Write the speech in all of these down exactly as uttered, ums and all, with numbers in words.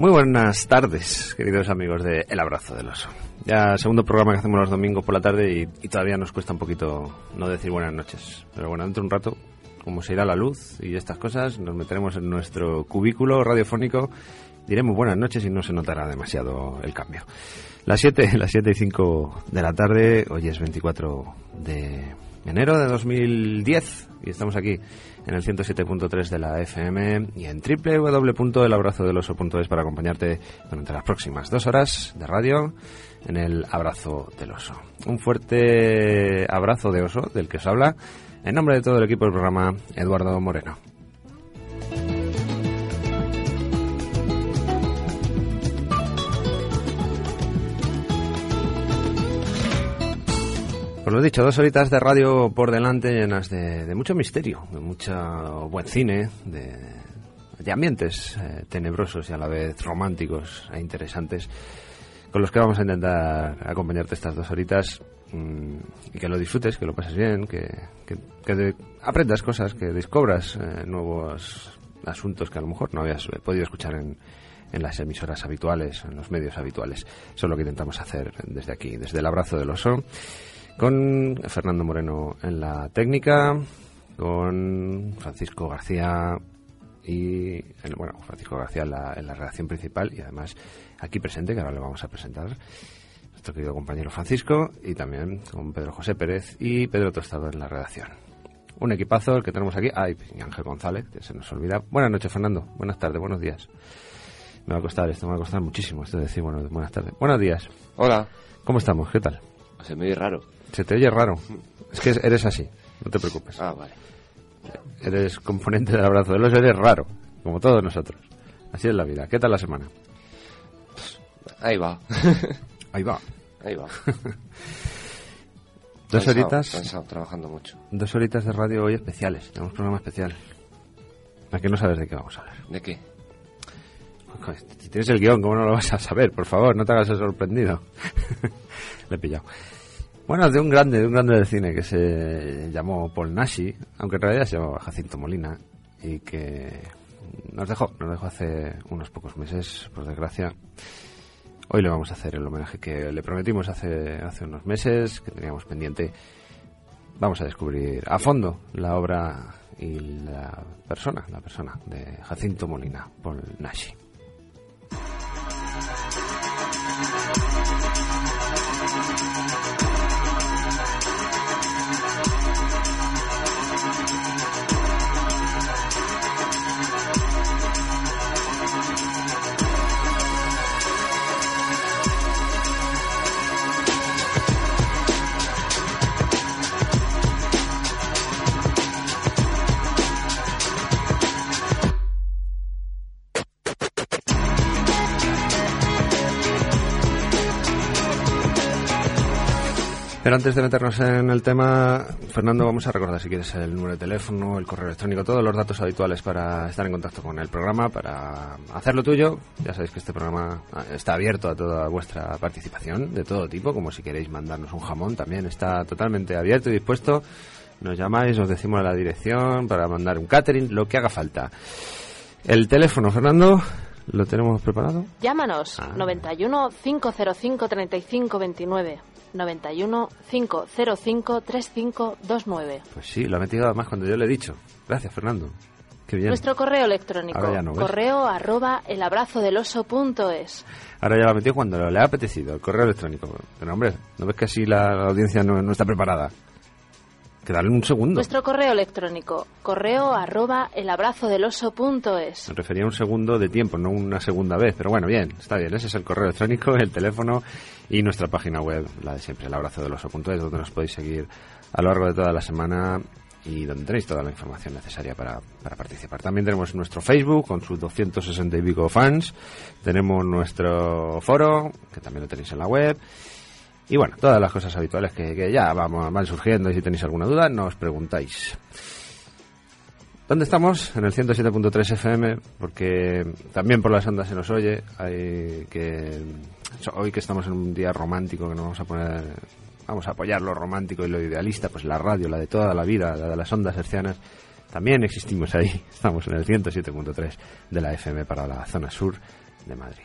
Muy buenas tardes, queridos amigos de El Abrazo del Oso. Ya segundo programa que hacemos los domingos por la tarde y, y todavía nos cuesta un poquito no decir buenas noches. Pero bueno, dentro de un rato, como se irá la luz y estas cosas, nos meteremos en nuestro cubículo radiofónico, diremos buenas noches y no se notará demasiado el cambio. Las siete, las siete y cinco de la tarde, hoy es veinticuatro de enero de dos mil diez y estamos aquí en el ciento siete punto tres de la F M y en doble u doble u doble u punto el abrazo del oso punto es para acompañarte durante las próximas dos horas de radio en el Abrazo del Oso. Un fuerte abrazo de oso del que os habla, en nombre de todo el equipo del programa, Eduardo Moreno. Pues lo dicho, dos horitas de radio por delante llenas de, de mucho misterio, de mucho buen cine, de, de ambientes eh, tenebrosos y a la vez románticos e interesantes, con los que vamos a intentar acompañarte estas dos horitas mmm, y que lo disfrutes, que lo pases bien, que, que, que de, aprendas cosas, que descubras eh, nuevos asuntos que a lo mejor no habías podido escuchar en, en las emisoras habituales, en los medios habituales. Eso es lo que intentamos hacer desde aquí, desde el Abrazo del Oso, con Fernando Moreno en la técnica, con Francisco García y el, bueno Francisco García en la, en la redacción principal y además aquí presente, que ahora le vamos a presentar, nuestro querido compañero Francisco, y también con Pedro José Pérez y Pedro Tostado en la redacción. Un equipazo el que tenemos aquí. Ay, y Ángel González, que se nos olvida. Buenas noches, Fernando. Buenas tardes, buenos días. Me va a costar esto, me va a costar muchísimo esto de decir bueno, buenas tardes. Buenos días. Hola. ¿Cómo estamos? ¿Qué tal? Se me oye raro. Se te oye raro. Es que eres así, no te preocupes. Ah, vale. Eres componente del Abrazo del Oso, eres raro, como todos nosotros. Así es la vida. ¿Qué tal la semana? Ahí va. Ahí va. Ahí va. Dos cansado, horitas. Cansado, trabajando mucho. Dos horitas de radio hoy especiales. Tenemos un programa especial. ¿A qué no sabes de qué vamos a hablar? ¿De qué? Si tienes el guión, ¿cómo no lo vas a saber? Por favor, no te hagas el sorprendido. Le he pillado. Bueno, de un grande, de un grande del cine que se llamó Paul Naschy, aunque en realidad se llamaba Jacinto Molina, y que nos dejó, nos dejó hace unos pocos meses, por desgracia. Hoy le vamos a hacer el homenaje que le prometimos hace, hace unos meses, que teníamos pendiente. Vamos a descubrir a fondo la obra y la persona, la persona de Jacinto Molina, Paul Naschy. Pero antes de meternos en el tema, Fernando, vamos a recordar si quieres el número de teléfono, el correo electrónico, todos los datos habituales para estar en contacto con el programa, para hacer lo tuyo. Ya sabéis que este programa está abierto a toda vuestra participación, de todo tipo, como si queréis mandarnos un jamón, también está totalmente abierto y dispuesto. Nos llamáis, os decimos la dirección para mandar un catering, lo que haga falta. El teléfono, Fernando, ¿lo tenemos preparado? Llámanos, ah. noventa y uno, cinco cero cinco, treinta y cinco veintinueve. noventa y uno, cinco cero cinco, treinta y cinco veintinueve. Pues sí, lo ha metido además cuando yo le he dicho. Gracias, Fernando. Qué bien. Nuestro correo electrónico, Ahora ya no, ¿ves? correo arroba elabrazodeloso.es. Ahora ya lo ha metido cuando le ha apetecido, el correo electrónico. Pero hombre, ¿no ves que así la, la audiencia no, no está preparada? Que darle un segundo. Nuestro correo electrónico, correo arroba elabrazodeloso.es. Me refería a un segundo de tiempo, no una segunda vez. Pero bueno, bien, está bien. Ese es el correo electrónico, el teléfono y nuestra página web, la de siempre, elabrazodeloso punto es, donde nos podéis seguir a lo largo de toda la semana y donde tenéis toda la información necesaria para, para participar. También tenemos nuestro Facebook con sus doscientos sesenta y pico fans. Tenemos nuestro foro, que también lo tenéis en la web. Y bueno, todas las cosas habituales que, que ya vamos, van surgiendo, y si tenéis alguna duda, nos preguntáis. ¿Dónde estamos? En el ciento siete punto tres F M, porque también por las ondas se nos oye. Hay que hoy que estamos en un día romántico, que nos vamos a poner, vamos a apoyar lo romántico y lo idealista, pues la radio, la de toda la vida, la de las ondas hercianas, También existimos ahí, estamos en el ciento siete punto tres de la F M para la zona sur de Madrid.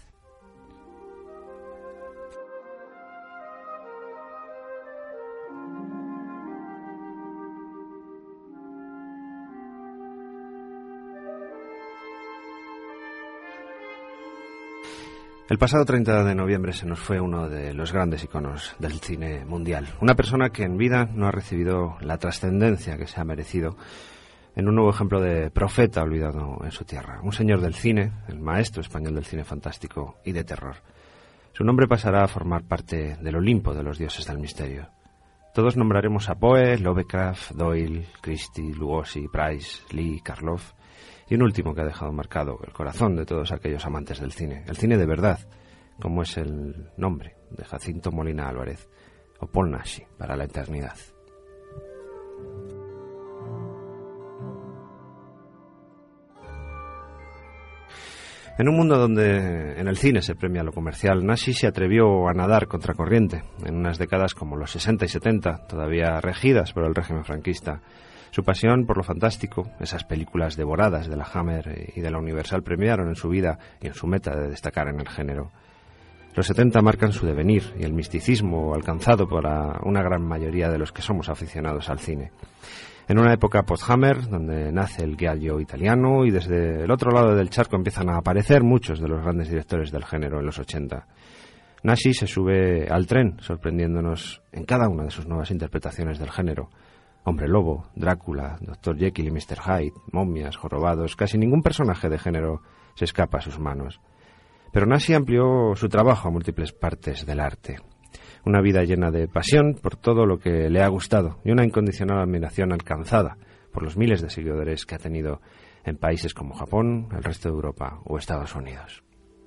El pasado treinta de noviembre se nos fue uno de los grandes iconos del cine mundial. Una persona que en vida no ha recibido la trascendencia que se ha merecido en un nuevo ejemplo de profeta olvidado en su tierra. Un señor del cine, el maestro español del cine fantástico y de terror. Su nombre pasará a formar parte del Olimpo de los dioses del misterio. Todos nombraremos a Poe, Lovecraft, Doyle, Christie, Lugosi, Price, Lee, Karloff. Y un último que ha dejado marcado el corazón de todos aquellos amantes del cine, el cine de verdad, como es el nombre de Jacinto Molina Álvarez, o Paul Naschy, para la eternidad. En un mundo donde en el cine se premia lo comercial, Naschy se atrevió a nadar contracorriente en unas décadas como los sesenta y setenta, todavía regidas por el régimen franquista. Su pasión por lo fantástico, esas películas devoradas de la Hammer y de la Universal premiaron en su vida y en su meta de destacar en el género. Los setenta marcan su devenir y el misticismo alcanzado por una gran mayoría de los que somos aficionados al cine. En una época post-Hammer, donde nace el giallo italiano y desde el otro lado del charco empiezan a aparecer muchos de los grandes directores del género en los ochenta. Naschy se sube al tren, sorprendiéndonos en cada una de sus nuevas interpretaciones del género. Hombre Lobo, Drácula, doctor Jekyll y mister Hyde, momias, jorobados, casi ningún personaje de género se escapa a sus manos. Pero Naschy amplió su trabajo a múltiples partes del arte. Una vida llena de pasión por todo lo que le ha gustado y una incondicional admiración alcanzada por los miles de seguidores que ha tenido en países como Japón, el resto de Europa o Estados Unidos.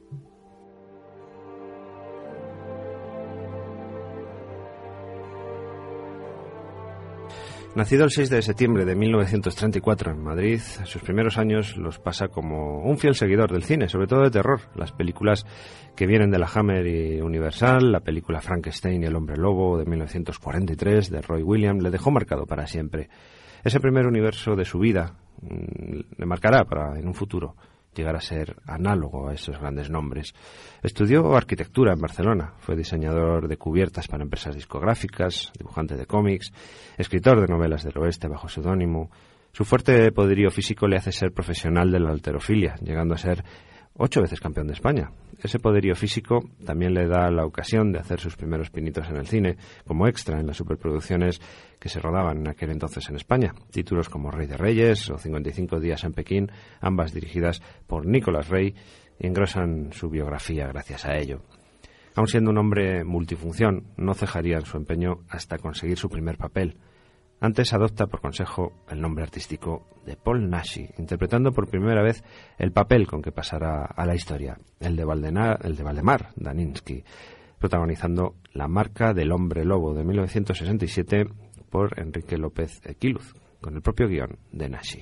Nacido el seis de septiembre de mil novecientos treinta y cuatro en Madrid, sus primeros años los pasa como un fiel seguidor del cine, sobre todo de terror. Las películas que vienen de la Hammer y Universal, la película Frankenstein y el Hombre Lobo de mil novecientos cuarenta y tres de Roy Williams, le dejó marcado para siempre. Ese primer universo de su vida mmm, le marcará para en un futuro llegar a ser análogo a esos grandes nombres. Estudió arquitectura en Barcelona, fue diseñador de cubiertas para empresas discográficas, dibujante de cómics, escritor de novelas del oeste bajo seudónimo. Su fuerte poderío físico le hace ser profesional de la halterofilia, llegando a ser ocho veces campeón de España. Ese poderío físico también le da la ocasión de hacer sus primeros pinitos en el cine, como extra en las superproducciones que se rodaban en aquel entonces en España. Títulos como Rey de Reyes o cincuenta y cinco días en Pekín, ambas dirigidas por Nicolas Ray, y engrosan su biografía gracias a ello. Aun siendo un hombre multifunción, no cejaría en su empeño hasta conseguir su primer papel. Antes adopta por consejo el nombre artístico de Paul Naschy, interpretando por primera vez el papel con que pasará a la historia, el de, Valdemar, el de Valdemar Daninsky, protagonizando La marca del hombre lobo de mil novecientos sesenta y siete por Enrique López Quíluz, con el propio guión de Naschy.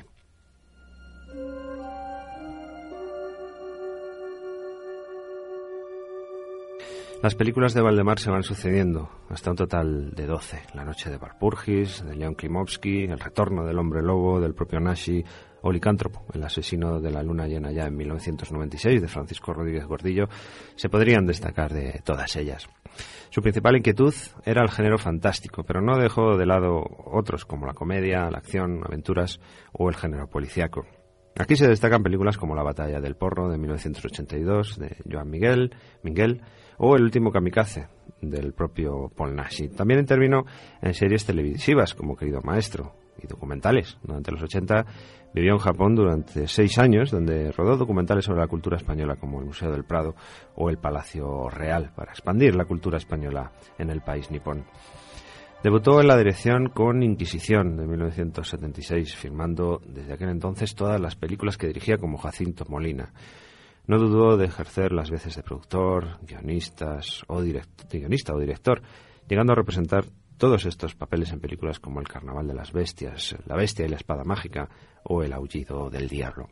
Las películas de Valdemar se van sucediendo, hasta un total de doce. La noche de Walpurgis, de León Klimovsky, El retorno del hombre lobo, del propio Naschy, o Licántropo, el asesino de la luna llena ya en mil novecientos noventa y seis, de Francisco Rodríguez Gordillo, se podrían destacar de todas ellas. Su principal inquietud era el género fantástico, pero no dejó de lado otros como la comedia, la acción, aventuras o el género policíaco. Aquí se destacan películas como La batalla del Porro de mil novecientos ochenta y dos, de Joan Miguel, Miguel, o El último kamikaze, del propio Paul Naschy. También intervino en series televisivas como Querido Maestro y documentales. Durante los ochenta vivió en Japón durante seis años, donde rodó documentales sobre la cultura española como el Museo del Prado o el Palacio Real, para expandir la cultura española en el país nipón. Debutó en la dirección con Inquisición de mil novecientos setenta y seis, filmando desde aquel entonces todas las películas que dirigía como Jacinto Molina. No dudó de ejercer las veces de productor, guionistas o direct- guionista o director, llegando a representar todos estos papeles en películas como El carnaval de las bestias, La bestia y la espada mágica o El aullido del diablo.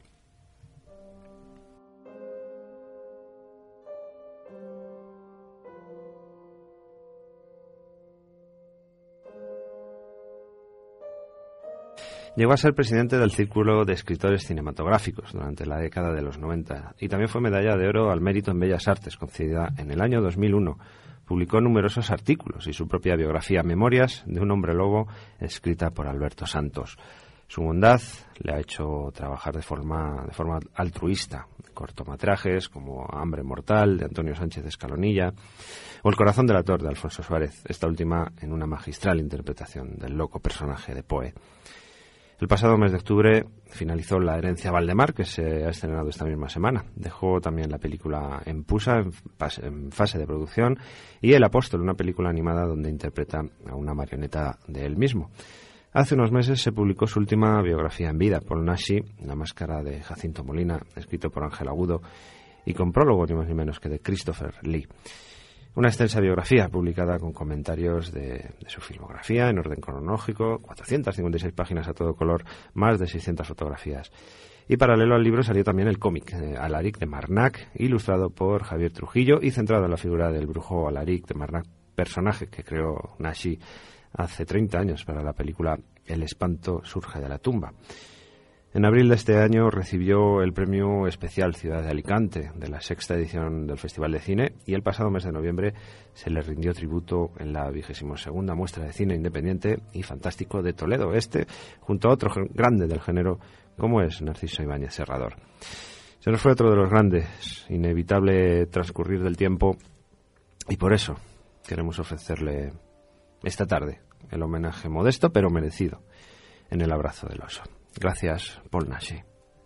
Llegó a ser presidente del Círculo de Escritores Cinematográficos durante la década de los noventa y también fue medalla de oro al mérito en Bellas Artes, concedida en el año dos mil uno. Publicó numerosos artículos y su propia biografía Memorias de un hombre lobo, escrita por Alberto Santos. Su bondad le ha hecho trabajar de forma, de forma altruista en cortometrajes como Hambre Mortal, de Antonio Sánchez Escalonilla, o El corazón del actor, de Alfonso Suárez, esta última en una magistral interpretación del loco personaje de Poe. El pasado mes de octubre finalizó La herencia Valdemar, que se ha estrenado esta misma semana. Dejó también la película En Pusa, en fase, en fase de producción, y El Apóstol, una película animada donde interpreta a una marioneta de él mismo. Hace unos meses se publicó su última biografía en vida, Paul Naschy, La máscara de Jacinto Molina, escrito por Ángel Agudo, y con prólogo ni más ni menos que de Christopher Lee. Una extensa biografía publicada con comentarios de, de su filmografía en orden cronológico, cuatrocientas cincuenta y seis páginas a todo color, más de seiscientas fotografías. Y paralelo al libro salió también el cómic eh, Alaric de Marnac, ilustrado por Javier Trujillo y centrado en la figura del brujo Alaric de Marnac, personaje que creó Naschy hace treinta años para la película El espanto surge de la tumba. En abril de este año recibió el premio especial Ciudad de Alicante de la sexta edición del Festival de Cine y el pasado mes de noviembre se le rindió tributo en la vigésima segunda muestra de cine independiente y fantástico de Toledo Este, junto a otro grande del género como es Narciso Ibáñez Serrador. Se nos fue otro de los grandes, inevitable transcurrir del tiempo, y por eso queremos ofrecerle esta tarde el homenaje modesto pero merecido en El abrazo del oso. Gracias, Paul Naschy.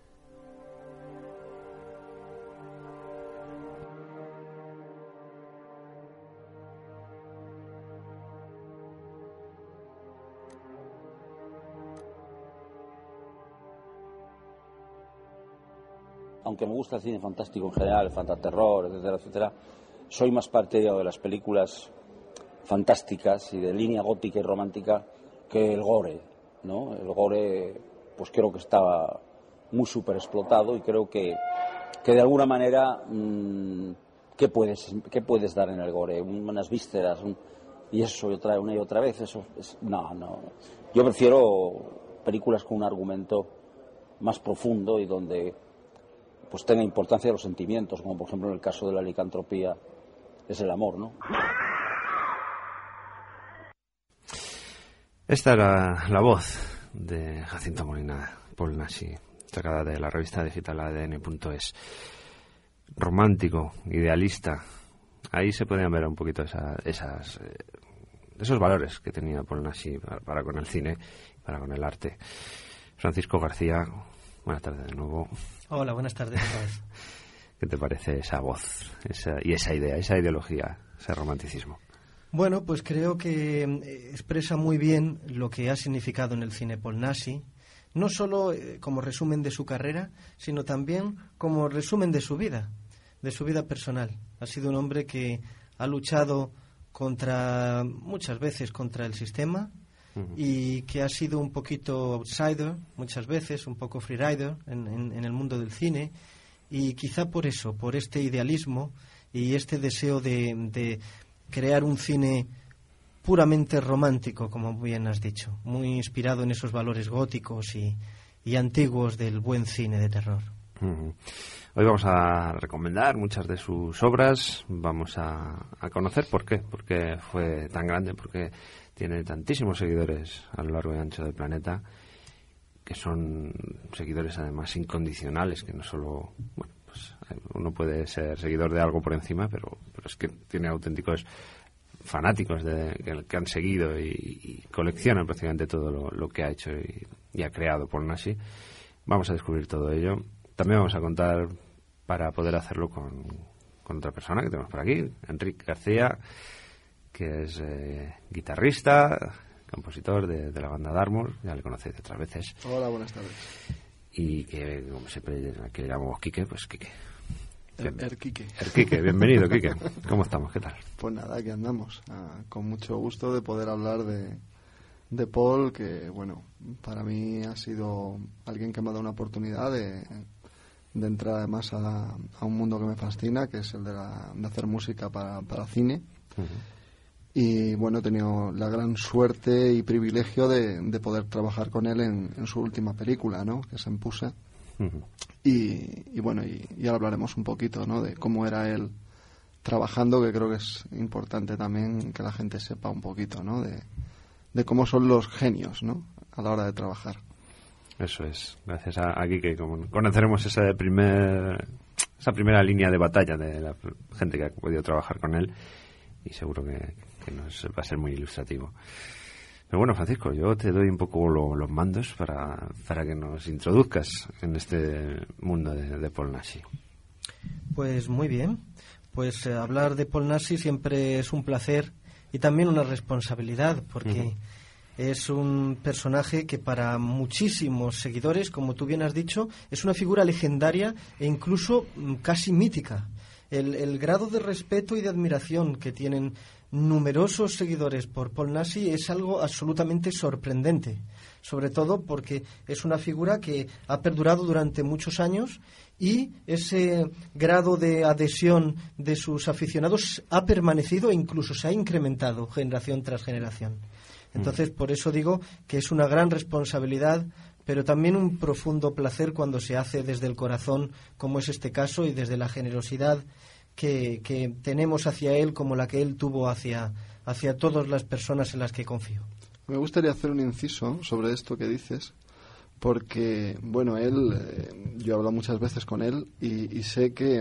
Aunque me gusta el cine fantástico en general, el fantaterror, etcétera, etcétera, soy más partidario de las películas fantásticas y de línea gótica y romántica que el gore, ¿no? El gore, pues creo que está muy súper explotado y creo que, que de alguna manera, mmm, ¿qué puedes, qué puedes dar en el gore? Unas vísceras, un, y eso otra, una y otra vez, eso es, no, no. Yo prefiero películas con un argumento más profundo y donde pues tenga importancia los sentimientos, como por ejemplo en el caso de la licantropía es el amor, ¿no? Esta era la voz de Jacinto Molina, Paul Naschy, sacada de la revista digital A D N punto es. Romántico, idealista. Ahí se podían ver un poquito esa, esas, eh, esos valores que tenía Paul Naschy para, para con el cine, para con el arte. Francisco García, buenas tardes de nuevo. Hola, buenas tardes. ¿Qué te parece esa voz esa, y esa idea, esa ideología, ese romanticismo? Bueno, pues creo que expresa muy bien lo que ha significado en el cine Paul Naschy, no solo como resumen de su carrera, sino también como resumen de su vida, de su vida personal. Ha sido un hombre que ha luchado contra, muchas veces contra el sistema, uh-huh. y que ha sido un poquito outsider, muchas veces, un poco freerider en, en, en el mundo del cine, y quizá por eso, por este idealismo y este deseo de... de crear un cine puramente romántico, como bien has dicho, muy inspirado en esos valores góticos y, y antiguos del buen cine de terror. Uh-huh. Hoy vamos a recomendar muchas de sus obras, vamos a, a conocer por qué, por qué fue tan grande, por qué tiene tantísimos seguidores a lo largo y ancho del planeta, que son seguidores además incondicionales, que no solo... bueno, pues uno puede ser seguidor de algo por encima, pero, pero es que tiene auténticos fanáticos de, que, que han seguido y, y coleccionan prácticamente todo lo, lo que ha hecho y, y ha creado Paul Naschy. Vamos a descubrir todo ello. También vamos a contar, para poder hacerlo, con, con otra persona que tenemos por aquí, Enric García, que es eh, guitarrista, compositor de, de la banda Dartmoor, ya le conocéis de otras veces. Hola, buenas tardes. Y que, como siempre, aquí le llamamos Quique, pues Quique. El, el Quique. El Quique, bienvenido, Quique. ¿Cómo estamos? ¿Qué tal? Pues nada, aquí andamos. Ah, con mucho gusto de poder hablar de, de Paul, que, bueno, para mí ha sido alguien que me ha dado una oportunidad de, de entrar además a, a un mundo que me fascina, que es el de, la, de hacer música para, para cine. Uh-huh. y bueno, he tenido la gran suerte y privilegio de, de poder trabajar con él en, en su última película, ¿no? Que es Empusa. Uh-huh. y, y bueno, y, y ahora hablaremos un poquito, ¿no? De cómo era él trabajando, que creo que es importante también que la gente sepa un poquito, ¿no? De, de cómo son los genios, ¿no? A la hora de trabajar. Eso es, gracias a, a Quique, como conoceremos esa primer, esa primera línea de batalla de la gente que ha podido trabajar con él, y seguro que, que nos va a ser muy ilustrativo. Pero bueno, Francisco, yo te doy un poco lo, los mandos para, para que nos introduzcas en este mundo de, de Paul Naschy. Pues muy bien, pues eh, hablar de Paul Naschy siempre es un placer y también una responsabilidad, porque uh-huh. es un personaje que para muchísimos seguidores, como tú bien has dicho, es una figura legendaria e incluso casi mítica. El, el grado de respeto y de admiración que tienen numerosos seguidores por Paul Naschy es algo absolutamente sorprendente, sobre todo porque es una figura que ha perdurado durante muchos años y ese grado de adhesión de sus aficionados ha permanecido e incluso se ha incrementado generación tras generación. Entonces, por eso digo que es una gran responsabilidad, pero también un profundo placer cuando se hace desde el corazón, como es este caso, y desde la generosidad que, que tenemos hacia él, como la que él tuvo hacia, hacia todas las personas en las que confío. Me gustaría hacer un inciso sobre esto que dices, porque, bueno, él, eh, yo he hablado muchas veces con él y, y sé que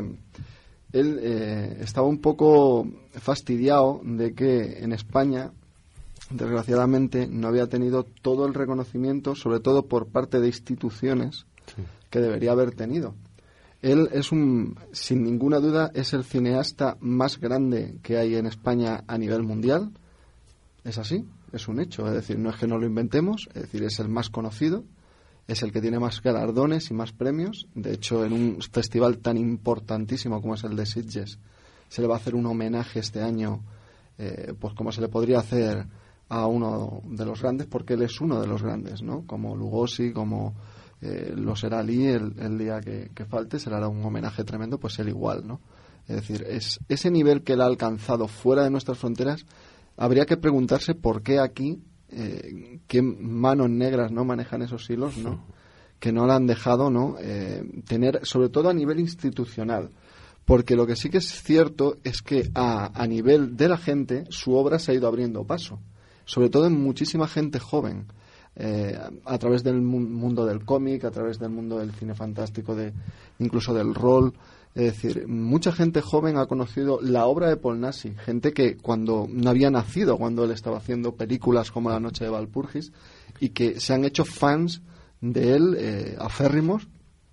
él eh, estaba un poco fastidiado de que en España, desgraciadamente, no había tenido todo el reconocimiento, sobre todo por parte de instituciones, sí. que debería haber tenido. Él es un, sin ninguna duda, es el cineasta más grande que hay en España a nivel mundial. Es así, es un hecho. Es decir, no es que no lo inventemos, es decir, es el más conocido, es el que tiene más galardones y más premios. De hecho, en un festival tan importantísimo como es el de Sitges, se le va a hacer un homenaje este año, eh, pues como se le podría hacer a uno de los grandes, porque él es uno de los grandes, ¿no? Como Lugosi, como eh, lo será Lee el, el día que, que falte, se le hará un homenaje tremendo, pues él igual, ¿no? Es decir, es ese nivel que él ha alcanzado fuera de nuestras fronteras, habría que preguntarse por qué aquí, eh, qué manos negras no manejan esos hilos, ¿no? Que no le han dejado, ¿no? Eh, tener, sobre todo a nivel institucional. Porque lo que sí que es cierto es que a, a nivel de la gente su obra se ha ido abriendo paso, sobre todo en muchísima gente joven, eh, a través del mu- mundo del cómic, a través del mundo del cine fantástico, de incluso del rol. Es decir, mucha gente joven ha conocido la obra de Paul Naschy, gente que cuando no había nacido, cuando él estaba haciendo películas como La noche de Walpurgis, y que se han hecho fans de él, eh, aférrimos,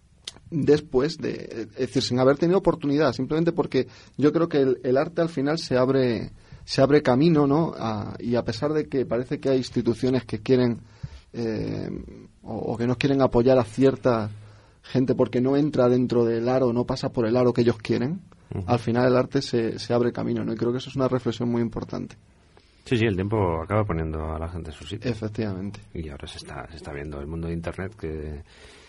después de, es decir, sin haber tenido oportunidad, simplemente porque yo creo que el, el arte al final se abre se abre camino, ¿no? A, y a pesar de que parece que hay instituciones que quieren eh, o, o que no quieren apoyar a cierta gente porque no entra dentro del aro, no pasa por el aro que ellos quieren, uh-huh. al final el arte se, se abre camino, ¿no? Y creo que eso es una reflexión muy importante. Sí, sí, el tiempo acaba poniendo a la gente en su sitio. Efectivamente. Y ahora se está, se está viendo el mundo de Internet que...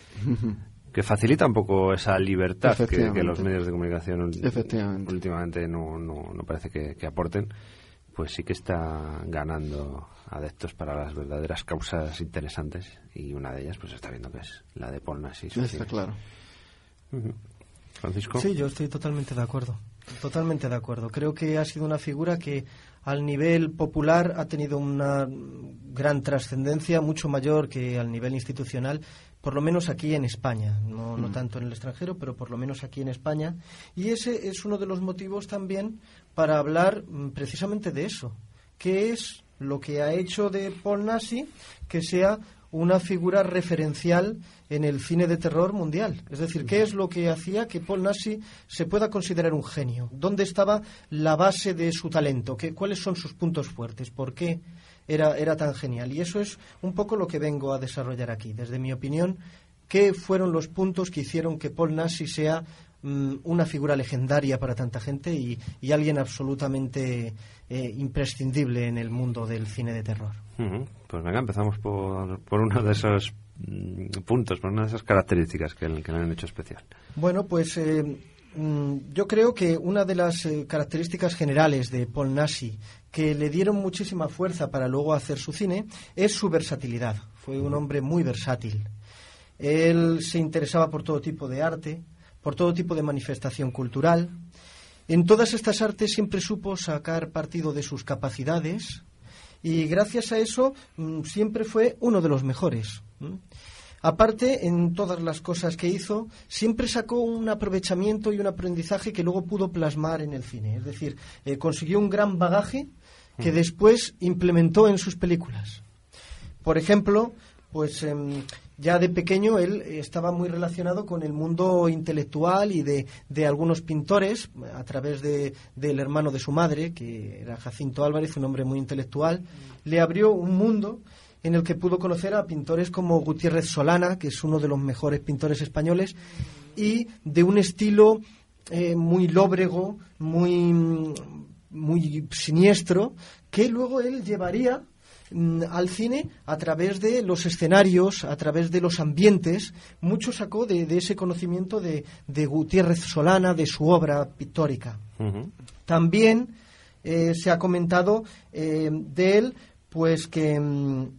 que facilita un poco esa libertad que, que los medios de comunicación últimamente no, no, no parece que, que aporten, pues sí que está ganando adeptos para las verdaderas causas interesantes, y una de ellas pues está viendo que es la de Paul Naschy. Está claro. Uh-huh. Francisco. Sí, yo estoy totalmente de acuerdo, totalmente de acuerdo. Creo que ha sido una figura que al nivel popular ha tenido una gran trascendencia, mucho mayor que al nivel institucional, por lo menos aquí en España, no, no tanto en el extranjero, pero por lo menos aquí en España. Y ese es uno de los motivos también para hablar precisamente de eso. ¿Qué es lo que ha hecho de Paul Naschy que sea una figura referencial en el cine de terror mundial? Es decir, ¿qué es lo que hacía que Paul Naschy se pueda considerar un genio? ¿Dónde estaba la base de su talento? ¿Qué, ¿Cuáles son sus puntos fuertes? ¿Por qué era, era tan genial? Y eso es un poco lo que vengo a desarrollar aquí. Desde mi opinión, ¿qué fueron los puntos que hicieron que Paul Naschy sea um, una figura legendaria para tanta gente y, y alguien absolutamente eh, imprescindible en el mundo del cine de terror? Uh-huh. Pues venga, empezamos por, por uno de esos mm, puntos, por una de esas características que, que le han hecho especial. Bueno, pues eh, yo creo que una de las eh, características generales de Paul Naschy, que le dieron muchísima fuerza para luego hacer su cine, es su versatilidad. Fue un hombre muy versátil. Él se interesaba por todo tipo de arte, por todo tipo de manifestación cultural. En todas estas artes siempre supo sacar partido de sus capacidades y gracias a eso mmm, siempre fue uno de los mejores. ¿Mm? Aparte, en todas las cosas que hizo, siempre sacó un aprovechamiento y un aprendizaje que luego pudo plasmar en el cine. Es decir, eh, consiguió un gran bagaje que después implementó en sus películas. Por ejemplo, pues eh, ya de pequeño él estaba muy relacionado con el mundo intelectual y de, de algunos pintores, a través de, del hermano de su madre, que era Jacinto Álvarez, un hombre muy intelectual. Le abrió un mundo en el que pudo conocer a pintores como Gutiérrez Solana, que es uno de los mejores pintores españoles, y de un estilo eh, muy lóbrego, muy, muy siniestro, que luego él llevaría mm, al cine a través de los escenarios, a través de los ambientes. Mucho sacó de, de ese conocimiento de, de Gutiérrez Solana, de su obra pictórica. Uh-huh. También eh, se ha comentado eh, de él pues que... Mm,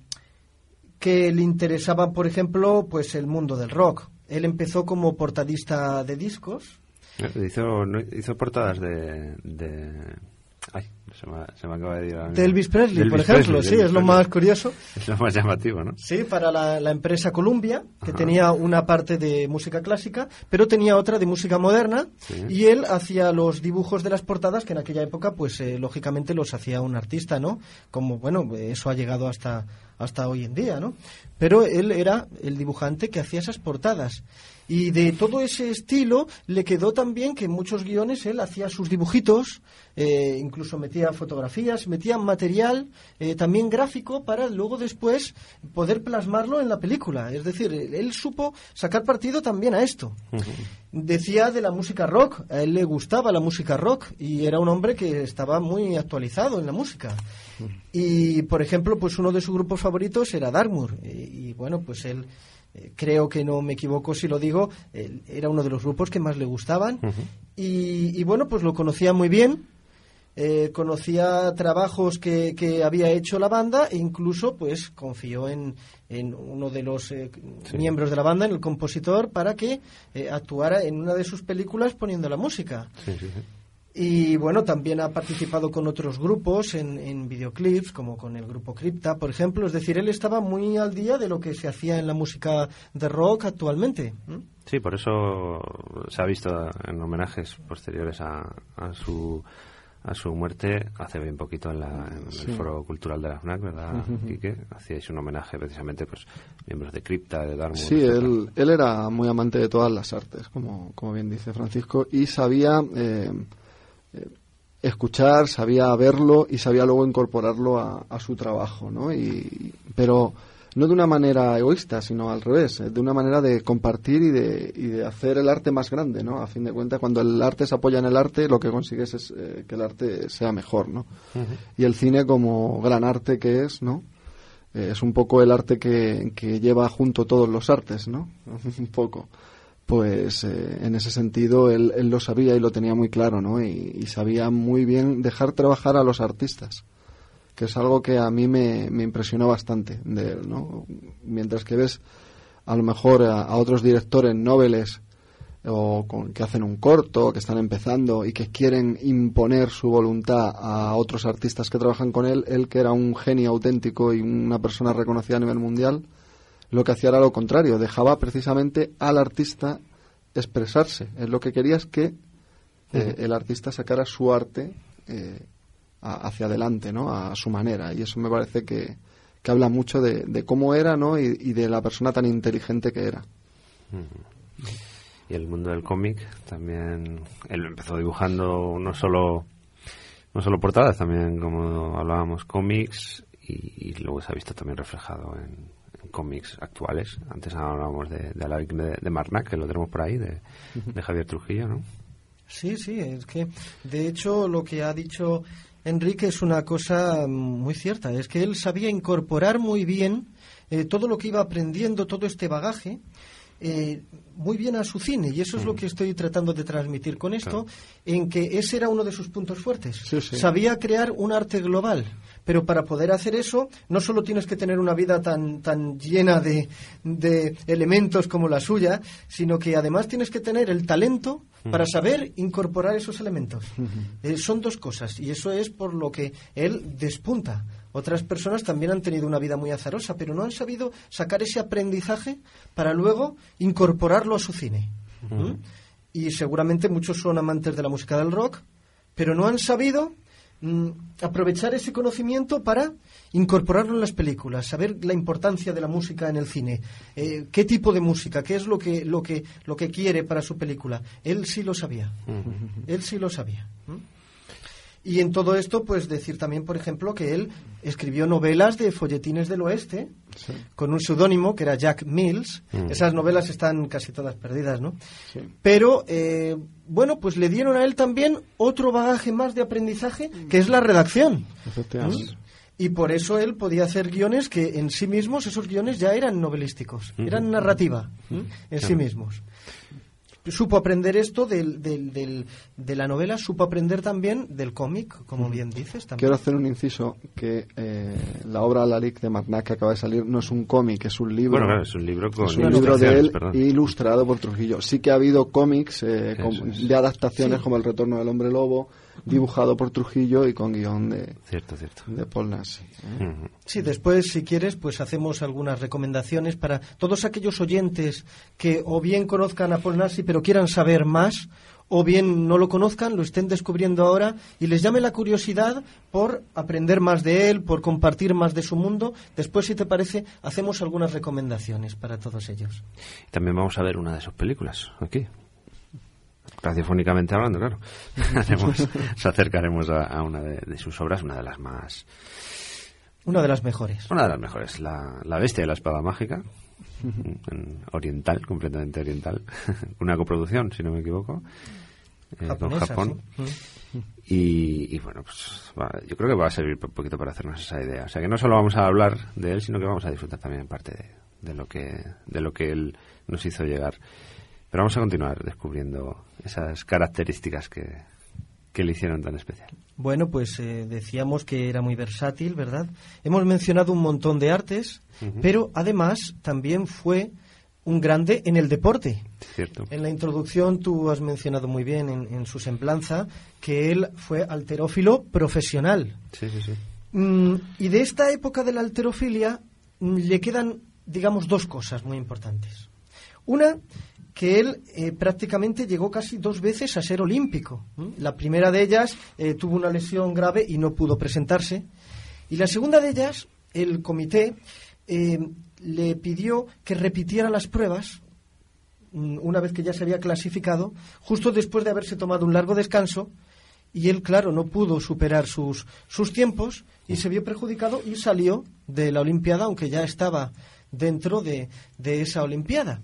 que le interesaba, por ejemplo, pues el mundo del rock. Él empezó como portadista de discos. Hizo, hizo portadas de... de... Ay, se me, se me acaba de ir... De Elvis Presley, Elvis por ejemplo, Presley, sí, Elvis es lo Presley. más curioso. Es lo más llamativo, ¿no? Sí, para la, la empresa Columbia, que Ajá. tenía una parte de música clásica, pero tenía otra de música moderna, sí. Y él hacía los dibujos de las portadas, que en aquella época, pues, eh, lógicamente los hacía un artista, ¿no? Como, bueno, eso ha llegado hasta... hasta hoy en día, ¿no? Pero él era el dibujante que hacía esas portadas. Y de todo ese estilo le quedó también que en muchos guiones él hacía sus dibujitos, eh, incluso metía fotografías, metía material eh, también gráfico para luego después poder plasmarlo en la película. Es decir, él, él supo sacar partido también a esto. Uh-huh. Decía de la música rock, a él le gustaba la música rock y era un hombre que estaba muy actualizado en la música. Y, por ejemplo, pues uno de sus grupos favoritos era Dartmoor. Y, y bueno, pues él, eh, creo que no me equivoco si lo digo, él era uno de los grupos que más le gustaban. Uh-huh. Y, y bueno, pues lo conocía muy bien. Eh, conocía trabajos que, que había hecho la banda e incluso pues confió en, en uno de los eh, sí. miembros de la banda, en el compositor, para que eh, actuara en una de sus películas poniendo la música. Sí, sí, sí. Y bueno, también ha participado con otros grupos en, en videoclips, como con el grupo Crypta, por ejemplo. Es decir, él estaba muy al día de lo que se hacía en la música de rock actualmente. ¿Mm? Sí, por eso se ha visto en homenajes posteriores a, a su a su muerte hace bien poquito en, la, en sí. el Foro Cultural de la FNAC, ¿verdad, uh-huh. Quique? Hacíais un homenaje precisamente, pues, miembros de Crypta, de Dartmoor. Sí, él, él era muy amante de todas las artes, como, como bien dice Francisco, y sabía... Eh, escuchar, sabía verlo y sabía luego incorporarlo a, a su trabajo, ¿no? Y, pero no de una manera egoísta, sino al revés, de una manera de compartir y de, y de hacer el arte más grande, ¿no? A fin de cuentas, cuando el arte se apoya en el arte, lo que consigues es eh, que el arte sea mejor, ¿no? Uh-huh. Y el cine, como gran arte que es, ¿no? Eh, es un poco el arte que, que lleva junto todos los artes, ¿no? Un poco. Pues eh, en ese sentido él, él lo sabía y lo tenía muy claro, ¿no? Y, y sabía muy bien dejar trabajar a los artistas, que es algo que a mí me, me impresionó bastante de él, ¿no? Mientras que ves a lo mejor a, a otros directores noveles o con, que hacen un corto, que están empezando y que quieren imponer su voluntad a otros artistas que trabajan con él, él que era un genio auténtico y una persona reconocida a nivel mundial, lo que hacía era lo contrario, dejaba precisamente al artista expresarse. Él lo que quería es que eh, el artista sacara su arte eh, a, hacia adelante, ¿no? A su manera. Y eso me parece que, que habla mucho de, de cómo era, ¿no? Y, y de la persona tan inteligente que era. Y el mundo del cómic también, él empezó dibujando no solo no solo portadas, también, como hablábamos, cómics, y, y luego se ha visto también reflejado en cómics actuales. Antes hablábamos de, de Alaric de, de Marnac, que lo tenemos por ahí, de, de Javier Trujillo, ¿no? Sí, sí, es que de hecho lo que ha dicho Enrique es una cosa muy cierta, es que él sabía incorporar muy bien eh, todo lo que iba aprendiendo, todo este bagaje, eh, muy bien a su cine, y eso es lo que estoy tratando de transmitir con esto, Claro. en que ese era uno de sus puntos fuertes. Sí, sí. Sabía crear un arte global, pero para poder hacer eso no solo tienes que tener una vida tan, tan llena de, de elementos como la suya, sino que además tienes que tener el talento para saber incorporar esos elementos. Eh, son dos cosas, y eso es por lo que él despunta. Otras personas también han tenido una vida muy azarosa, pero no han sabido sacar ese aprendizaje para luego incorporarlo a su cine. ¿Mm? Y seguramente muchos son amantes de la música del rock, pero no han sabido mm, aprovechar ese conocimiento para incorporarlo en las películas, saber la importancia de la música en el cine, eh, qué tipo de música, qué es lo que, lo que, lo que quiere para su película. Él sí lo sabía. Él sí lo sabía. ¿Mm? Y en todo esto, pues decir también, por ejemplo, que él escribió novelas de folletines del oeste, Sí. con un seudónimo que era Jack Mills. Mm. Esas novelas están casi todas perdidas, ¿no? Sí. Pero, eh, bueno, pues le dieron a él también otro bagaje más de aprendizaje, que es la redacción. Efectivamente. Y por eso él podía hacer guiones que en sí mismos, esos guiones ya eran novelísticos, eran narrativa ¿m? en sí mismos. Supo aprender esto del, del, del, de la novela, supo aprender también del cómic, como bien dices. También. Quiero hacer un inciso que eh, la obra Lalique de Marnac que acaba de salir no es un cómic, es un libro. Bueno, claro, es un libro con Es un libro de ilustraciones, él perdón. ilustrado por Trujillo. Sí que ha habido cómics eh, Eso com- es. de adaptaciones como El retorno del hombre lobo, dibujado por Trujillo y con guión de, Cierto, cierto. de Paul Nassy. ¿eh? Ujú. Sí, después, si quieres, pues hacemos algunas recomendaciones para todos aquellos oyentes que o bien conozcan a Paul Nassy pero quieran saber más, o bien no lo conozcan, lo estén descubriendo ahora y les llame la curiosidad por aprender más de él, por compartir más de su mundo. Después, si te parece, hacemos algunas recomendaciones para todos ellos. También vamos a ver una de sus películas aquí. Radiofónicamente hablando, claro. Haremos, nos acercaremos a, a una de, de sus obras, una de las más... Una de las mejores. Una de las mejores, La, la bestia de la espada mágica, en oriental, completamente oriental. Una coproducción, si no me equivoco, eh, con Japonesa, Japón. sí. Y, y bueno, pues va, yo creo que va a servir un poquito para hacernos esa idea. O sea, que no solo vamos a hablar de él, sino que vamos a disfrutar también en parte de, de lo que de lo que él nos hizo llegar. Pero vamos a continuar descubriendo esas características que, que le hicieron tan especial. Bueno, pues eh, decíamos que era muy versátil, ¿verdad? Hemos mencionado un montón de artes, Ujú. pero además también fue un grande en el deporte. Cierto. En la introducción tú has mencionado muy bien en, en su semblanza que él fue halterófilo profesional. Sí, sí, sí. Mm, y de esta época de la halterofilia mm, le quedan, digamos, dos cosas muy importantes. Una, que él eh, prácticamente llegó casi dos veces a ser olímpico. ¿Mm? La primera de ellas eh, tuvo una lesión grave y no pudo presentarse. Y la segunda de ellas, el comité eh, le pidió que repitiera las pruebas mm, una vez que ya se había clasificado, justo después de haberse tomado un largo descanso. Y él, claro, no pudo superar sus, sus tiempos y se vio perjudicado y salió de la Olimpiada, aunque ya estaba dentro de, de esa Olimpiada.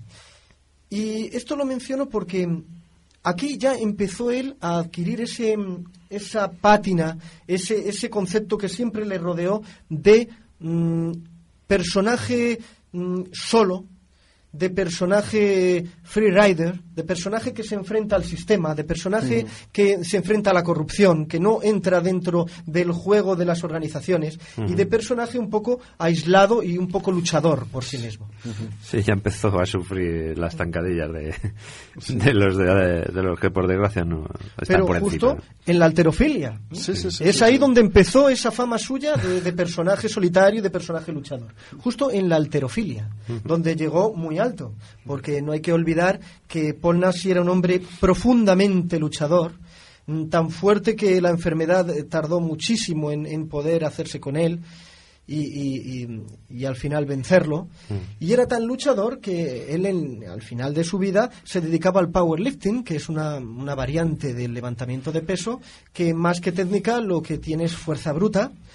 Y esto lo menciono porque aquí ya empezó él a adquirir ese, esa pátina, ese, ese concepto que siempre le rodeó de mm, personaje mm, solo, de personaje freerider, de personaje que se enfrenta al sistema, de personaje Sí. que se enfrenta a la corrupción, que no entra dentro del juego de las organizaciones, Ujú. y de personaje un poco aislado y un poco luchador por sí mismo. Sí, ya empezó a sufrir las tancadillas de, de los de, de los que por desgracia no están Pero por justo encima. en la halterofilia. Sí, sí, sí, es sí, ahí sí. donde empezó esa fama suya de, de personaje solitario y de personaje luchador. Justo en la halterofilia, donde llegó muy alto. Porque no hay que olvidar que Paul Nassy era un hombre profundamente luchador, mm, tan fuerte que la enfermedad eh, tardó muchísimo en, en poder hacerse con él. Y, y, y, y al final vencerlo. Y era tan luchador que él en, al final de su vida se dedicaba al powerlifting, que es una, una variante del levantamiento de peso, que más que técnica lo que tiene es fuerza bruta.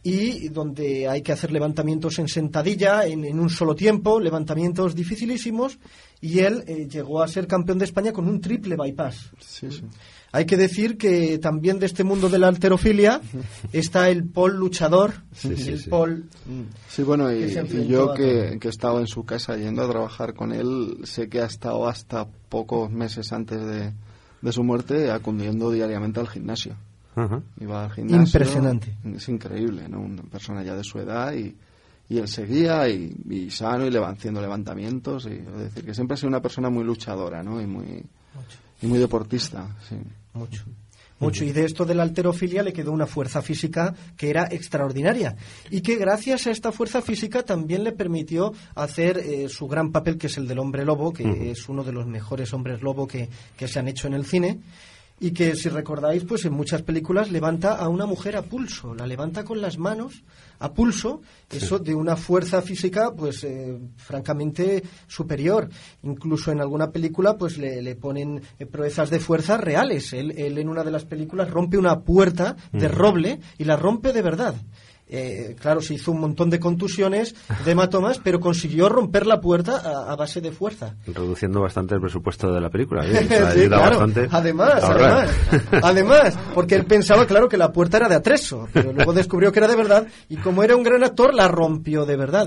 y donde hay que hacer levantamientos en sentadilla en, en un solo tiempo, levantamientos dificilísimos, y él eh, llegó a ser campeón de España con un triple bypass. Sí, sí. Hay que decir que también de este mundo de la halterofilia está el Paul luchador, Sí, sí, el sí. Paul... Sí, bueno, y, que se y enfrentó yo a que, todo. que he estado en su casa yendo a trabajar con él, sé que ha estado hasta pocos meses antes de, de su muerte acudiendo diariamente al gimnasio. Ajá. Iba al gimnasio. Impresionante. Es increíble, ¿no? Una persona ya de su edad y, y él seguía y, y sano y leva- haciendo levantamientos. Y, es decir, que siempre ha sido una persona muy luchadora, ¿no? Y muy, y muy deportista, sí. Mucho. Mucho, y de esto de la halterofilia le quedó una fuerza física que era extraordinaria y que gracias a esta fuerza física también le permitió hacer eh, su gran papel, que es el del hombre lobo, que Ujú. es uno de los mejores hombres lobo que, que se han hecho en el cine, y que, si recordáis, pues en muchas películas levanta a una mujer a pulso, la levanta con las manos a pulso, eso de una fuerza física pues eh, francamente superior. Incluso en alguna película pues le, le ponen eh, proezas de fuerza reales. Él, él en una de las películas rompe una puerta de roble y la rompe de verdad. Eh, claro, se hizo un montón de contusiones, de hematomas, pero consiguió romper la puerta a, a base de fuerza. Reduciendo bastante el presupuesto de la película. ¿eh? Sí, Eso ayuda claro. bastante Además, a ahorrar. además, además, porque él pensaba, claro, que la puerta era de atrezo, pero luego descubrió que era de verdad, y como era un gran actor, la rompió de verdad.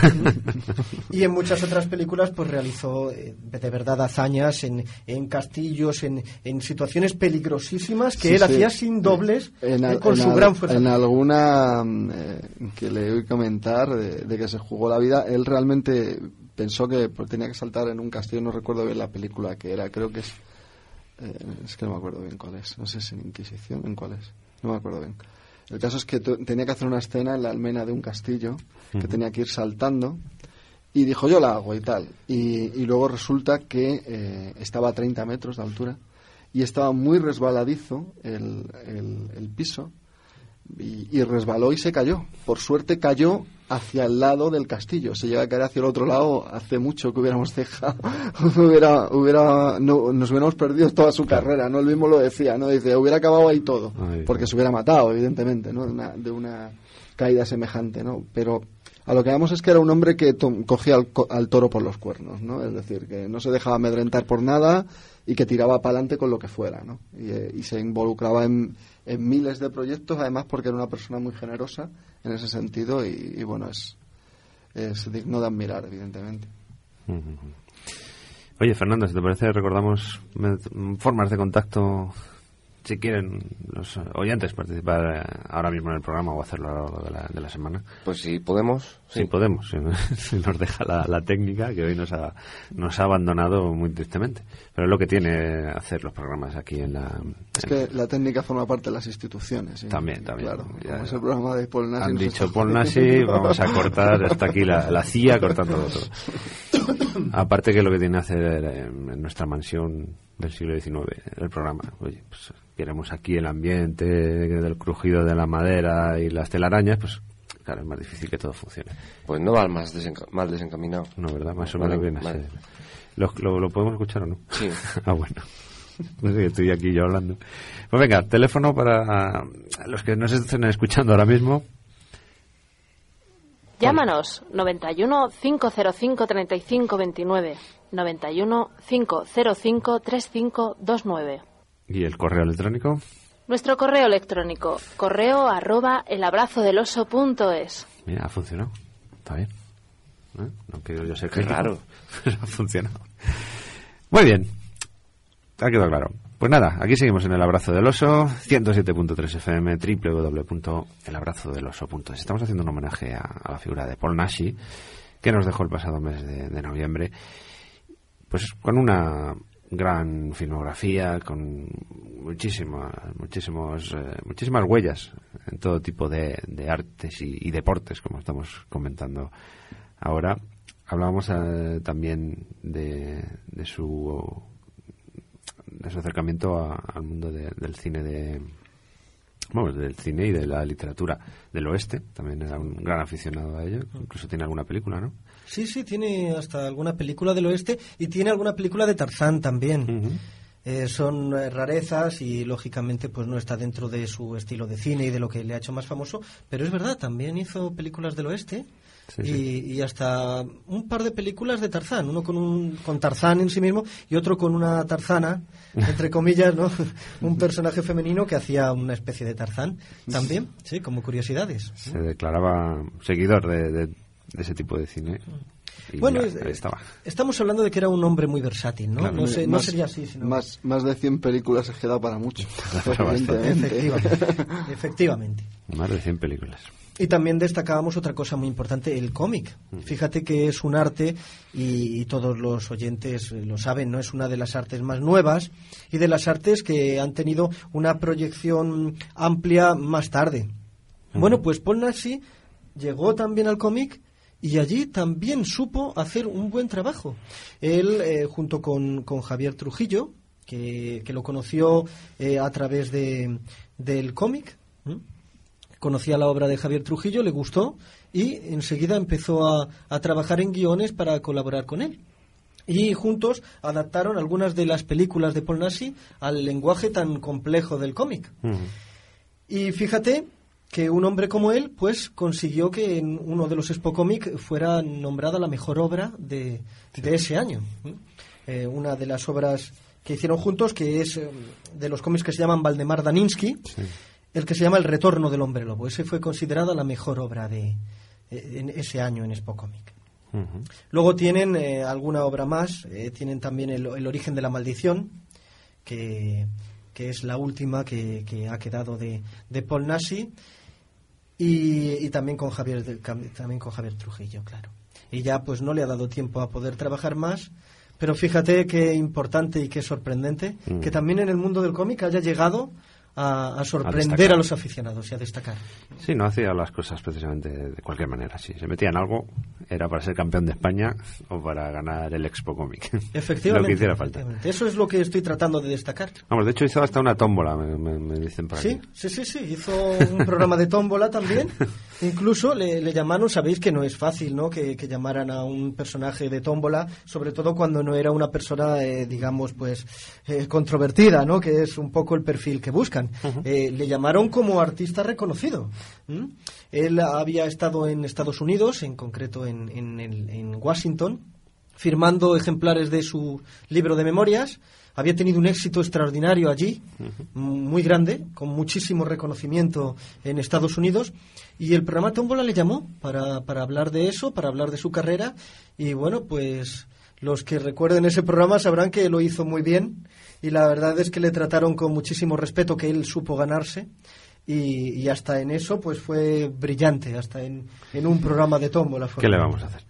Y en muchas otras películas, pues realizó eh, de verdad hazañas en, en castillos, en, en situaciones peligrosísimas que Sí, él sí. hacía sin dobles, En eh, al- con en su al- gran fuerza. En alguna eh, que le oí comentar de, de que se jugó la vida, él realmente pensó que pues, tenía que saltar en un castillo, no recuerdo bien la película que era, creo que es... eh, es que no me acuerdo bien cuál es, no sé si en Inquisición, en cuál es, no me acuerdo bien. El caso es que tu- tenía que hacer una escena en la almena de un castillo, que Ujú. tenía que ir saltando, y dijo yo la hago y tal. Y, y luego resulta que eh, estaba a treinta metros de altura y estaba muy resbaladizo el, el, el piso y, y resbaló y se cayó. Por suerte cayó hacia el lado del castillo. Se llega a caer hacia el otro lado hace mucho que hubiéramos dejado. hubiera, hubiera, no, nos hubiéramos perdido toda su carrera, ¿no? Él mismo lo decía, ¿no? Dice, hubiera acabado ahí todo. Ay, Porque no. se hubiera matado, evidentemente, ¿no? De una, de una caída semejante, ¿no? Pero a lo que vamos es que era un hombre que to- cogía al, co- al toro por los cuernos, ¿no? Es decir, que no se dejaba amedrentar por nada y que tiraba para adelante con lo que fuera, ¿no? Y, eh, y se involucraba en, en miles de proyectos, además porque era una persona muy generosa en ese sentido y, y bueno, es, es digno de admirar, evidentemente. Ujú. Oye, Fernando, si te parece, recordamos med- formas de contacto, si quieren los oyentes participar eh, ahora mismo en el programa o hacerlo a lo largo de la, de la semana. Pues si podemos. Sí, podemos, si, si nos deja la, la técnica, que hoy nos ha, nos ha abandonado muy tristemente. Pero es lo que tiene hacer los programas aquí en la... Es en- que la técnica forma parte de las instituciones. ¿sí? También, también. Claro, Ya- como es el programa de Paul Nassy. Han nos dicho está- Paul Nassy, vamos a cortar hasta aquí la, la C I A cortándolo todo. Aparte que lo que tiene que hacer eh, en nuestra mansión del siglo diecinueve, el programa, oye, pues queremos aquí el ambiente del crujido de la madera y las telarañas, pues claro, es más difícil que todo funcione. Pues no va más desenca- mal desencaminado. No, ¿verdad? Más o Vale, menos viene a vale. ser. ¿Lo, lo, lo podemos escuchar o no? Sí. Ah, bueno. No sé, que estoy aquí yo hablando. Pues venga, teléfono para los que nos estén escuchando ahora mismo. Llámanos noventa y uno, cinco cero cinco, treinta y cinco veintinueve, noventa y uno, cinco cero cinco, treinta y cinco veintinueve. ¿Y el correo electrónico? Nuestro correo electrónico, correo arroba elabrazodeloso.es. Mira, ha funcionado. Está bien. ¿Eh? No quiero yo ser Qué crítico, raro. pero ha funcionado. Muy bien. Ha quedado claro. Pues nada, aquí seguimos en El Abrazo del Oso, ciento siete punto tres F M, doble u doble u doble u punto el abrazo del oso punto es. Estamos haciendo un homenaje a, a la figura de Paul Nassy, que nos dejó el pasado mes de, de noviembre, pues con una gran filmografía, con muchísimas, muchísimos, eh, muchísimas huellas en todo tipo de, de artes y, y deportes, como estamos comentando ahora. Hablábamos eh, también de, de su de su acercamiento a- al mundo de- del cine de bueno, del cine y de la literatura del oeste. También era un gran aficionado a ello. Incluso tiene alguna película, ¿no? Sí, sí, tiene hasta alguna película del oeste y tiene alguna película de Tarzán también. Ujú. Eh, son eh, rarezas y lógicamente pues no está dentro de su estilo de cine y de lo que le ha hecho más famoso, pero es verdad, también hizo películas del oeste. Sí, y, sí. y hasta un par de películas de Tarzán, uno con un con Tarzán en sí mismo y otro con una Tarzana, entre comillas, ¿no? Un personaje femenino que hacía una especie de Tarzán también, sí, como curiosidades. Se declaraba seguidor de, de, de ese tipo de cine. Y bueno, ya, es, estaba. Estamos hablando de que era un hombre muy versátil, ¿no? Claro. No, sé, más, no sería así, sino... Más, más de cien películas se queda para mucho. Efectivamente. Efectivamente. Más de cien películas. Y también destacábamos otra cosa muy importante, el cómic. Fíjate que es un arte, y, y todos los oyentes lo saben, ¿no? Es una de las artes más nuevas y de las artes que han tenido una proyección amplia más tarde. Uh-huh. Bueno, pues Paul Naschy llegó también al cómic y allí también supo hacer un buen trabajo. Él, eh, junto con, con Javier Trujillo, que, que lo conoció eh, a través de, del cómic, ¿eh? Conocía la obra de Javier Trujillo, le gustó y enseguida empezó a, a trabajar en guiones para colaborar con él. Y juntos adaptaron algunas de las películas de Paul Naschy al lenguaje tan complejo del cómic. Uh-huh. Y fíjate que un hombre como él pues consiguió que en uno de los Expo Comic fuera nombrada la mejor obra de, de ese año. Eh, una de las obras que hicieron juntos, que es eh, de los cómics que se llaman Valdemar Daninsky, sí. El que se llama El retorno del hombre lobo. Ese fue considerada la mejor obra de eh, en ese año en Expo Comic. Uh-huh. Luego tienen eh, alguna obra más, eh, tienen también el, el origen de la maldición, que, que es la última que, que ha quedado de, de Paul Naschy, y, y también con Javier también con Javier Trujillo, claro. Y ya pues no le ha dado tiempo a poder trabajar más, pero fíjate qué importante y qué sorprendente uh-huh. que también en el mundo del cómic haya llegado A, a sorprender a, a los aficionados y a destacar. Sí, no hacía las cosas precisamente de cualquier manera. Si se metía en algo, era para ser campeón de España o para ganar el Expo Comic. Efectivamente. Lo que hiciera falta. Eso es lo que estoy tratando de destacar. Vamos, de hecho hizo hasta una tómbola, me, me, me dicen por sí, aquí. Sí, sí, sí, hizo un programa de tómbola también. Incluso le, le llamaron, sabéis que no es fácil, ¿no? Que, que llamaran a un personaje de tómbola, sobre todo cuando no era una persona, eh, digamos, pues, eh, controvertida, ¿no? Que es un poco el perfil que buscan. Uh-huh. Eh, le llamaron como artista reconocido. ¿Mm? Él había estado en Estados Unidos, en concreto en, en, en, en Washington, firmando ejemplares de su libro de memorias. Había tenido un éxito extraordinario allí, uh-huh. muy grande, con muchísimo reconocimiento en Estados Unidos, y el programa Tómbola le llamó para, para hablar de eso, para hablar de su carrera, y bueno, pues los que recuerden ese programa sabrán que lo hizo muy bien, y la verdad es que le trataron con muchísimo respeto, que él supo ganarse, y, y hasta en eso pues fue brillante, hasta en, en un programa de tómbola. ¿Qué le vamos a hacer?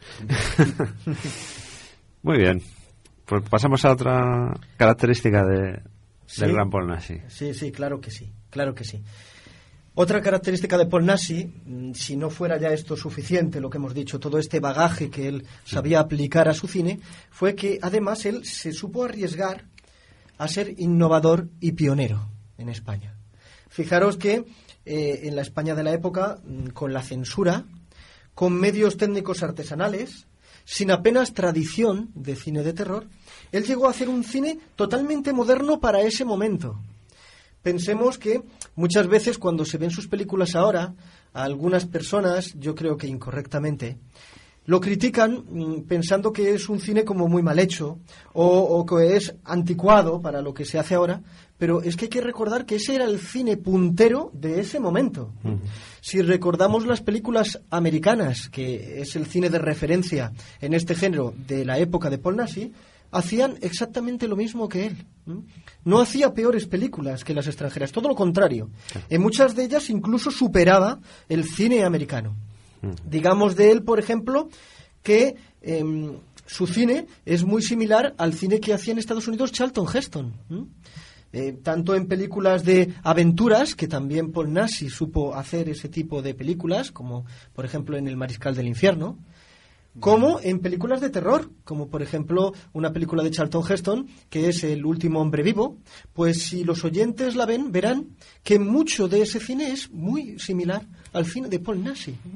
Muy bien. Pues pasamos a otra característica de, sí, del gran Paul Naschy. Sí, sí, claro que sí, claro que sí. Otra característica de Paul Naschy, si no fuera ya esto suficiente, lo que hemos dicho, todo este bagaje que él sabía aplicar a su cine, fue que además él se supo arriesgar a ser innovador y pionero en España. Fijaros que eh, en la España de la época, con la censura, con medios técnicos artesanales, sin apenas tradición de cine de terror, él llegó a hacer un cine totalmente moderno para ese momento. Pensemos que muchas veces cuando se ven sus películas ahora, a algunas personas, yo creo que incorrectamente, lo critican mmm, pensando que es un cine como muy mal hecho o, o que es anticuado para lo que se hace ahora, pero es que hay que recordar que ese era el cine puntero de ese momento. Uh-huh. Si recordamos las películas americanas, que es el cine de referencia en este género de la época de Paul Naschy, hacían exactamente lo mismo que él. No hacía peores películas que las extranjeras, todo lo contrario. En muchas de ellas incluso superaba el cine americano. Digamos de él, por ejemplo, que eh, su cine es muy similar al cine que hacía en Estados Unidos Charlton Heston. ¿Mm? Eh, tanto en películas de aventuras, que también Paul Naschy supo hacer ese tipo de películas, como por ejemplo en El Mariscal del Infierno, como en películas de terror, como por ejemplo una película de Charlton Heston, que es El último hombre vivo. Pues si los oyentes la ven, verán que mucho de ese cine es muy similar al cine de Paul Naschy.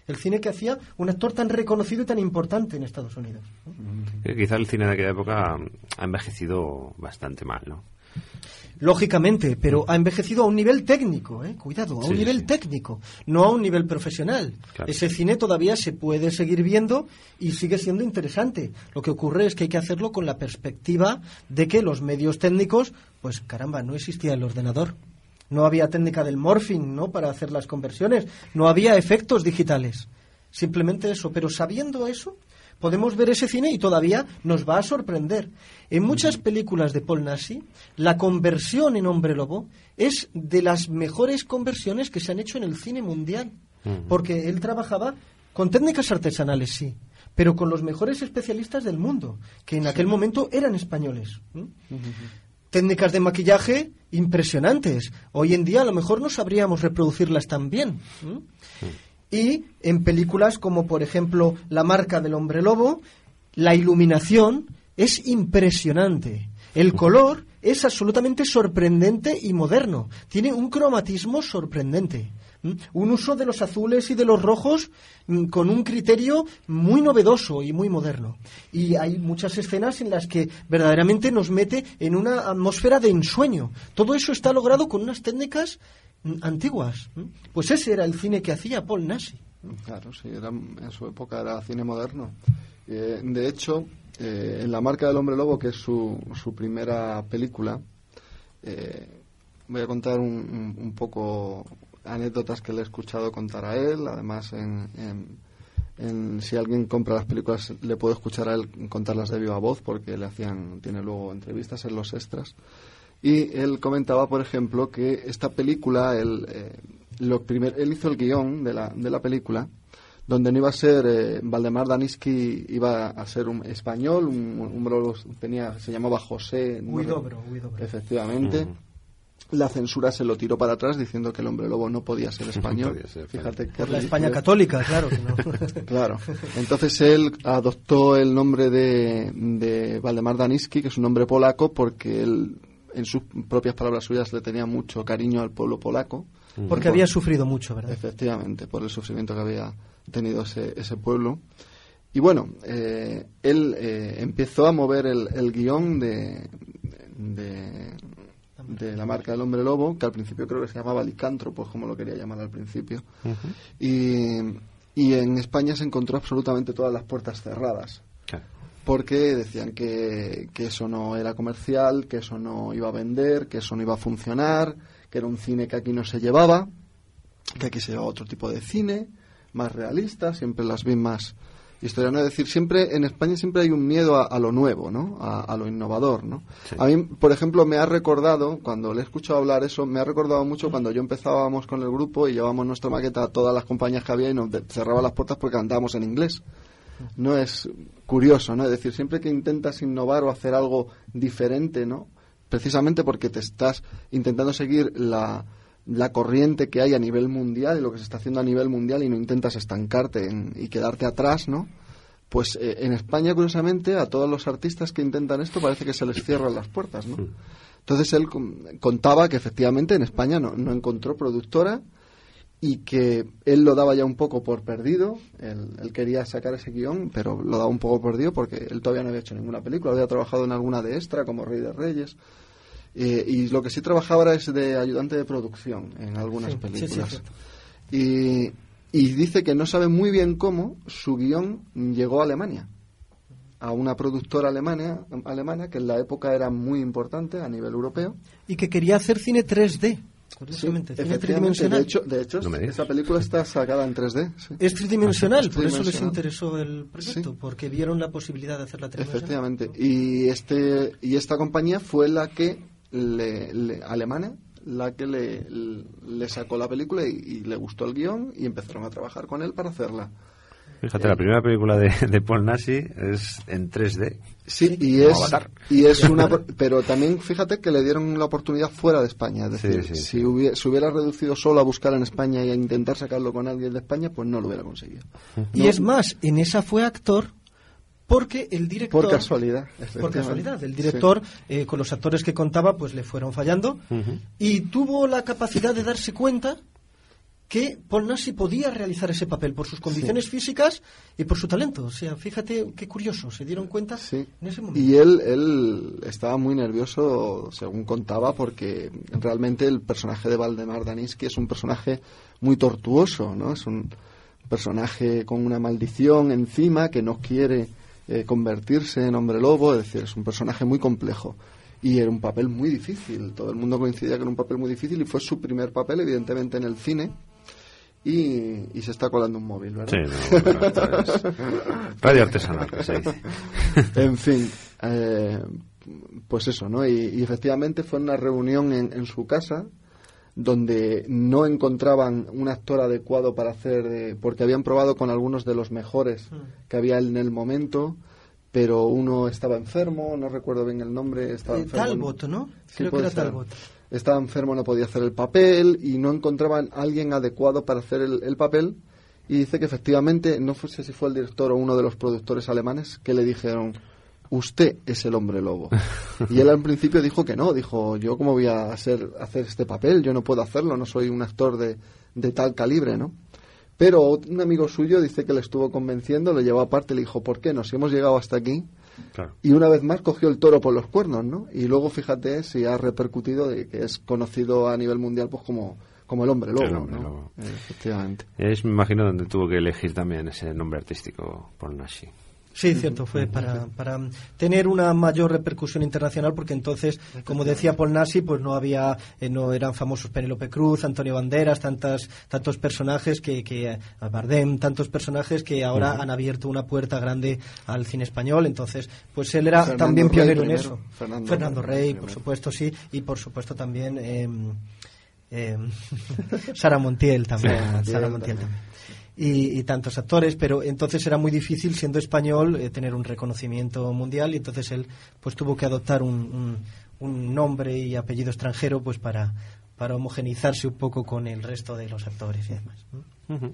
el cine que hacía un actor tan reconocido y tan importante en Estados Unidos, ¿no? Quizá el cine de aquella época ha envejecido bastante mal, ¿no? Lógicamente, pero ha envejecido a un nivel técnico, ¿eh? Cuidado, a un Sí, nivel sí. técnico, no a un nivel profesional. Claro. Ese cine todavía se puede seguir viendo y sigue siendo interesante. Lo que ocurre es que hay que hacerlo con la perspectiva de que los medios técnicos, pues caramba, no existía el ordenador. No había técnica del morphing, ¿no?, para hacer las conversiones. No había efectos digitales. Simplemente eso. Pero sabiendo eso, podemos ver ese cine y todavía nos va a sorprender. En muchas películas de Paul Naschy, la conversión en Hombre Lobo es de las mejores conversiones que se han hecho en el cine mundial. Uh-huh. Porque él trabajaba con técnicas artesanales, sí, pero con los mejores especialistas del mundo, que en aquel momento eran españoles. ¿Mm? Uh-huh. Técnicas de maquillaje impresionantes. Hoy en día a lo mejor no sabríamos reproducirlas tan bien. ¿Mm? Uh-huh. Y en películas como, por ejemplo, La marca del hombre lobo, la iluminación es impresionante. El color es absolutamente sorprendente y moderno. Tiene un cromatismo sorprendente. ¿Mm? Un uso de los azules y de los rojos mm, con un criterio muy novedoso y muy moderno. Y hay muchas escenas en las que verdaderamente nos mete en una atmósfera de ensueño. Todo eso está logrado con unas técnicas antiguas. Pues ese era el cine que hacía Paul Naschy. Claro, sí, era, en su época era cine moderno. Eh, de hecho, eh, en La marca del hombre lobo, que es su, su primera película, eh, voy a contar un, un, un poco anécdotas que le he escuchado contar a él. Además, en, en, en, si alguien compra las películas, le puedo escuchar a él contarlas de viva voz, porque le hacían, tiene luego entrevistas en los extras. Y él comentaba, por ejemplo, que esta película, él, eh, lo primer, él hizo el guión de la, de la película, donde no iba a ser, eh, Valdemar Daniski iba a ser un español, un, un, tenía, se llamaba José... Huidobro, Huidobro. Efectivamente. Uh-huh. La censura se lo tiró para atrás diciendo que el hombre lobo no podía ser español. Podía ser Fíjate que Por la España católica, claro que no. Claro. Entonces él adoptó el nombre de, de Valdemar Daniski, que es un nombre polaco, porque él, en sus propias palabras suyas, le tenía mucho cariño al pueblo polaco. Porque por, había sufrido mucho, ¿verdad? Efectivamente, por el sufrimiento que había tenido ese, ese pueblo. Y bueno, eh, él eh, empezó a mover el, el guión de, de, de La marca del hombre lobo, que al principio creo que se llamaba Licántropo, como lo quería llamar al principio. Uh-huh. Y, y en España se encontró absolutamente todas las puertas cerradas. Claro. Porque decían que, que eso no era comercial, que eso no iba a vender, que eso no iba a funcionar, que era un cine que aquí no se llevaba, que aquí se llevaba otro tipo de cine, más realista, siempre las mismas historias, ¿no? Es decir, siempre en España siempre hay un miedo a, a lo nuevo, ¿no? A, a lo innovador, ¿no? Sí. A mí, por ejemplo, me ha recordado, cuando le he escuchado hablar eso, me ha recordado mucho cuando yo empezábamos con el grupo y llevábamos nuestra maqueta a todas las compañías que había y nos cerraban las puertas porque cantábamos en inglés. No es curioso, ¿no? Es decir, siempre que intentas innovar o hacer algo diferente, ¿no? Precisamente porque te estás intentando seguir la, la corriente que hay a nivel mundial y lo que se está haciendo a nivel mundial y no intentas estancarte en, y quedarte atrás, ¿no? Pues eh, en España, curiosamente, a todos los artistas que intentan esto parece que se les cierran las puertas, ¿no? Entonces él contaba que efectivamente en España no, no encontró productora y que él lo daba ya un poco por perdido. Él, él quería sacar ese guión, pero lo daba un poco perdido porque él todavía no había hecho ninguna película, había trabajado en alguna de extra como Rey de Reyes, eh, y lo que sí trabajaba era es de ayudante de producción en algunas sí, películas. Sí, sí, y, y dice que no sabe muy bien cómo su guión llegó a Alemania, a una productora alemana, alemana que en la época era muy importante a nivel europeo. Y que quería hacer cine tres D. Curiosamente, sí, cine tridimensional. De hecho, de hecho no esa película está sacada en tres D. Sí. Es tridimensional, es por tridimensional. Eso les interesó el proyecto, sí. Porque vieron la posibilidad de hacerla tridimensional. Efectivamente. Y este y esta compañía fue la que le, le alemana, la que le, le sacó la película y, y le gustó el guión y empezaron a trabajar con él para hacerla. Fíjate, eh, la primera película de, de Paul Naschy es en tres D. Sí, y es, y es una... Pero también, fíjate que le dieron la oportunidad fuera de España. Es decir, sí, sí, si sí. Hubiera, se hubiera reducido solo a buscar en España y a intentar sacarlo con alguien de España, pues no lo hubiera conseguido. Y no, es más, en esa fue actor porque el director... Por casualidad. Por casualidad. El director, sí. eh, con los actores que contaba, pues le fueron fallando. Uh-huh. Y tuvo la capacidad de darse cuenta que Paul Naschy podía realizar ese papel por sus condiciones sí. físicas y por su talento. O sea, fíjate qué curioso, se dieron cuenta sí. en ese momento. Y él, él estaba muy nervioso, según contaba, porque realmente el personaje de Valdemar Daniski es un personaje muy tortuoso, ¿no? Es un personaje con una maldición encima que no quiere eh, convertirse en hombre lobo, es decir, es un personaje muy complejo. Y era un papel muy difícil, todo el mundo coincidía que era un papel muy difícil y fue su primer papel, evidentemente, en el cine. Y, y se está colando un móvil, ¿verdad? Sí, no, bueno, esto es radio artesanal, que se dice. En fin, eh, pues eso, ¿no? Y, y efectivamente fue una reunión en, en su casa donde no encontraban un actor adecuado para hacer, eh, porque habían probado con algunos de los mejores que había en el momento, pero uno estaba enfermo, no recuerdo bien el nombre. Estaba eh, enfermo, Talbot, ¿no? Sí, Creo que era ser. Talbot. Estaba enfermo, no podía hacer el papel y no encontraban a alguien adecuado para hacer el, el papel. Y dice que efectivamente, no sé si fue el director o uno de los productores alemanes, que le dijeron, usted es el hombre lobo. Y él al principio dijo que no, dijo, yo cómo voy a hacer, hacer este papel, yo no puedo hacerlo, no soy un actor de, de tal calibre, ¿no? Pero un amigo suyo dice que le estuvo convenciendo, le llevó aparte y le dijo, ¿por qué no? Si hemos llegado hasta aquí. Claro. Y una vez más cogió el toro por los cuernos, ¿no? Y luego fíjate si ha repercutido de que es conocido a nivel mundial pues como, como el hombre lobo, el hombre ¿no? lobo. Eh, efectivamente. Es, me imagino, donde tuvo que elegir también ese nombre artístico, Paul Naschy. Sí, cierto, fue para, para tener una mayor repercusión internacional, porque entonces, como decía Paul Naschy, pues no había, eh, no eran famosos Penélope Cruz, Antonio Banderas, tantas, tantos personajes que, que Bardem, tantos personajes que ahora uh-huh. han abierto una puerta grande al cine español. Entonces, pues él era Fernando también pionero Rey en primero. eso. Fernando, Fernando Rey, Rey por primero. supuesto, sí, y por supuesto también eh, eh, Sara Montiel también, Sí, Montiel Sara Montiel también. también. Y, y tantos actores, pero entonces era muy difícil, siendo español, eh, tener un reconocimiento mundial, y entonces él pues tuvo que adoptar un, un, un nombre y apellido extranjero pues para, para homogeneizarse un poco con el resto de los actores y demás, ¿no? Uh-huh.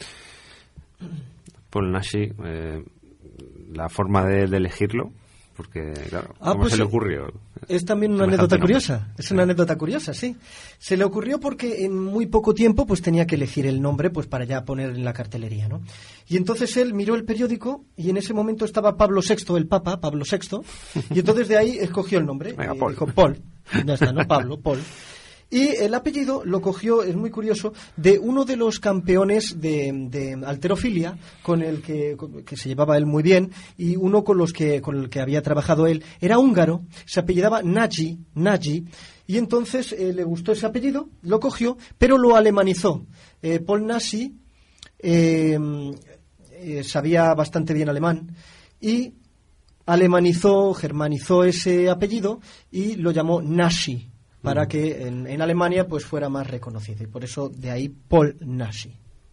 Paul Naschy, eh, la forma de, de elegirlo, porque claro, Ah, ¿cómo pues se le sí. ocurrió? Es también una Semejante anécdota nombre. curiosa. Es una anécdota curiosa, sí. Se le ocurrió porque en muy poco tiempo pues tenía que elegir el nombre pues para ya poner en la cartelería, ¿no? Y entonces él miró el periódico y en ese momento estaba Pablo sexto, el Papa, Pablo sexto, y entonces de ahí escogió el nombre. Venga, y Paul. Dijo Paul. Ya está, ¿no? Pablo, Paul. Y el apellido lo cogió, es muy curioso, de uno de los campeones de, de halterofilia con el que, con- que se llevaba él muy bien, y uno con los que con el que había trabajado él era húngaro, se apellidaba Nagy, Nagy, y entonces eh, le gustó ese apellido, lo cogió, pero lo alemanizó. Eh, Paul Naschy eh, eh, sabía bastante bien alemán y alemanizó, germanizó ese apellido y lo llamó Naschy, para que en, en Alemania pues fuera más reconocido, y por eso de ahí Paul Naschy.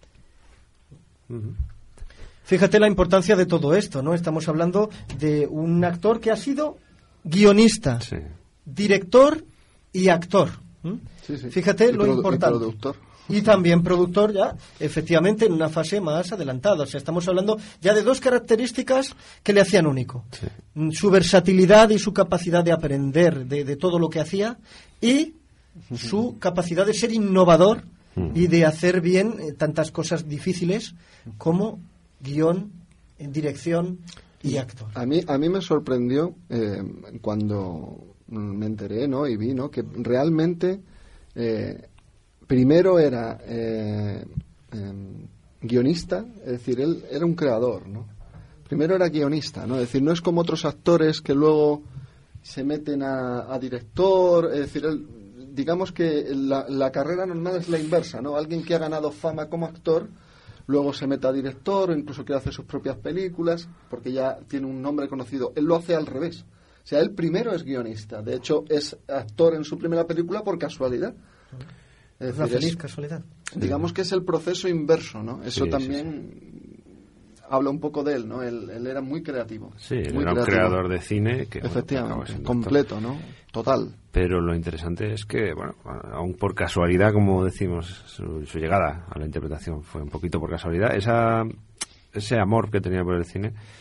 Uh-huh. Fíjate la importancia de todo esto, ¿no? Estamos hablando de un actor que ha sido guionista, Sí. director y actor. ¿m? Sí, sí. Fíjate Y lo produ- y importante. productor. Y también productor ya, efectivamente, en una fase más adelantada. O sea, estamos hablando ya de dos características que le hacían único. Sí. Mm, Su versatilidad y su capacidad de aprender de, de todo lo que hacía, y su capacidad de ser innovador Mm. y de hacer bien eh, tantas cosas difíciles como guión, eh, dirección y actor. A mí, a mí me sorprendió eh, cuando me enteré, ¿no? Y vi, ¿no? Que realmente eh, primero era eh, em, guionista, es decir, él era un creador, ¿no? Primero era guionista, ¿no? Es decir, no es como otros actores que luego se meten a, a director, es decir, él, digamos que la, la carrera normal es la inversa, ¿no? Alguien que ha ganado fama como actor luego se mete a director o incluso quiere hacer sus propias películas porque ya tiene un nombre conocido. Él lo hace al revés. O sea, él primero es guionista. De hecho, es actor en su primera película por casualidad. Es Una decir, feliz es- casualidad. digamos que es el proceso inverso, ¿no? Eso Sí, sí, también habla un poco de él, ¿no? Él, él era muy creativo. Sí, él muy era un creativo. creador de cine que bueno, acabó Efectivamente, siendo actor. completo, ¿no? Total. Pero lo interesante es que, bueno, aún por casualidad, como decimos, su, su llegada a la interpretación fue un poquito por casualidad. Esa, ese amor que tenía por el cine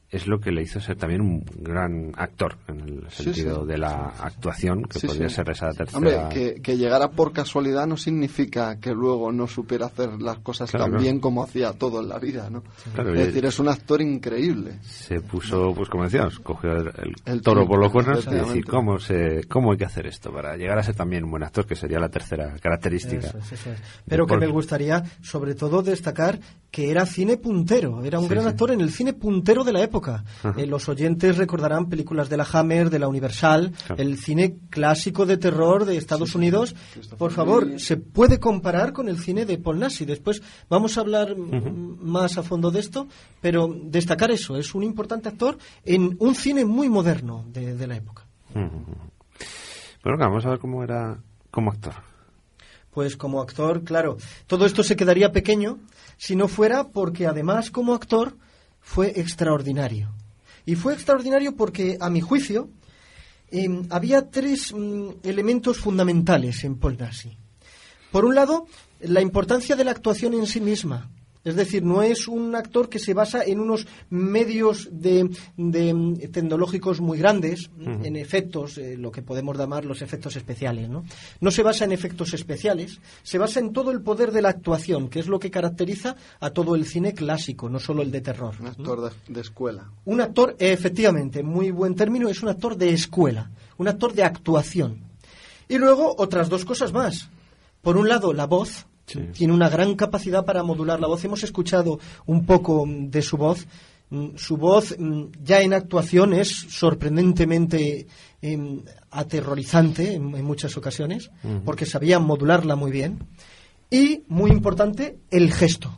es lo que le hizo ser también un gran actor, en el sentido sí, sí. de la actuación, que sí, podría sí. ser esa tercera... Hombre, que, que llegara por casualidad no significa que luego no supiera hacer las cosas claro, tan claro. bien como hacía todo en la vida, ¿no? Claro, es decir, es un actor increíble. Se puso, pues como decíamos, cogió el, el, el toro por los cuernos y decir, ¿cómo, se, ¿cómo hay que hacer esto para llegar a ser también un buen actor, que sería la tercera característica? Eso, eso, eso. Pero que me gustaría, sobre todo, destacar que era cine puntero, era un sí, gran sí. actor en el cine puntero de la época. Eh, los oyentes recordarán películas de la Hammer, de la Universal, claro. el cine clásico de terror de Estados sí, Unidos. Sí. Por favor, sí. se puede comparar con el cine de Paul Naschy. Después vamos a hablar uh-huh. más a fondo de esto, pero destacar eso, es un importante actor en un cine muy moderno de, de la época. Uh-huh. Bueno, vamos a ver cómo era como actor. Pues como actor, claro, todo esto se quedaría pequeño si no fuera porque además como actor fue extraordinario. Y fue extraordinario porque, a mi juicio, eh, había tres mm, elementos fundamentales en Paul Naschy. Por un lado, la importancia de la actuación en sí misma. Es decir, no es un actor que se basa en unos medios de, de tecnológicos muy grandes, uh-huh. en efectos, eh, lo que podemos llamar los efectos especiales, ¿no? No se basa en efectos especiales, se basa en todo el poder de la actuación, que es lo que caracteriza a todo el cine clásico, no solo el de terror. Un actor ¿no? de, de escuela. Un actor, efectivamente, muy buen término, es un actor de escuela, un actor de actuación. Y luego, otras dos cosas más. Por un lado, la voz. Sí. Tiene una gran capacidad para modular la voz. Hemos escuchado un poco de su voz. Su voz ya en actuación es sorprendentemente eh, aterrorizante en, en muchas ocasiones, uh-huh. porque sabía modularla muy bien. Y, muy importante, el gesto,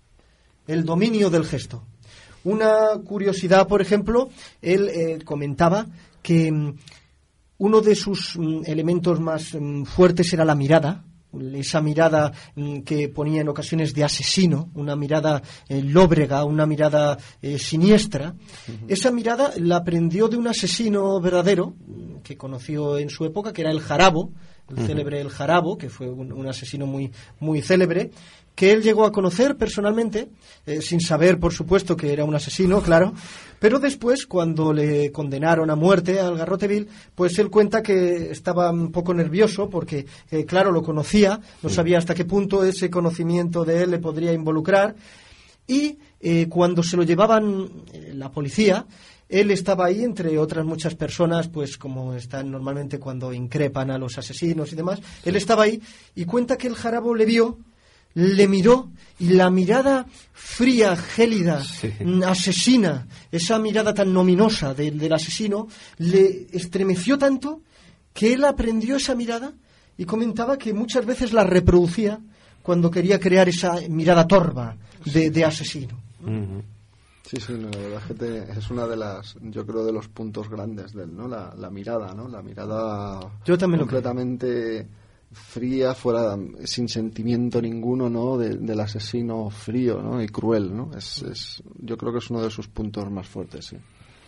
el dominio del gesto. Una curiosidad, por ejemplo, él eh, comentaba que um, uno de sus um, elementos más um, fuertes era la mirada. Esa mirada mm, que ponía en ocasiones de asesino, una mirada eh, lóbrega, una mirada eh, siniestra. Uh-huh. Esa mirada la aprendió de un asesino verdadero que conoció en su época, que era el Jarabo, el uh-huh. célebre El Jarabo, que fue un, un asesino muy, muy célebre, que él llegó a conocer personalmente, eh, sin saber, por supuesto, que era un asesino, claro, pero después, cuando le condenaron a muerte al Garrote Vil, pues él cuenta que estaba un poco nervioso porque, eh, claro, lo conocía, no sabía hasta qué punto ese conocimiento de él le podría involucrar, y eh, cuando se lo llevaban eh, la policía, él estaba ahí entre otras muchas personas, pues como están normalmente cuando increpan a los asesinos y demás, él estaba ahí y cuenta que el Jarabo le vio, le miró y la mirada fría, gélida, sí. asesina, esa mirada tan ominosa de, del asesino, le estremeció tanto que él aprendió esa mirada y comentaba que muchas veces la reproducía cuando quería crear esa mirada torva de, de asesino. Uh-huh. Sí, sí, no, la verdad es que te, es una de las, yo creo, de los puntos grandes de él, ¿no? La, la mirada, ¿no? La mirada yo también completamente fría, fuera, sin sentimiento ninguno, ¿no? De, del asesino frío, ¿no? Y cruel, ¿no? Es, es, yo creo que es uno de sus puntos más fuertes, sí.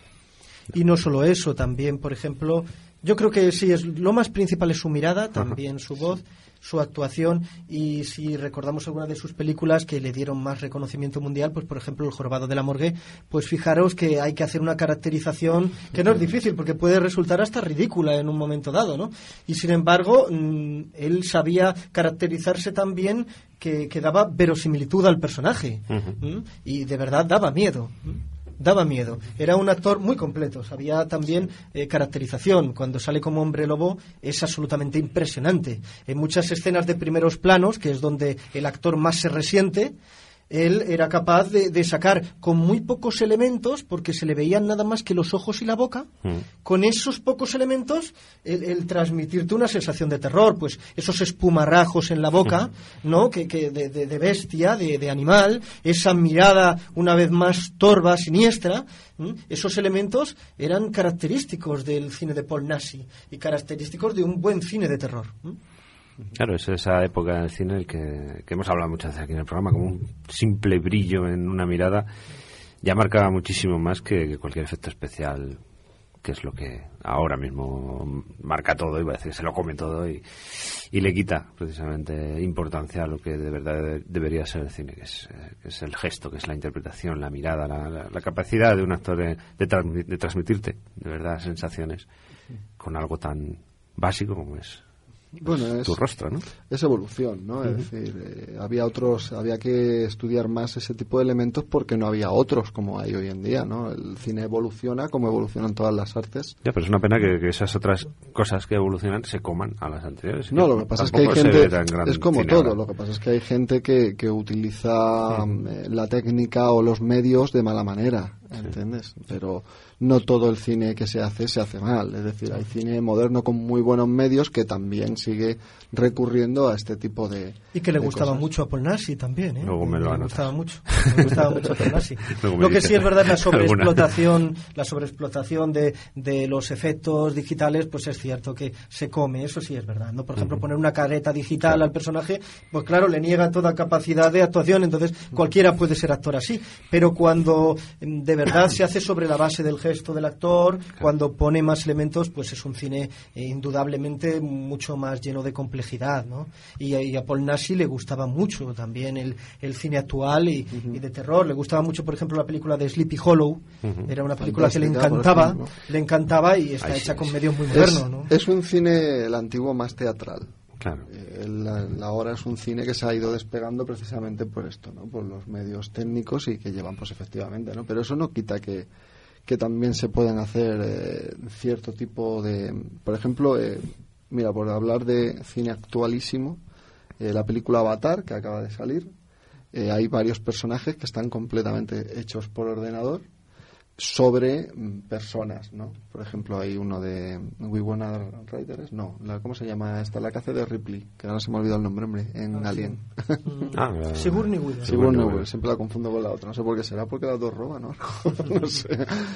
Y no solo eso, también, por ejemplo, yo creo que sí, es lo más principal es su mirada, también su voz, su actuación, y si recordamos alguna de sus películas que le dieron más reconocimiento mundial, pues por ejemplo El Jorobado de la Morgue, pues fijaros que hay que hacer una caracterización que no es difícil porque puede resultar hasta ridícula en un momento dado, ¿no? Y sin embargo, mmm, él sabía caracterizarse tan bien que, que daba verosimilitud al personaje, uh-huh. ¿Mm? Y de verdad daba miedo. ¿Mm? Daba miedo. Era un actor muy completo. Sabía también eh, caracterización. Cuando sale como hombre lobo es absolutamente impresionante. En muchas escenas de primeros planos, que es donde el actor más se resiente, él era capaz de, de sacar con muy pocos elementos, porque se le veían nada más que los ojos y la boca, mm. con esos pocos elementos, el, el transmitirte una sensación de terror, pues esos espumarrajos en la boca, mm. ¿no? Que, que de, de, de bestia, de, de animal, esa mirada una vez más torva, siniestra, ¿m? Esos elementos eran característicos del cine de Paul Naschy y característicos de un buen cine de terror. ¿M? Claro, es esa época del cine el que, que hemos hablado muchas veces aquí en el programa, como un simple brillo en una mirada ya marcaba muchísimo más que, que cualquier efecto especial, que es lo que ahora mismo marca todo, iba a decir, se lo come todo y, y le quita precisamente importancia a lo que de verdad de, debería ser el cine, que es, eh, que es el gesto, que es la interpretación, la mirada, la, la, la capacidad de un actor de, de, transmi- de transmitirte de verdad sensaciones con algo tan básico como es Bueno, pues, es, tu rostro, ¿no? Es evolución, ¿no? Uh-huh. Es decir, eh, había otros, había que estudiar más ese tipo de elementos porque no había otros como hay hoy en día, ¿no? El cine evoluciona como evolucionan todas las artes. Ya, pero es una pena que, que esas otras cosas que evolucionan se coman a las anteriores. No, lo que pasa es que hay gente, es como todo, ahora. Lo que pasa es que hay gente que, que utiliza uh-huh. eh, la técnica o los medios de mala manera, ¿entiendes? Sí. Pero no todo el cine que se hace se hace mal, es decir, hay cine moderno con muy buenos medios que también sigue recurriendo a este tipo de y que le de gustaba cosas. mucho a Polnasi también, ¿eh? Luego me lo le anotas. gustaba mucho, le gustaba mucho a Polnasi. Lo que sí es verdad, la sobreexplotación, la sobreexplotación de, de los efectos digitales, pues es cierto que se come, eso sí es verdad, ¿no? Por ejemplo, uh-huh. poner una careta digital claro. al personaje, pues claro, le niega toda capacidad de actuación, entonces cualquiera puede ser actor así, pero cuando de verdad se hace sobre la base del gesto del actor, claro. cuando pone más elementos, pues es un cine eh, indudablemente mucho más lleno de complejidad, ¿no? Y, y a Polnasi le gustaba mucho también el, el cine actual y, uh-huh. y de terror. Le gustaba mucho, por ejemplo, la película de Sleepy Hollow. Uh-huh. Era una película que le encantaba, le encantaba y está Ay, hecha sí, con sí. medios muy modernos, es, ¿no? Es un cine, el antiguo, más teatral. Claro. Eh, la, la ahora es un cine que se ha ido despegando precisamente por esto, ¿no? Por los medios técnicos y que llevan, pues efectivamente, ¿no? Pero eso no quita que que también se pueden hacer eh, cierto tipo de... Por ejemplo, eh, mira, por hablar de cine actualísimo, eh, la película Avatar, que acaba de salir, eh, hay varios personajes que están completamente hechos por ordenador sobre mm, personas, ¿no? Por ejemplo, hay uno de Winona Ryder, no, la, ¿cómo se llama esta? La que hace de Ripley, que ahora se me ha olvidado el nombre, hombre, en ah, Alien. Sí. ah, Sigourney Weaver. Sigourney Weaver, siempre la confundo con la otra, no sé por qué será, porque las dos roban, ¿no? No sé.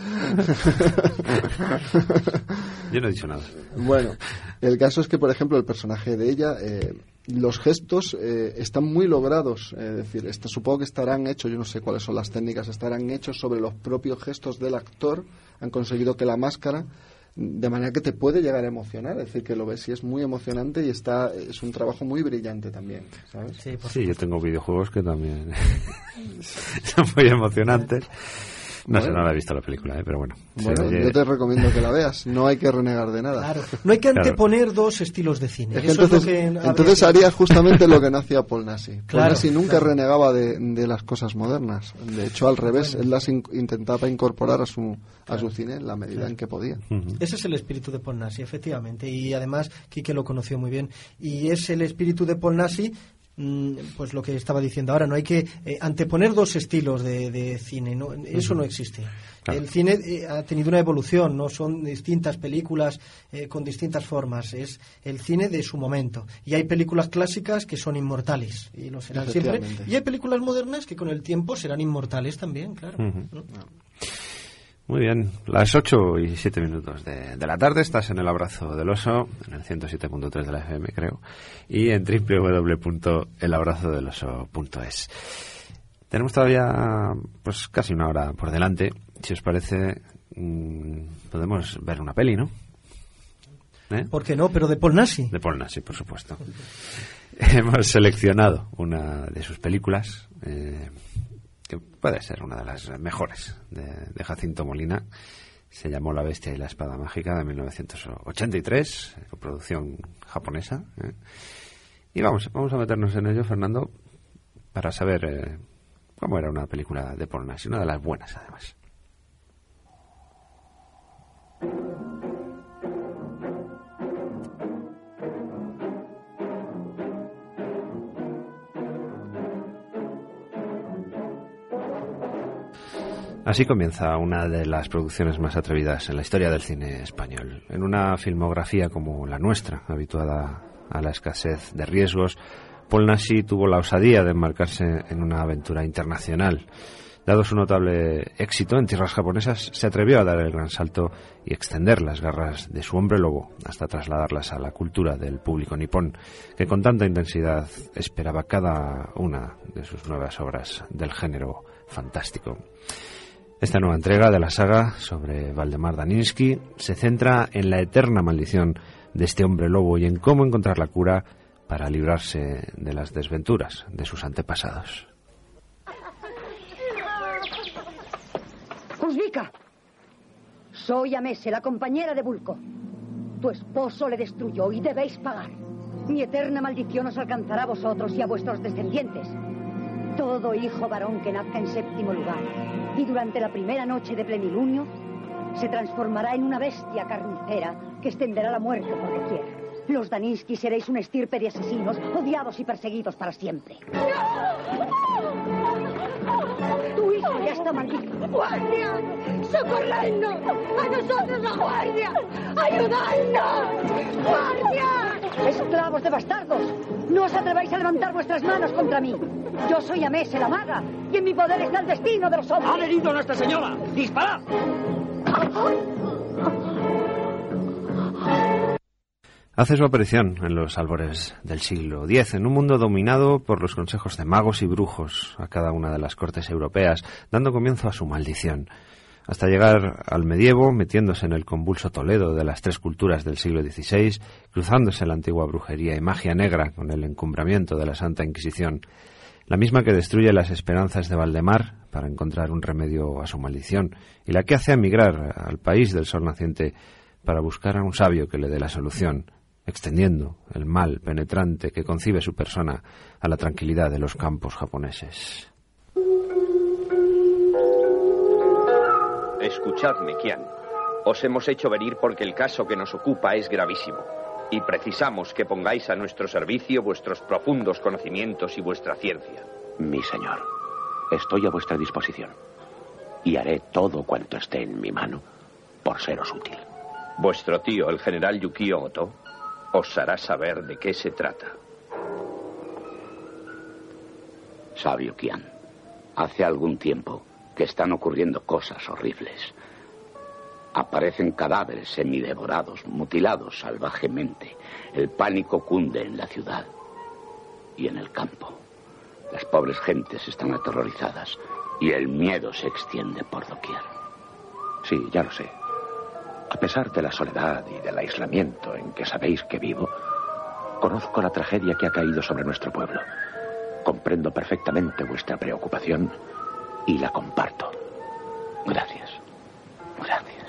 Yo no he dicho nada. Bueno, el caso es que, por ejemplo, el personaje de ella... Eh, los gestos eh, están muy logrados, es decir, este, supongo que estarán hechos, yo no sé cuáles son las técnicas, estarán hechos sobre los propios gestos del actor, han conseguido que la máscara, de manera que te puede llegar a emocionar, es decir, que lo ves y es muy emocionante y está es un trabajo muy brillante también, ¿sabes? Sí, sí, yo tengo videojuegos que también son muy emocionantes. No bueno. sé, no la he visto la película, ¿eh? Pero bueno. Bueno, oye... yo te recomiendo que la veas. No hay que renegar de nada. Claro. No hay que anteponer claro. dos estilos de cine. Es que Eso entonces, es lo que entonces harías justamente lo que no hacía Polnasi. Claro, Polnasi nunca claro. renegaba de, de las cosas modernas. De hecho, al revés, bueno. él las in, intentaba incorporar a su a su cine en la medida claro. en que podía. Uh-huh. Ese es el espíritu de Polnasi, efectivamente. Y además, Quique lo conoció muy bien. Y es el espíritu de Polnasi... pues lo que estaba diciendo ahora, no hay que eh, anteponer dos estilos de, de cine, ¿no? Eso no existe. Claro. El cine eh, ha tenido una evolución, no son distintas películas eh, con distintas formas, es el cine de su momento. Y hay películas clásicas que son inmortales y lo serán siempre. Y hay películas modernas que con el tiempo serán inmortales también, claro. Uh-huh. ¿no? Muy bien, las ocho y siete minutos de, de la tarde, estás en el Abrazo del Oso, en el ciento siete punto tres de la F M, creo, y en doble u doble u doble u punto el abrazo del oso punto es. Tenemos todavía pues casi una hora por delante. Si os parece, mmm, podemos ver una peli, ¿no? ¿Eh? ¿Por qué no? Pero de Polnasi. De Polnasi, por supuesto. Hemos seleccionado una de sus películas, eh, que puede ser una de las mejores de, de Jacinto Molina. Se llamó La bestia y la espada mágica, de mil novecientos ochenta y tres, producción japonesa. ¿eh? Y vamos, vamos a meternos en ello, Fernando, para saber eh, cómo era una película de Polnasi, una de las buenas, además. Así comienza una de las producciones más atrevidas en la historia del cine español. En una filmografía como la nuestra, habituada a la escasez de riesgos, Polnasi tuvo la osadía de embarcarse en una aventura internacional. Dado su notable éxito en tierras japonesas, se atrevió a dar el gran salto y extender las garras de su hombre lobo hasta trasladarlas a la cultura del público nipón, que con tanta intensidad esperaba cada una de sus nuevas obras del género fantástico. Esta nueva entrega de la saga sobre Valdemar Daninsky se centra en la eterna maldición de este hombre lobo y en cómo encontrar la cura para librarse de las desventuras de sus antepasados. Kuzvika, soy Amese, la compañera de Vulco. Tu esposo le destruyó y debéis pagar. Mi eterna maldición os alcanzará a vosotros y a vuestros descendientes. Todo hijo varón que nazca en séptimo lugar y durante la primera noche de plenilunio se transformará en una bestia carnicera que extenderá la muerte por doquier. Los Daninsky seréis una estirpe de asesinos, odiados y perseguidos para siempre. Tu hijo ya está maldito. ¡Guardia! ¡Socorrednos! ¡A nosotros la guardia! ¡Ayudadnos! ¡Guardia! ¡Esclavos de bastardos! ¡No os atreváis a levantar vuestras manos contra mí! Yo soy Amese, la maga, y en mi poder está el destino de los hombres. ¡Ha venido Nuestra Señora! ¡Disparad! Hace su aparición en los albores del siglo diez, en un mundo dominado por los consejos de magos y brujos a cada una de las cortes europeas, dando comienzo a su maldición, hasta llegar al medievo, metiéndose en el convulso Toledo de las tres culturas del siglo dieciséis, cruzándose la antigua brujería y magia negra con el encumbramiento de la Santa Inquisición, la misma que destruye las esperanzas de Valdemar para encontrar un remedio a su maldición, y la que hace emigrar al país del sol naciente para buscar a un sabio que le dé la solución, extendiendo el mal penetrante que concibe su persona a la tranquilidad de los campos japoneses. Escuchadme, Kian. Os hemos hecho venir porque el caso que nos ocupa es gravísimo y precisamos que pongáis a nuestro servicio vuestros profundos conocimientos y vuestra ciencia. Mi señor, estoy a vuestra disposición y haré todo cuanto esté en mi mano por seros útil. Vuestro tío, el general Yukio Oto, os hará saber de qué se trata. Sabio Kian, hace algún tiempo que están ocurriendo cosas horribles. Aparecen cadáveres semidevorados, mutilados salvajemente. El pánico cunde en la ciudad y en el campo. Las pobres gentes están aterrorizadas y el miedo se extiende por doquier. Sí, ya lo sé. A pesar de la soledad y del aislamiento en que sabéis que vivo, conozco la tragedia que ha caído sobre nuestro pueblo. Comprendo perfectamente vuestra preocupación y la comparto. Gracias. Gracias.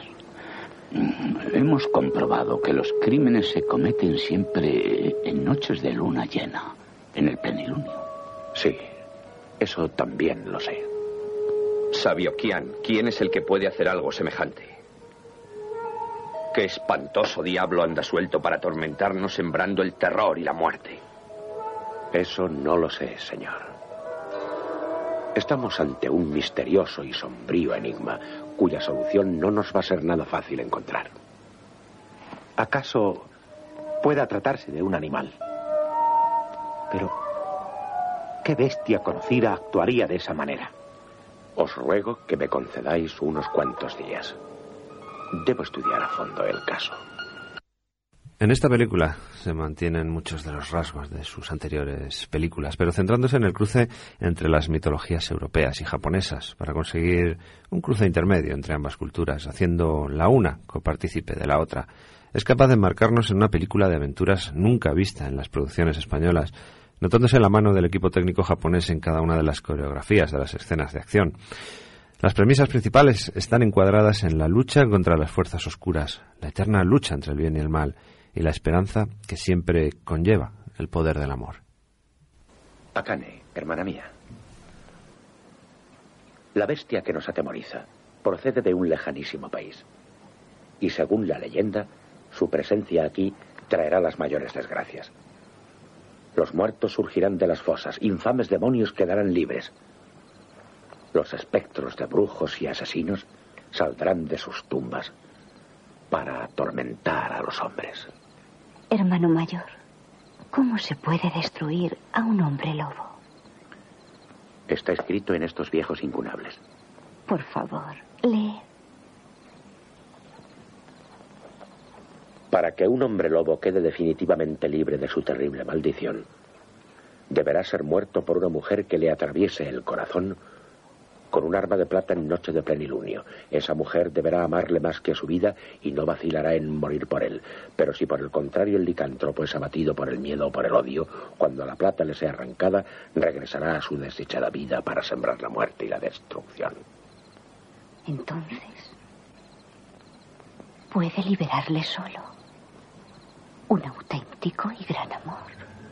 Hemos comprobado que los crímenes se cometen siempre en noches de luna llena, en el plenilunio. Sí, eso también lo sé. Sabio Kian, ¿quién es el que puede hacer algo semejante? ¿Qué espantoso diablo anda suelto para atormentarnos sembrando el terror y la muerte? Eso no lo sé, señor. Estamos ante un misterioso y sombrío enigma cuya solución no nos va a ser nada fácil encontrar. ¿Acaso pueda tratarse de un animal? Pero, ¿qué bestia conocida actuaría de esa manera? Os ruego que me concedáis unos cuantos días. Debo estudiar a fondo el caso. En esta película se mantienen muchos de los rasgos de sus anteriores películas, pero centrándose en el cruce entre las mitologías europeas y japonesas, para conseguir un cruce intermedio entre ambas culturas, haciendo la una copartícipe de la otra. Es capaz de enmarcarnos en una película de aventuras nunca vista en las producciones españolas, notándose la mano del equipo técnico japonés en cada una de las coreografías de las escenas de acción. Las premisas principales están encuadradas en la lucha contra las fuerzas oscuras, la eterna lucha entre el bien y el mal, y la esperanza que siempre conlleva el poder del amor. Akane, hermana mía. La bestia que nos atemoriza procede de un lejanísimo país. Y según la leyenda, su presencia aquí traerá las mayores desgracias. Los muertos surgirán de las fosas, infames demonios quedarán libres. Los espectros de brujos y asesinos saldrán de sus tumbas para atormentar a los hombres. Hermano mayor, ¿cómo se puede destruir a un hombre lobo? Está escrito en estos viejos incunables. Por favor, lee. Para que un hombre lobo quede definitivamente libre de su terrible maldición, deberá ser muerto por una mujer que le atraviese el corazón con un arma de plata en noche de plenilunio. Esa mujer deberá amarle más que a su vida y no vacilará en morir por él. Pero si por el contrario el licántropo es abatido por el miedo o por el odio, cuando la plata le sea arrancada, regresará a su desdichada vida para sembrar la muerte y la destrucción. Entonces, puede liberarle solo. Un auténtico y gran amor.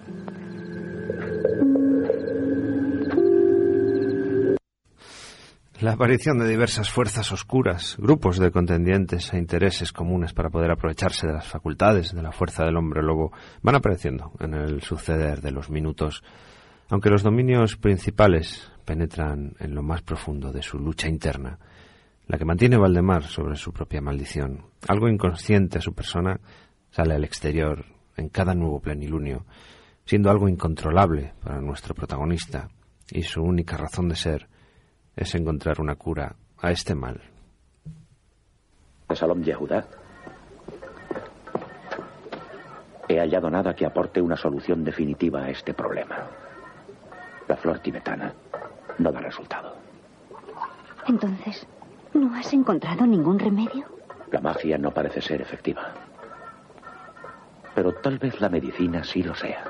La aparición de diversas fuerzas oscuras, grupos de contendientes e intereses comunes para poder aprovecharse de las facultades de la fuerza del hombre lobo van apareciendo en el suceder de los minutos, aunque los dominios principales penetran en lo más profundo de su lucha interna, la que mantiene Valdemar sobre su propia maldición. Algo inconsciente a su persona sale al exterior en cada nuevo plenilunio, siendo algo incontrolable para nuestro protagonista, y su única razón de ser es encontrar una cura a este mal. Salom Yehudá, he hallado nada que aporte una solución definitiva a este problema. La flor tibetana no da resultado. Entonces, ¿no has encontrado ningún remedio? La magia no parece ser efectiva. Pero tal vez la medicina sí lo sea.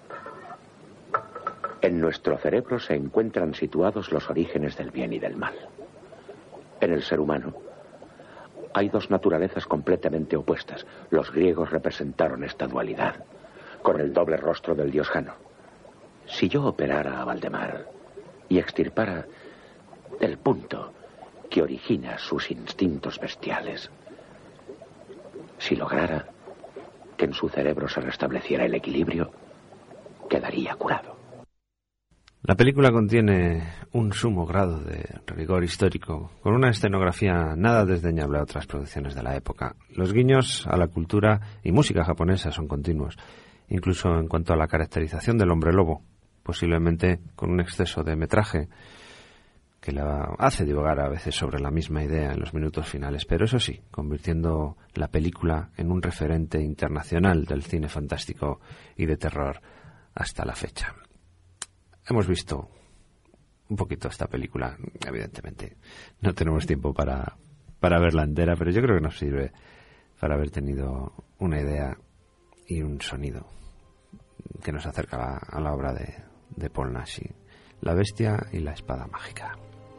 En nuestro cerebro se encuentran situados los orígenes del bien y del mal. En el ser humano hay dos naturalezas completamente opuestas. Los griegos representaron esta dualidad con el doble rostro del dios Jano. Si yo operara a Valdemar y extirpara el punto que origina sus instintos bestiales, si lograra que en su cerebro se restableciera el equilibrio, quedaría curado. La película contiene un sumo grado de rigor histórico, con una escenografía nada desdeñable a otras producciones de la época. Los guiños a la cultura y música japonesa son continuos, incluso en cuanto a la caracterización del hombre lobo, posiblemente con un exceso de metraje que la hace divagar a veces sobre la misma idea en los minutos finales, pero eso sí, convirtiendo la película en un referente internacional del cine fantástico y de terror hasta la fecha. Hemos visto un poquito esta película, evidentemente no tenemos tiempo para, para verla entera, pero yo creo que nos sirve para haber tenido una idea y un sonido que nos acerca a la, a la obra de, de Paul Naschy, La bestia y la espada mágica.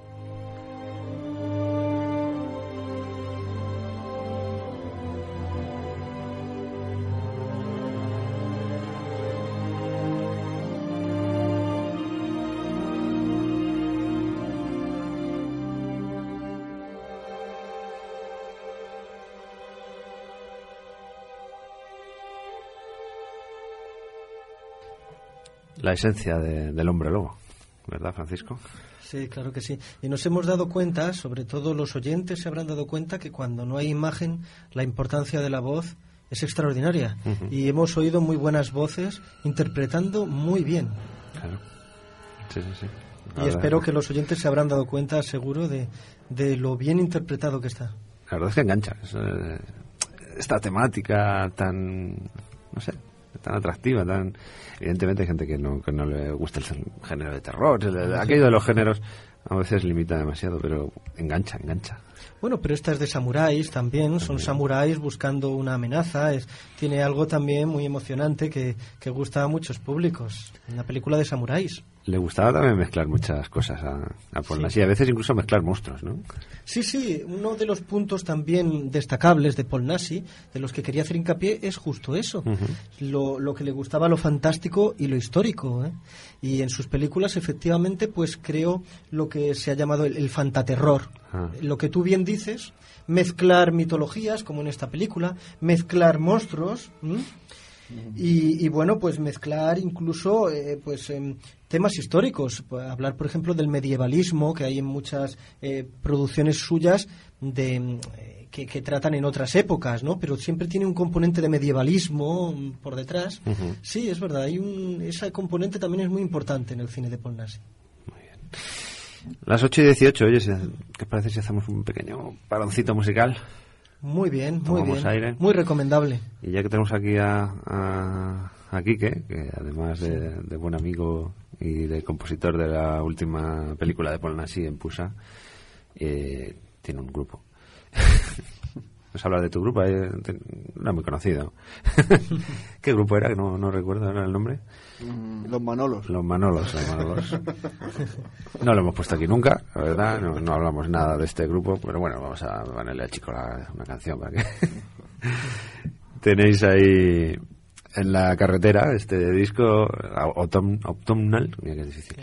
La esencia de, del hombre lobo, ¿verdad, Francisco? Sí, claro que sí. Y nos hemos dado cuenta, sobre todo los oyentes se habrán dado cuenta, que cuando no hay imagen, la importancia de la voz es extraordinaria. Uh-huh. Y hemos oído muy buenas voces interpretando muy bien. Claro. Sí, sí, sí. Y espero que los oyentes se habrán dado cuenta, seguro, de, de lo bien interpretado que está. La verdad es que engancha. Es, eh, esta temática tan, no sé, tan atractiva, tan... Evidentemente hay gente que no, que no le gusta el género de terror, el, aquello de los géneros a veces limita demasiado, pero engancha, engancha. Bueno, pero esta es de samuráis también, son samuráis buscando una amenaza, es, tiene algo también muy emocionante que, que gusta a muchos públicos, una película de samuráis. Le gustaba también mezclar muchas cosas a, a Paul Naschy, sí. A veces incluso mezclar monstruos, ¿no? Sí, sí, uno de los puntos también destacables de Paul Naschy, de los que quería hacer hincapié, es justo eso, uh-huh. lo, lo que le gustaba lo fantástico y lo histórico, ¿eh? Y en sus películas efectivamente pues creó lo que se ha llamado el, el fantaterror, ah. Lo que tú bien dices, mezclar mitologías, como en esta película, mezclar monstruos, ¿m? Y, y bueno, pues mezclar incluso eh, pues eh, temas históricos, hablar por ejemplo del medievalismo que hay en muchas eh, producciones suyas de eh, que, que tratan en otras épocas, ¿no? Pero siempre tiene un componente de medievalismo por detrás. Uh-huh. Sí, es verdad, hay un, ese componente también es muy importante en el cine de Paul Naschy. Muy bien. Las ocho y dieciocho, oye, ¿qué parece si hacemos un pequeño paroncito musical? Muy bien, muy Tomamos bien. Aire. Muy recomendable. Y ya que tenemos aquí a, a, a Quique, que además de, de buen amigo y de compositor de la última película de Paul Naschy en Pusa, eh, tiene un grupo. ¿Nos hablas de tu grupo? Eh, no era muy conocido. ¿Qué grupo era? No, no recuerdo ahora el nombre. Mm, los Manolos. Los Manolos, los Manolos. No lo hemos puesto aquí nunca, la verdad. No, no hablamos nada de este grupo, pero bueno, vamos a ponerle al chico la, una canción para que... Tenéis ahí en la carretera este disco autum, Autumnal, mira que es difícil.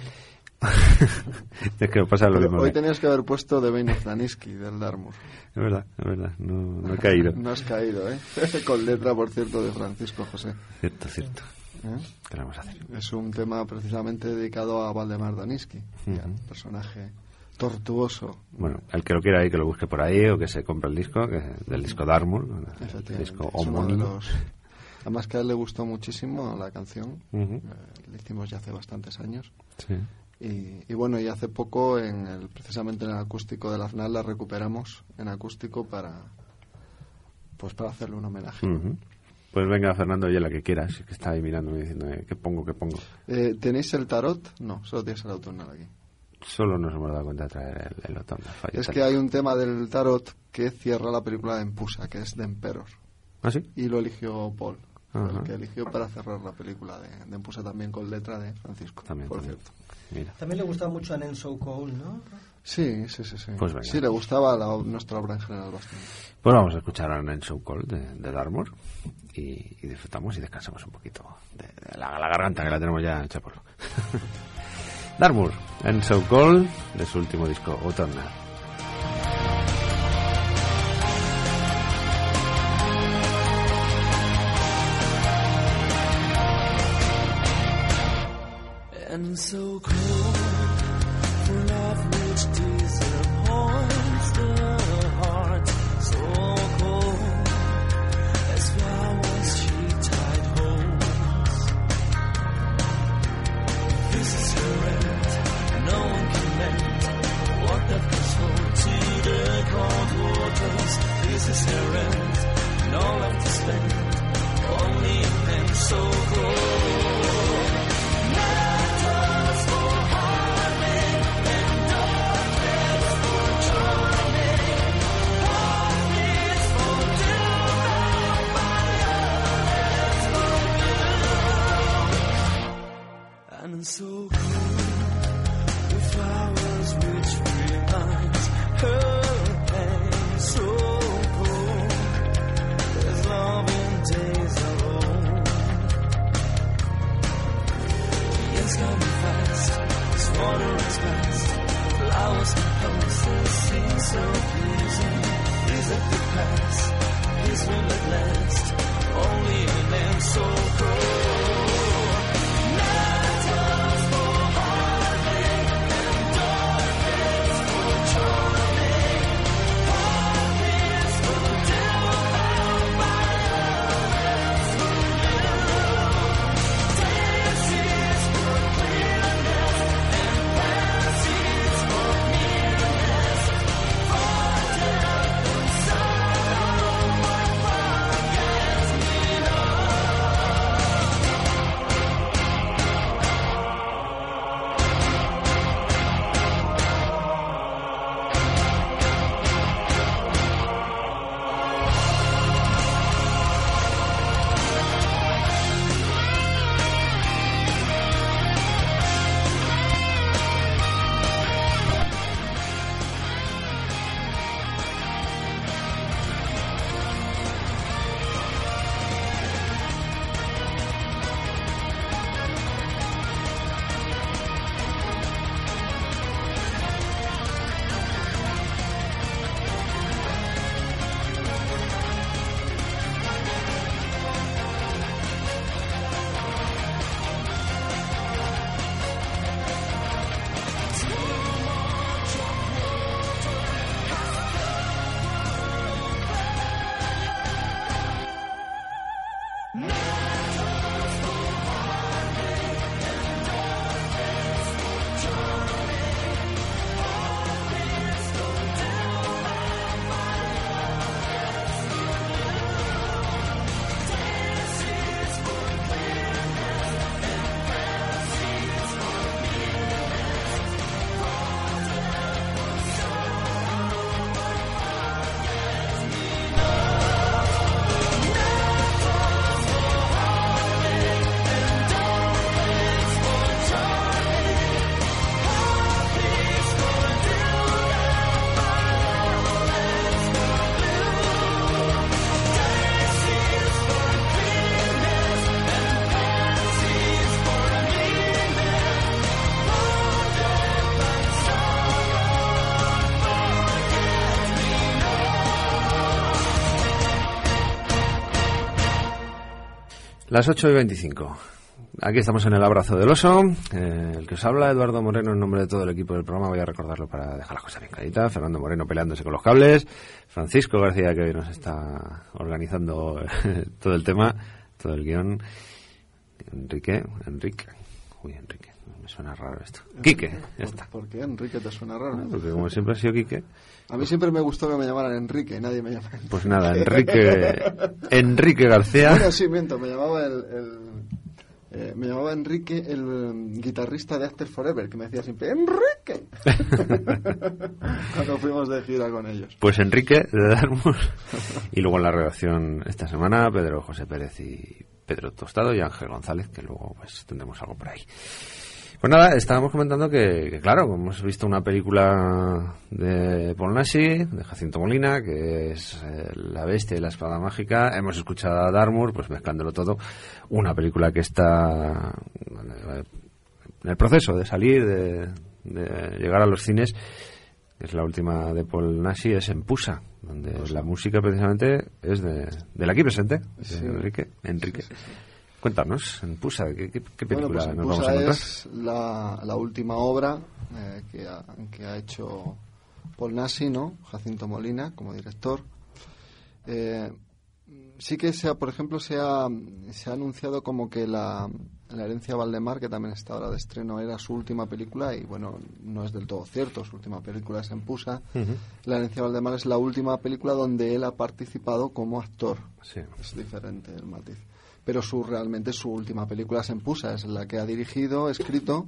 Es que pasa lo mismo. Hoy tenías que haber puesto The Bane of Daniski del Dartmoor. Es verdad, es verdad, no, no he caído. No has caído, ¿eh? Con letra, por cierto, de Francisco José. Cierto, cierto. ¿Eh? ¿Qué le vamos a hacer? Es un tema precisamente dedicado a Valdemar Daniski, uh-huh. Un personaje tortuoso. Bueno, el que lo quiera ahí, que lo busque por ahí o que se compre el disco, que del disco Dartmoor, el disco homónimo. Los... Además que a él le gustó muchísimo la canción, uh-huh. eh, la hicimos ya hace bastantes años. Sí. Y, y bueno, y hace poco, en el, precisamente en el acústico de la FNAC, la recuperamos en acústico para pues para hacerle un homenaje. Uh-huh. Pues venga, Fernando, oye, la que quieras, que está ahí mirándome diciendo, eh, ¿qué pongo, qué pongo? Eh, ¿Tenéis el tarot? No, solo tienes el autumnal aquí. Solo nos hemos dado cuenta de traer el, el autumnal. Es que hay un tema del tarot que cierra la película de Empusa, que es de Emperor. ¿Ah, sí? Y lo eligió Paul, uh-huh. el que eligió para cerrar la película de, de Empusa, también con letra de Francisco, también, por también. cierto. Mira. También le gustaba mucho a Nen So Cold, ¿no? Sí, sí, sí. sí. Pues venga. Sí, le gustaba la, nuestra obra en general bastante. Pues vamos a escuchar a Nen So Cold de, de Dartmoor y, y disfrutamos y descansamos un poquito de, de la, la garganta, que la tenemos ya hecha polvo. Dartmoor, Nen So Cold, de su último disco, Autumnal. And so cold, full of which disappoints the heart. So cold, as flowers she tied holes. This is her end, no one can mend what that goes home to the cold waters. This is her end, no love to spend, only and so cold. And so cold, the flowers which remind her pain. So cold, there's love in days alone. The years coming fast, as water runs past. Flowers and roses seem so pleasing. Is it the past? This will at last. Only a man so cold. Las ocho y veinticinco. Aquí estamos en el abrazo del oso. Eh, el que os habla, Eduardo Moreno, en nombre de todo el equipo del programa. Voy a recordarlo para dejar las cosas bien claritas. Fernando Moreno peleándose con los cables. Francisco García, que hoy nos está organizando todo el tema, todo el guión. Enrique, Enrique. Uy, Enrique, me suena raro esto. Quique, ya está. ¿Por, ¿Por qué Enrique te suena raro? Porque como siempre ha sido Quique. A mí siempre me gustó que me llamaran Enrique, nadie me llama Enrique. Pues nada, Enrique Enrique García. Bueno, sí, miento, me llamaba el... el eh, me llamaba Enrique, el um, guitarrista de After Forever, que me decía siempre ¡Enrique! Cuando fuimos de gira con ellos. Pues Enrique de Darmus. Y luego en la redacción esta semana, Pedro José Pérez y Pedro Tostado y Ángel González, que luego pues tendremos algo por ahí. Pues nada, estábamos comentando que, que claro, hemos visto una película de Paul Naschy, de Jacinto Molina, que es eh, La bestia y la espada mágica. Hemos escuchado a Darmour, pues mezclándolo todo, una película que está en el proceso de salir, de, de llegar a los cines. Es la última de Paul Naschy, es En Pusa, donde pues la música precisamente es de, del aquí presente, de sí. Enrique. Enrique. Sí, sí, sí. Cuéntanos, En Pusa, ¿qué, qué, qué película bueno, pues nos Pusa vamos a encontrar? Es la, la última obra eh, que, ha, que ha hecho Paul Naschy, ¿no? Jacinto Molina como director. Eh, sí que se ha, por ejemplo, se ha, se ha anunciado como que la, la herencia Valdemar, que también está ahora de estreno, era su última película, y bueno, no es del todo cierto, su última película es En Pusa. Uh-huh. La herencia Valdemar es la última película donde él ha participado como actor. Sí. Es diferente el matiz. Pero su realmente su última película es En Pusa, es la que ha dirigido, escrito,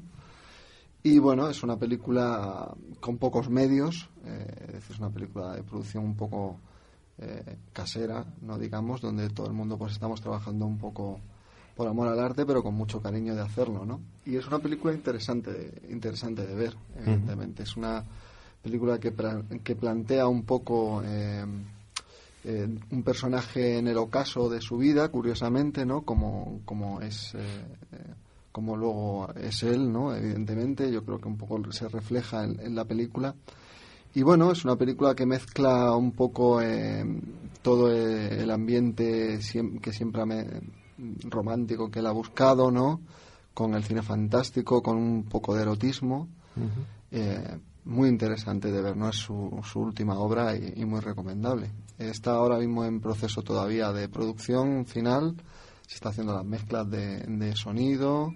y bueno, es una película con pocos medios, eh, es una película de producción un poco eh, casera, no digamos, donde todo el mundo pues estamos trabajando un poco por amor al arte, pero con mucho cariño de hacerlo, ¿no? Y es una película interesante, interesante de ver, evidentemente. Uh-huh. Es una película que, pra- que plantea un poco... Eh, Eh, un personaje en el ocaso de su vida, curiosamente, ¿no? Como, como es, eh, eh, como luego es él, ¿no? Evidentemente, yo creo que un poco se refleja en, en la película. Y bueno, es una película que mezcla un poco eh, todo el ambiente siem- que siempre me, romántico que él ha buscado, ¿no? Con el cine fantástico, con un poco de erotismo. Uh-huh. Eh, muy interesante de ver, ¿no? Es su, su última obra y, y muy recomendable. Está ahora mismo en proceso todavía de producción final, se está haciendo las mezclas de, de sonido,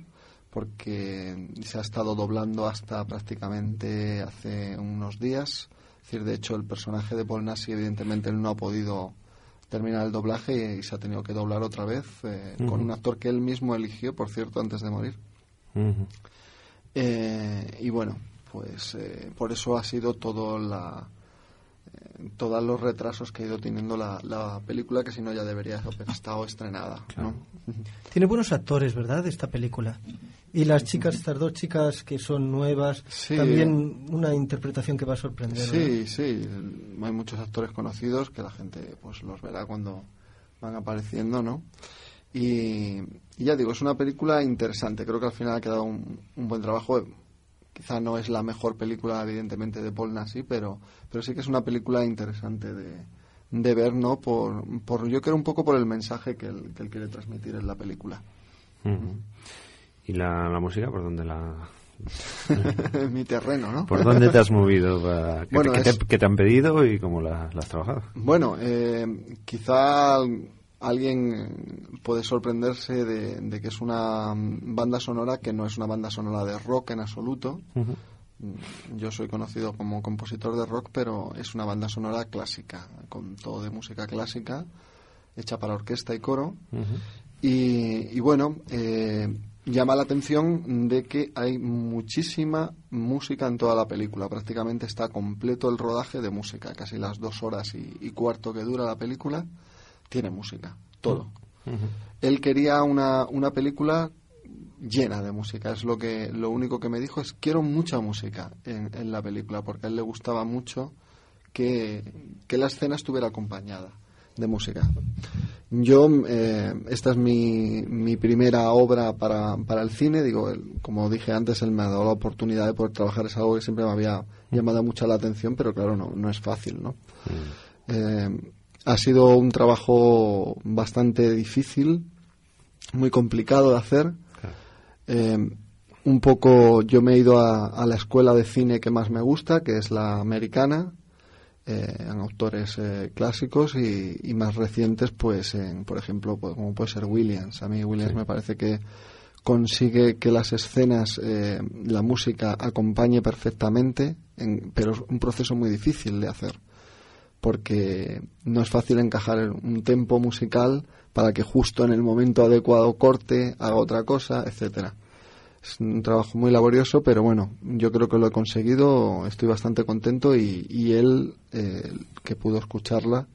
porque se ha estado doblando hasta prácticamente hace unos días. Es decir, de hecho, el personaje de Paul Naschy, evidentemente, él no ha podido terminar el doblaje y, y se ha tenido que doblar otra vez eh, uh-huh. con un actor que él mismo eligió, por cierto, antes de morir. Uh-huh. Eh, y bueno, pues eh, por eso ha sido todo la... todos los retrasos que ha ido teniendo la, la película, que si no ya debería haber estado estrenada, claro. ¿no? Tiene buenos actores, ¿verdad?, esta película. Y las chicas, estas dos chicas que son nuevas, sí. También una interpretación que va a sorprender. Sí, ¿verdad? Sí, hay muchos actores conocidos que la gente pues los verá cuando van apareciendo, ¿no? Y, y ya digo, es una película interesante. Creo que al final ha quedado un, un buen trabajo. Quizá no es la mejor película, evidentemente, de Paul Naschy, pero, pero sí que es una película interesante de, de ver, ¿no? Por, por, yo creo un poco por el mensaje que él, que él quiere transmitir en la película. Uh-huh. ¿Y la, la música por dónde la...? Mi terreno, ¿no? ¿Por dónde te has movido? Para, ¿qué, bueno, te, es... te, ¿Qué te han pedido y cómo la, la has trabajado? Bueno, eh, quizá alguien puede sorprenderse de, de que es una banda sonora que no es una banda sonora de rock en absoluto. Uh-huh. Yo soy conocido como compositor de rock, pero es una banda sonora clásica, con todo de música clásica, hecha para orquesta y coro. Uh-huh. Y, y bueno, eh, llama la atención de que hay muchísima música en toda la película. Prácticamente está completo el rodaje de música, casi las dos horas y, y cuarto que dura la película. Tiene música, todo. Uh-huh. Él quería una, una película llena de música. Es lo que lo único que me dijo es quiero mucha música en, en la película, porque a él le gustaba mucho que, que la escena estuviera acompañada de música. Yo, eh, esta es mi, mi primera obra para, para el cine. Digo, él, como dije antes, él me ha dado la oportunidad de poder trabajar. Es algo que siempre me había llamado mucho la atención, pero claro, no, no es fácil, ¿no? Uh-huh. Eh, Ha sido un trabajo bastante difícil, muy complicado de hacer. Claro. Eh, un poco yo me he ido a, a la escuela de cine que más me gusta, que es la americana, eh, en autores eh, clásicos y, y más recientes, pues en, por ejemplo, pues, como puede ser Williams. A mí Williams sí. me parece que consigue que las escenas, eh, la música acompañe perfectamente, en, pero es un proceso muy difícil de hacer, porque no es fácil encajar un tempo musical para que justo en el momento adecuado corte, haga otra cosa, etcétera. Es un trabajo muy laborioso, pero bueno, yo creo que lo he conseguido, estoy bastante contento y, y él, eh, que pudo escucharla,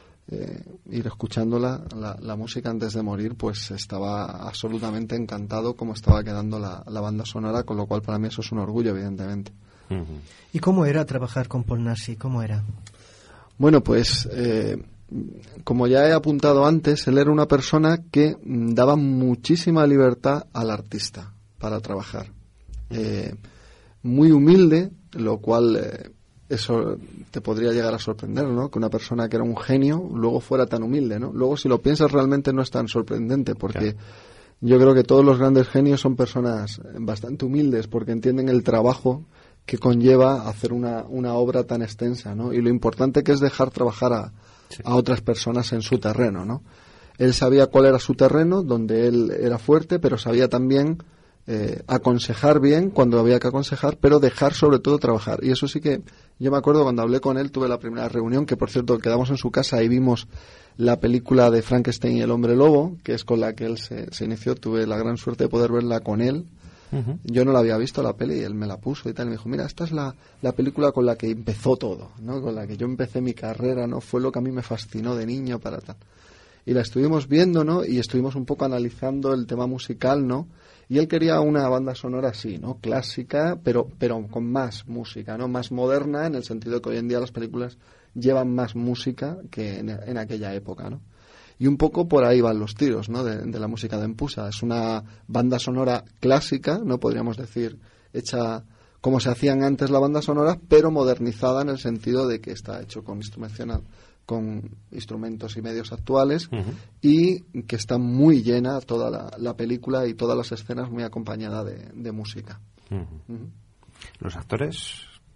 eh, ir escuchándola, la, la música antes de morir, pues estaba absolutamente encantado cómo estaba quedando la, la banda sonora, con lo cual para mí eso es un orgullo, evidentemente. Uh-huh. ¿Y cómo era trabajar con Paul Naschy? ¿Cómo era? Bueno, pues eh, como ya he apuntado antes, él era una persona que daba muchísima libertad al artista para trabajar. Eh, muy humilde, lo cual eh, eso te podría llegar a sorprender, ¿no? Que una persona que era un genio luego fuera tan humilde, ¿no? Luego, si lo piensas, realmente no es tan sorprendente, porque claro. yo creo que todos los grandes genios son personas bastante humildes, porque entienden el trabajo que conlleva hacer una, una obra tan extensa, ¿no? Y lo importante que es dejar trabajar a, sí. a otras personas en su terreno, ¿no? Él sabía cuál era su terreno, donde él era fuerte, pero sabía también eh, aconsejar bien cuando había que aconsejar, pero dejar sobre todo trabajar. Y eso sí que yo me acuerdo cuando hablé con él, tuve la primera reunión, que por cierto quedamos en su casa y vimos la película de Frankenstein y el hombre lobo, que es con la que él se, se inició. Tuve la gran suerte de poder verla con él. Uh-huh. Yo no la había visto la peli y él me la puso y tal, y me dijo, mira, esta es la, la película con la que empezó todo, ¿no? Con la que yo empecé mi carrera, ¿no? Fue lo que a mí me fascinó de niño para tal. Y la estuvimos viendo, ¿no? Y estuvimos un poco analizando el tema musical, ¿no? Y él quería una banda sonora así, ¿no? Clásica, pero pero con más música, ¿no? Más moderna, en el sentido de que hoy en día las películas llevan más música que en, en aquella época, ¿no? Y un poco por ahí van los tiros, ¿no? De, de la música de Empusa. Es una banda sonora clásica, ¿no? Podríamos decir, hecha como se hacían antes la banda sonora, pero modernizada en el sentido de que está hecho con instrumentación, con instrumentos y medios actuales, uh-huh. y que está muy llena toda la, la película y todas las escenas muy acompañada de, de música. Uh-huh. Uh-huh. Los actores,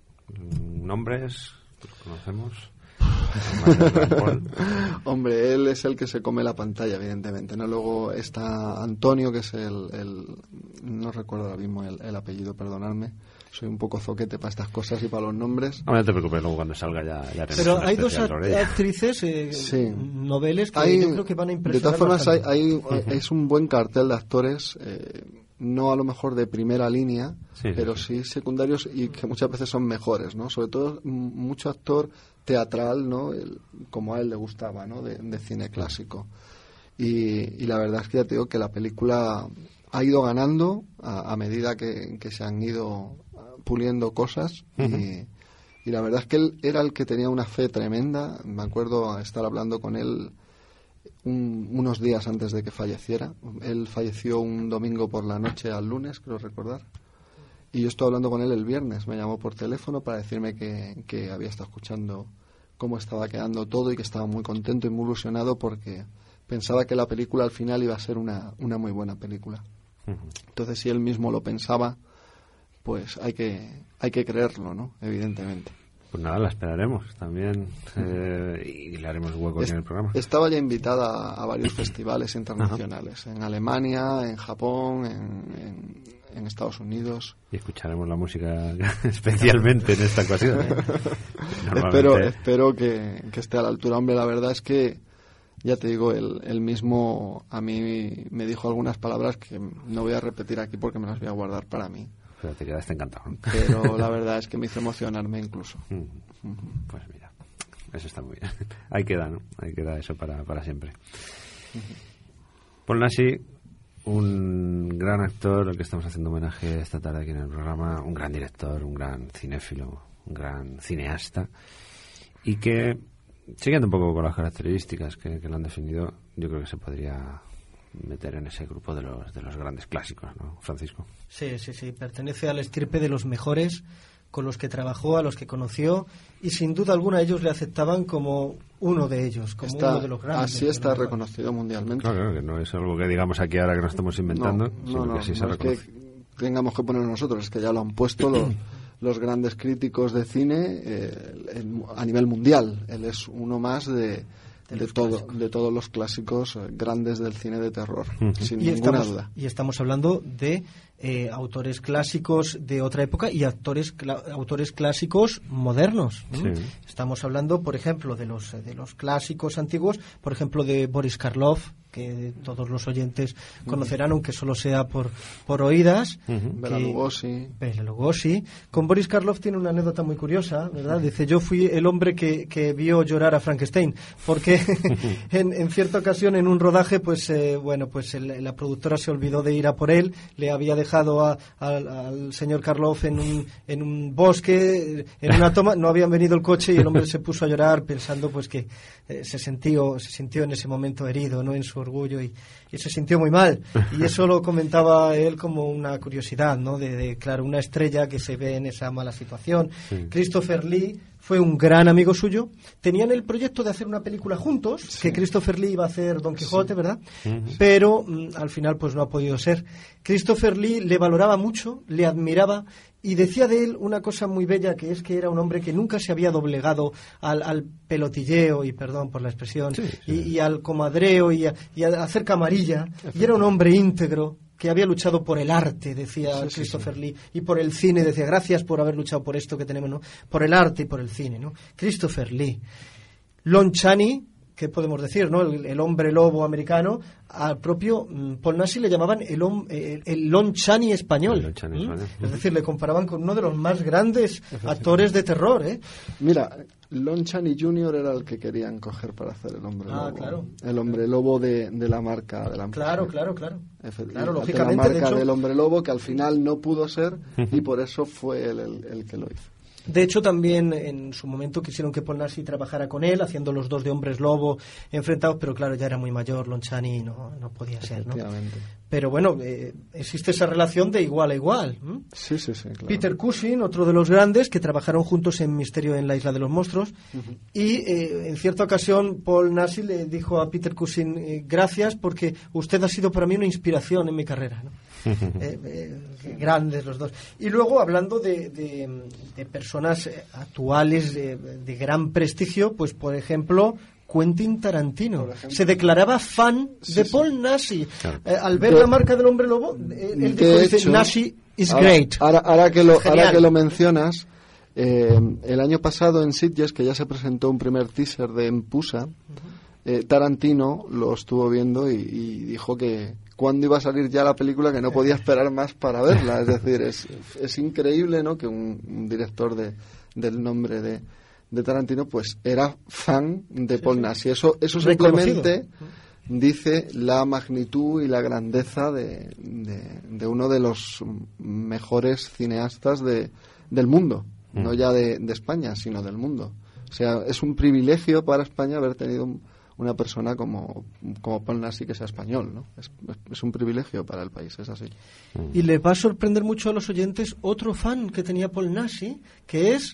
nombres, los conocemos. Hombre, él es el que se come la pantalla, evidentemente, ¿no? Luego está Antonio, que es el, el no recuerdo ahora mismo el, el apellido, perdonadme, soy un poco zoquete para estas cosas y para los nombres. No, no te preocupes, luego cuando salga ya, ya haremos. Pero hay dos actrices, eh, sí. noveles que hay, yo creo que van a impresionar. De todas formas, hay, hay, uh-huh. es un buen cartel de actores, eh, no a lo mejor de primera línea, sí, pero sí. sí secundarios y que muchas veces son mejores, ¿no? Sobre todo mucho actor teatral, ¿no? El, como a él le gustaba, ¿no? De, de cine clásico. Y, y la verdad es que ya te digo que la película ha ido ganando a, a medida que, que se han ido puliendo cosas. Uh-huh. y, y la verdad es que él era el que tenía una fe tremenda. Me acuerdo estar hablando con él un, unos días antes de que falleciera. Él falleció un domingo por la noche al lunes, creo recordar. Y yo estuve hablando con él el viernes, me llamó por teléfono para decirme que, que había estado escuchando cómo estaba quedando todo y que estaba muy contento y muy ilusionado porque pensaba que la película al final iba a ser una, una muy buena película. Uh-huh. Entonces, si él mismo lo pensaba, pues hay que, hay que creerlo, ¿no? Evidentemente. Pues nada, la esperaremos también eh, y le haremos hueco Est- en el programa. Estaba ya invitada a, a varios festivales internacionales, uh-huh. en Alemania, en Japón, en, en, en Estados Unidos. Y escucharemos la música especialmente en esta ocasión. ¿eh? espero espero que, que esté a la altura. Hombre, la verdad es que, ya te digo, él, él mismo a mí me dijo algunas palabras que no voy a repetir aquí porque me las voy a guardar para mí. Pero te quedaste encantado. Pero la verdad es que me hizo emocionarme incluso. Mm. Uh-huh. Pues mira, eso está muy bien. Ahí queda, ¿no? Ahí queda eso para, para siempre. Uh-huh. Paul Naschy, un gran actor al que estamos haciendo homenaje esta tarde aquí en el programa, un gran director, un gran cinéfilo, un gran cineasta, y que, siguiendo un poco con las características que, que lo han definido, yo creo que se podría meter en ese grupo de los de los grandes clásicos, ¿no, Francisco? Sí, sí, sí, pertenece al estirpe de los mejores con los que trabajó, a los que conoció, y sin duda alguna ellos le aceptaban como uno de ellos, como está, uno de los grandes. Así está reconocido mundialmente. Claro, claro, que no es algo que digamos aquí ahora que nos estamos inventando, no, sino no, que sí no, se no reconoce. Es que tengamos que poner nosotros, es que ya lo han puesto los, los grandes críticos de cine eh, en, a nivel mundial. Él es uno más de, de, de, todo, de todos los clásicos grandes del cine de terror, uh-huh. sin y ninguna estamos, duda. Y estamos hablando de eh, autores clásicos de otra época y actores cl- autores clásicos modernos. ¿no? Sí. Estamos hablando, por ejemplo, de los de los clásicos antiguos, por ejemplo, de Boris Karloff, que todos los oyentes conocerán, uh-huh. aunque solo sea por por oídas. Uh-huh. Bela Lugosi. Bela Lugosi. Con Boris Karloff tiene una anécdota muy curiosa, ¿verdad? Dice, yo fui el hombre que, que vio llorar a Frankenstein, porque en, en cierta ocasión en un rodaje, pues eh, bueno, pues el, la productora se olvidó de ir a por él, le había dejado a, a, al señor Karloff en un, en un bosque, en una toma, no habían venido el coche y el hombre se puso a llorar pensando pues que eh, se sintió, se sintió en ese momento herido, ¿no? En su orgullo y, y se sintió muy mal. Y eso lo comentaba él como una curiosidad, ¿no? De, de claro, una estrella que se ve en esa mala situación. Sí. Christopher Lee fue un gran amigo suyo. Tenían el proyecto de hacer una película juntos, sí. que Christopher Lee iba a hacer Don Quijote, sí. ¿verdad? Uh-huh. Pero mm, al final pues no ha podido ser. Christopher Lee le valoraba mucho, le admiraba y decía de él una cosa muy bella, que es que era un hombre que nunca se había doblegado al, al pelotilleo, y perdón por la expresión, sí, sí. Y, y al comadreo y a, y a hacer camarilla, y era un hombre íntegro que había luchado por el arte, decía sí, Christopher sí, sí. Lee, y por el cine, decía, gracias por haber luchado por esto que tenemos, ¿no? Por el arte y por el cine, ¿no? Christopher Lee. Lon Chaney, ¿qué podemos decir, no? El, el hombre lobo americano, al propio mm, Paul Nassy le llamaban el, el, el Lon Chaney español. Lon Chaney, ¿Mm? Es decir, le comparaban con uno de los más grandes actores de terror, ¿eh? Mira, Lon Chaney junior era el que querían coger para hacer el hombre ah, lobo. Claro. El hombre lobo de, de la marca de la empresa. Claro, claro, claro. Efe, claro, de lógicamente, la marca de hecho, del hombre lobo, que al final no pudo ser y por eso fue él el, el que lo hizo. De hecho, también en su momento quisieron que Paul Nassy trabajara con él, haciendo los dos de hombres lobo enfrentados, pero claro, ya era muy mayor, Lon Chaney no, no podía ser, ¿no? Pero bueno, eh, existe esa relación de igual a igual. ¿m? Sí, sí, sí, claro. Peter Cushing, otro de los grandes, que trabajaron juntos en Misterio en la Isla de los Monstruos, uh-huh. y eh, en cierta ocasión Paul Nassy le dijo a Peter Cushing, eh, gracias porque usted ha sido para mí una inspiración en mi carrera, ¿no? eh, eh, grandes los dos. Y luego, hablando de, de, de personas actuales de, de gran prestigio, pues por ejemplo Quentin Tarantino se declaraba fan sí, de Paul sí. Nassy. Claro. Eh, al ver de, la marca del hombre lobo, eh, él dijo, dice, hecho, Nassy is ahora, great. Ahora, ahora, que lo, ahora que lo mencionas, eh, el año pasado en Sitges, que ya se presentó un primer teaser de Empusa, uh-huh. eh, Tarantino lo estuvo viendo y, y dijo que cuándo iba a salir ya la película, que no podía esperar más para verla. Es decir, es, es increíble, ¿no?, que un, un director de, del nombre de de Tarantino pues era fan de sí, Paul sí. Nassy. Eso, eso simplemente dice la magnitud y la grandeza de, de, de uno de los mejores cineastas de, del mundo, mm. no ya de, de España, sino del mundo. O sea, es un privilegio para España haber tenido un, una persona como, como Paul Nassy que sea español, ¿no? Es, es un privilegio para el país, es así. Y le va a sorprender mucho a los oyentes otro fan que tenía Paul Nassy, que es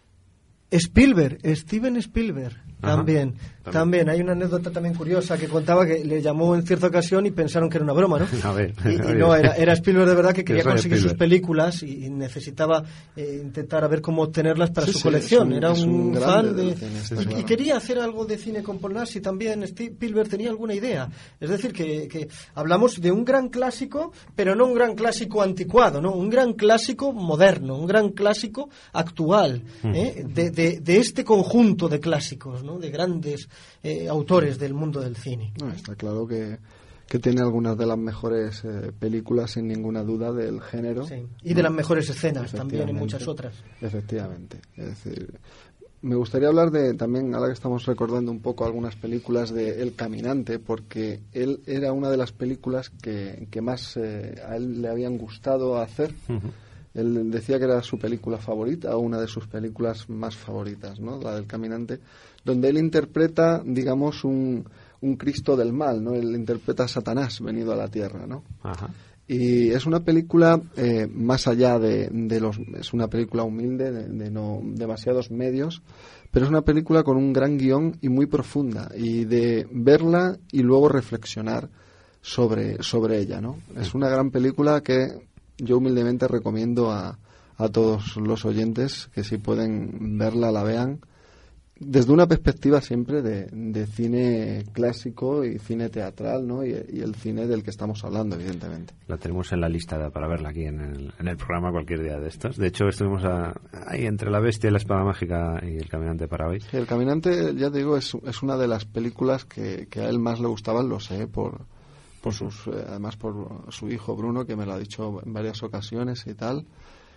Spielberg, Steven Spielberg. Ajá, también, también, también. Hay una anécdota también curiosa que contaba que le llamó en cierta ocasión y pensaron que era una broma, ¿no? A ver, y, y no, era, era Spielberg de verdad que quería conseguir sus películas y, y necesitaba eh, intentar a ver cómo obtenerlas para sí, su sí, colección. Un, era un, un fan de... Cine, y, claro. y quería hacer algo de cine con Paul Nassy también. Spielberg tenía alguna idea. Es decir, que, que hablamos de un gran clásico, pero no un gran clásico anticuado, ¿no? Un gran clásico moderno, un gran clásico actual, ¿eh? de, de, de este conjunto de clásicos, ¿no?, de grandes eh, autores del mundo del cine. No, está claro que, que tiene algunas de las mejores eh, películas, sin ninguna duda, del género. Sí. Y de las mejores escenas también, y muchas otras. Efectivamente. Es decir, me gustaría hablar de, también, ahora que estamos recordando un poco algunas películas de El Caminante, porque él era una de las películas que, que más eh, a él le habían gustado hacer. Uh-huh. Él decía que era su película favorita, o una de sus películas más favoritas, ¿no?, la del Caminante, donde él interpreta, digamos, un, un Cristo del mal, ¿no? Él interpreta a Satanás venido a la tierra, ¿no? Ajá. Y es una película eh, más allá de, de los... Es una película humilde, de, de no demasiados medios, pero es una película con un gran guión y muy profunda, y de verla y luego reflexionar sobre, sobre ella, ¿no? Es una gran película que yo humildemente recomiendo a, a todos los oyentes que si pueden verla, la vean, desde una perspectiva siempre de, de cine clásico y cine teatral, ¿no? Y, y el cine del que estamos hablando, evidentemente. La tenemos en la lista para verla aquí en el, en el programa cualquier día de estos. De hecho, estuvimos a, ahí entre La Bestia y La Espada Mágica y El Caminante para hoy. Sí, El Caminante, ya te digo, es, es una de las películas que, que a él más le gustaban, lo sé, por, por sus, eh, además por su hijo Bruno, que me lo ha dicho en varias ocasiones y tal.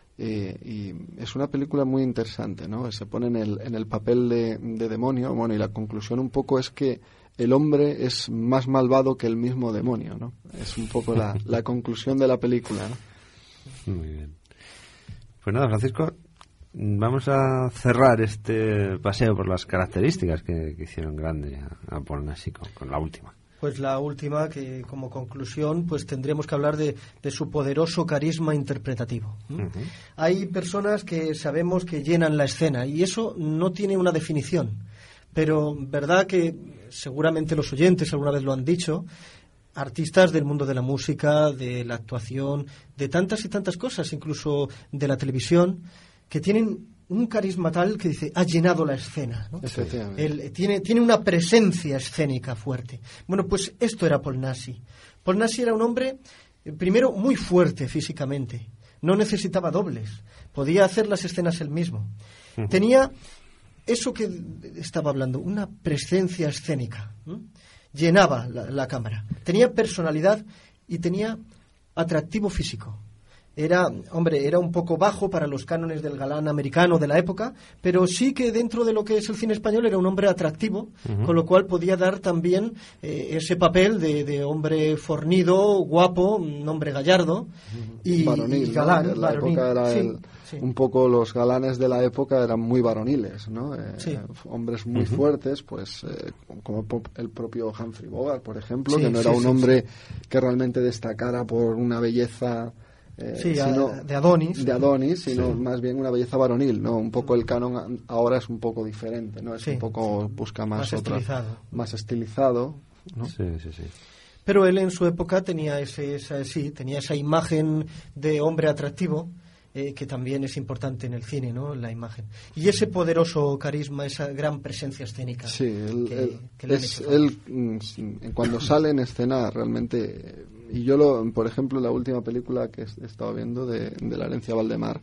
Eh, y es una película muy interesante, ¿no? Se pone en el, en el papel de, de demonio, bueno, y la conclusión un poco es que el hombre es más malvado que el mismo demonio, ¿no? Es un poco la, la conclusión de la película, ¿no? Muy bien. Pues nada, Francisco, vamos a cerrar este paseo por las características que, que hicieron grande a, a Paul Naschy con, con la última. Pues la última, que como conclusión, pues tendremos que hablar de, de su poderoso carisma interpretativo. ¿Mm? Uh-huh. Hay personas que sabemos que llenan la escena y eso no tiene una definición, pero verdad que seguramente los oyentes alguna vez lo han dicho, artistas del mundo de la música, de la actuación, de tantas y tantas cosas, incluso de la televisión, que tienen un carisma tal que dice, ha llenado la escena, ¿no? Él tiene, tiene una presencia escénica fuerte. Bueno, pues esto era Paul Naschy. Paul Naschy era un hombre, eh, primero, muy fuerte físicamente. No necesitaba dobles. Podía hacer las escenas él mismo. Uh-huh. Tenía eso que estaba hablando, una presencia escénica. ¿eh? Llenaba la, la cámara. Tenía personalidad y tenía atractivo físico. Era, hombre, era un poco bajo para los cánones del galán americano de la época, pero sí que dentro de lo que es el cine español era un hombre atractivo, uh-huh. con lo cual podía dar también eh, ese papel de, de hombre fornido, guapo, un hombre gallardo uh-huh. y, varonil, y galán. ¿no? En la varonil. época era sí, el, sí. un poco los galanes de la época eran muy varoniles, ¿no? Eh, sí. Hombres muy uh-huh. fuertes, pues eh, como el propio Humphrey Bogart, por ejemplo, sí, que no era sí, un sí, hombre sí. que realmente destacara por una belleza... Eh, sí, sino, de Adonis. De Adonis, sino sí. más bien una belleza varonil, ¿no? Un poco el canon ahora es un poco diferente, ¿no? Es sí. un poco, busca más, más otra, estilizado. Más estilizado, ¿no? Sí, sí, sí. Pero él en su época tenía ese, esa, sí, tenía esa imagen de hombre atractivo, eh, que también es importante en el cine, ¿no? La imagen. Y ese poderoso carisma, esa gran presencia escénica. Sí, él, que, él, que le es, él cuando sale en escena realmente... Y yo, lo, por ejemplo, la última película que he estado viendo de, de La herencia Valdemar,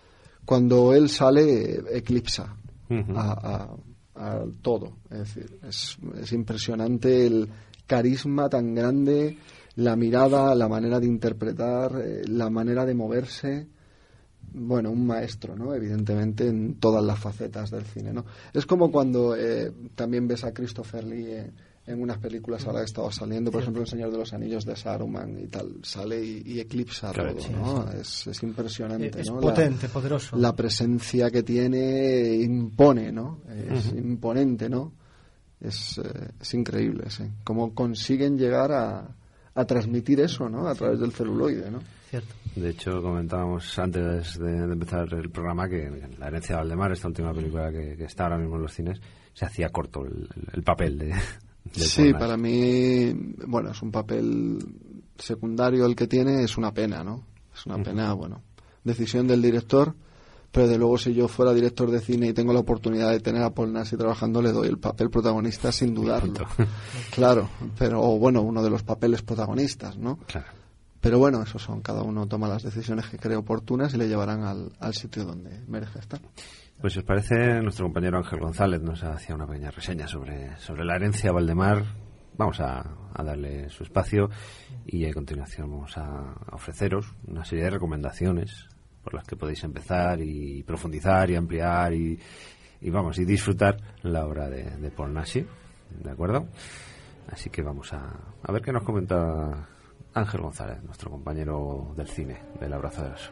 cuando él sale, eclipsa uh-huh. a, a, a todo. Es decir, es, es impresionante el carisma tan grande, la mirada, la manera de interpretar, eh, la manera de moverse. Bueno, un maestro, ¿no? Evidentemente en todas las facetas del cine, ¿no? Es como cuando eh, también ves a Christopher Lee eh, en unas películas ahora que estaba saliendo, por ejemplo El Señor de los Anillos de Saruman y tal, sale y, y eclipsa claro, todo, ¿no? Sí. Es, es impresionante, es ¿no? potente, la, poderoso. La presencia que tiene impone, ¿no? Es uh-huh. imponente, ¿no? Es, eh, es increíble, sí. Cómo consiguen llegar a, a transmitir eso, ¿no? A través del celuloide, ¿no? Cierto. De hecho, comentábamos antes de, de empezar el programa que La herencia de Valdemar, esta última película que, que está ahora mismo en los cines, se hacía corto el, el, el papel de... Sí, para mí, bueno, es un papel secundario el que tiene, es una pena, ¿no? Es una uh-huh. pena, bueno, decisión del director, pero de luego si yo fuera director de cine y tengo la oportunidad de tener a Paul Naschy trabajando, le doy el papel protagonista sin dudarlo. Claro, pero bueno, uno de los papeles protagonistas, ¿no? Claro. Pero bueno, eso son, cada uno toma las decisiones que cree oportunas y le llevarán al, al sitio donde merece estar. Pues si os parece, nuestro compañero Ángel González nos hacía una pequeña reseña sobre, sobre la herencia Valdemar. Vamos a, a darle su espacio y a continuación vamos a ofreceros una serie de recomendaciones por las que podéis empezar y profundizar y ampliar y, y vamos, y disfrutar la obra de, de Paul Naschy, ¿de acuerdo? Así que vamos a, a ver qué nos comenta Ángel González, nuestro compañero del cine, del Abrazo del Oso.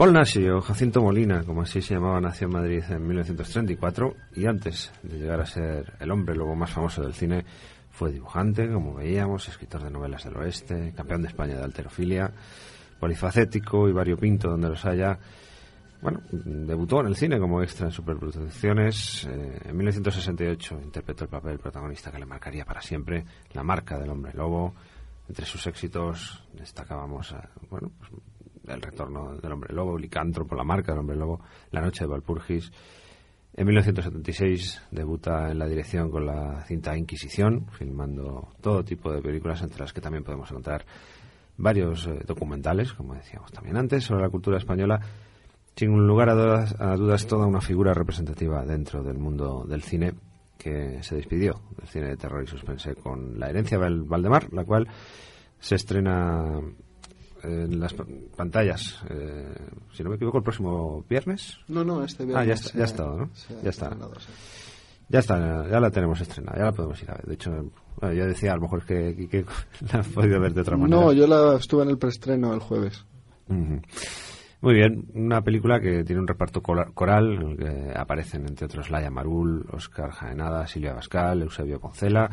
Paul Naschy, o Jacinto Molina, como así se llamaba, nació en Madrid en mil novecientos treinta y cuatro y antes de llegar a ser el hombre lobo más famoso del cine, fue dibujante, como veíamos, escritor de novelas del oeste, campeón de España de halterofilia, polifacético y variopinto donde los haya. Bueno, debutó en el cine como extra en superproducciones. Eh, en mil novecientos sesenta y ocho interpretó el papel protagonista que le marcaría para siempre, la marca del hombre lobo. Entre sus éxitos destacábamos, eh, bueno, pues, el retorno del hombre lobo, Licántropo, la marca del hombre lobo, La noche de Walpurgis. En mil novecientos setenta y seis debuta en la dirección con la cinta Inquisición, filmando todo tipo de películas, entre las que también podemos encontrar varios eh, documentales, como decíamos también antes, sobre la cultura española. Sin lugar a dudas, a dudas, toda una figura representativa dentro del mundo del cine, que se despidió del cine de terror y suspense con La herencia de Valdemar, la cual se estrena en las pantallas, eh, si no me equivoco, el próximo viernes. No, no, este viernes. Ah, ya está, ya está, ¿no? Ya está. Ya está, ya la tenemos estrenada, ya la podemos ir a ver. De hecho, bueno, yo decía, a lo mejor es que Quique la ha podido ver de otra manera. No, yo la estuve en el preestreno el jueves. Uh-huh. Muy bien, una película que tiene un reparto coral, en el que aparecen, entre otros, Laia Marul, Óscar Jaenada, Silvia Abascal, Eusebio Poncela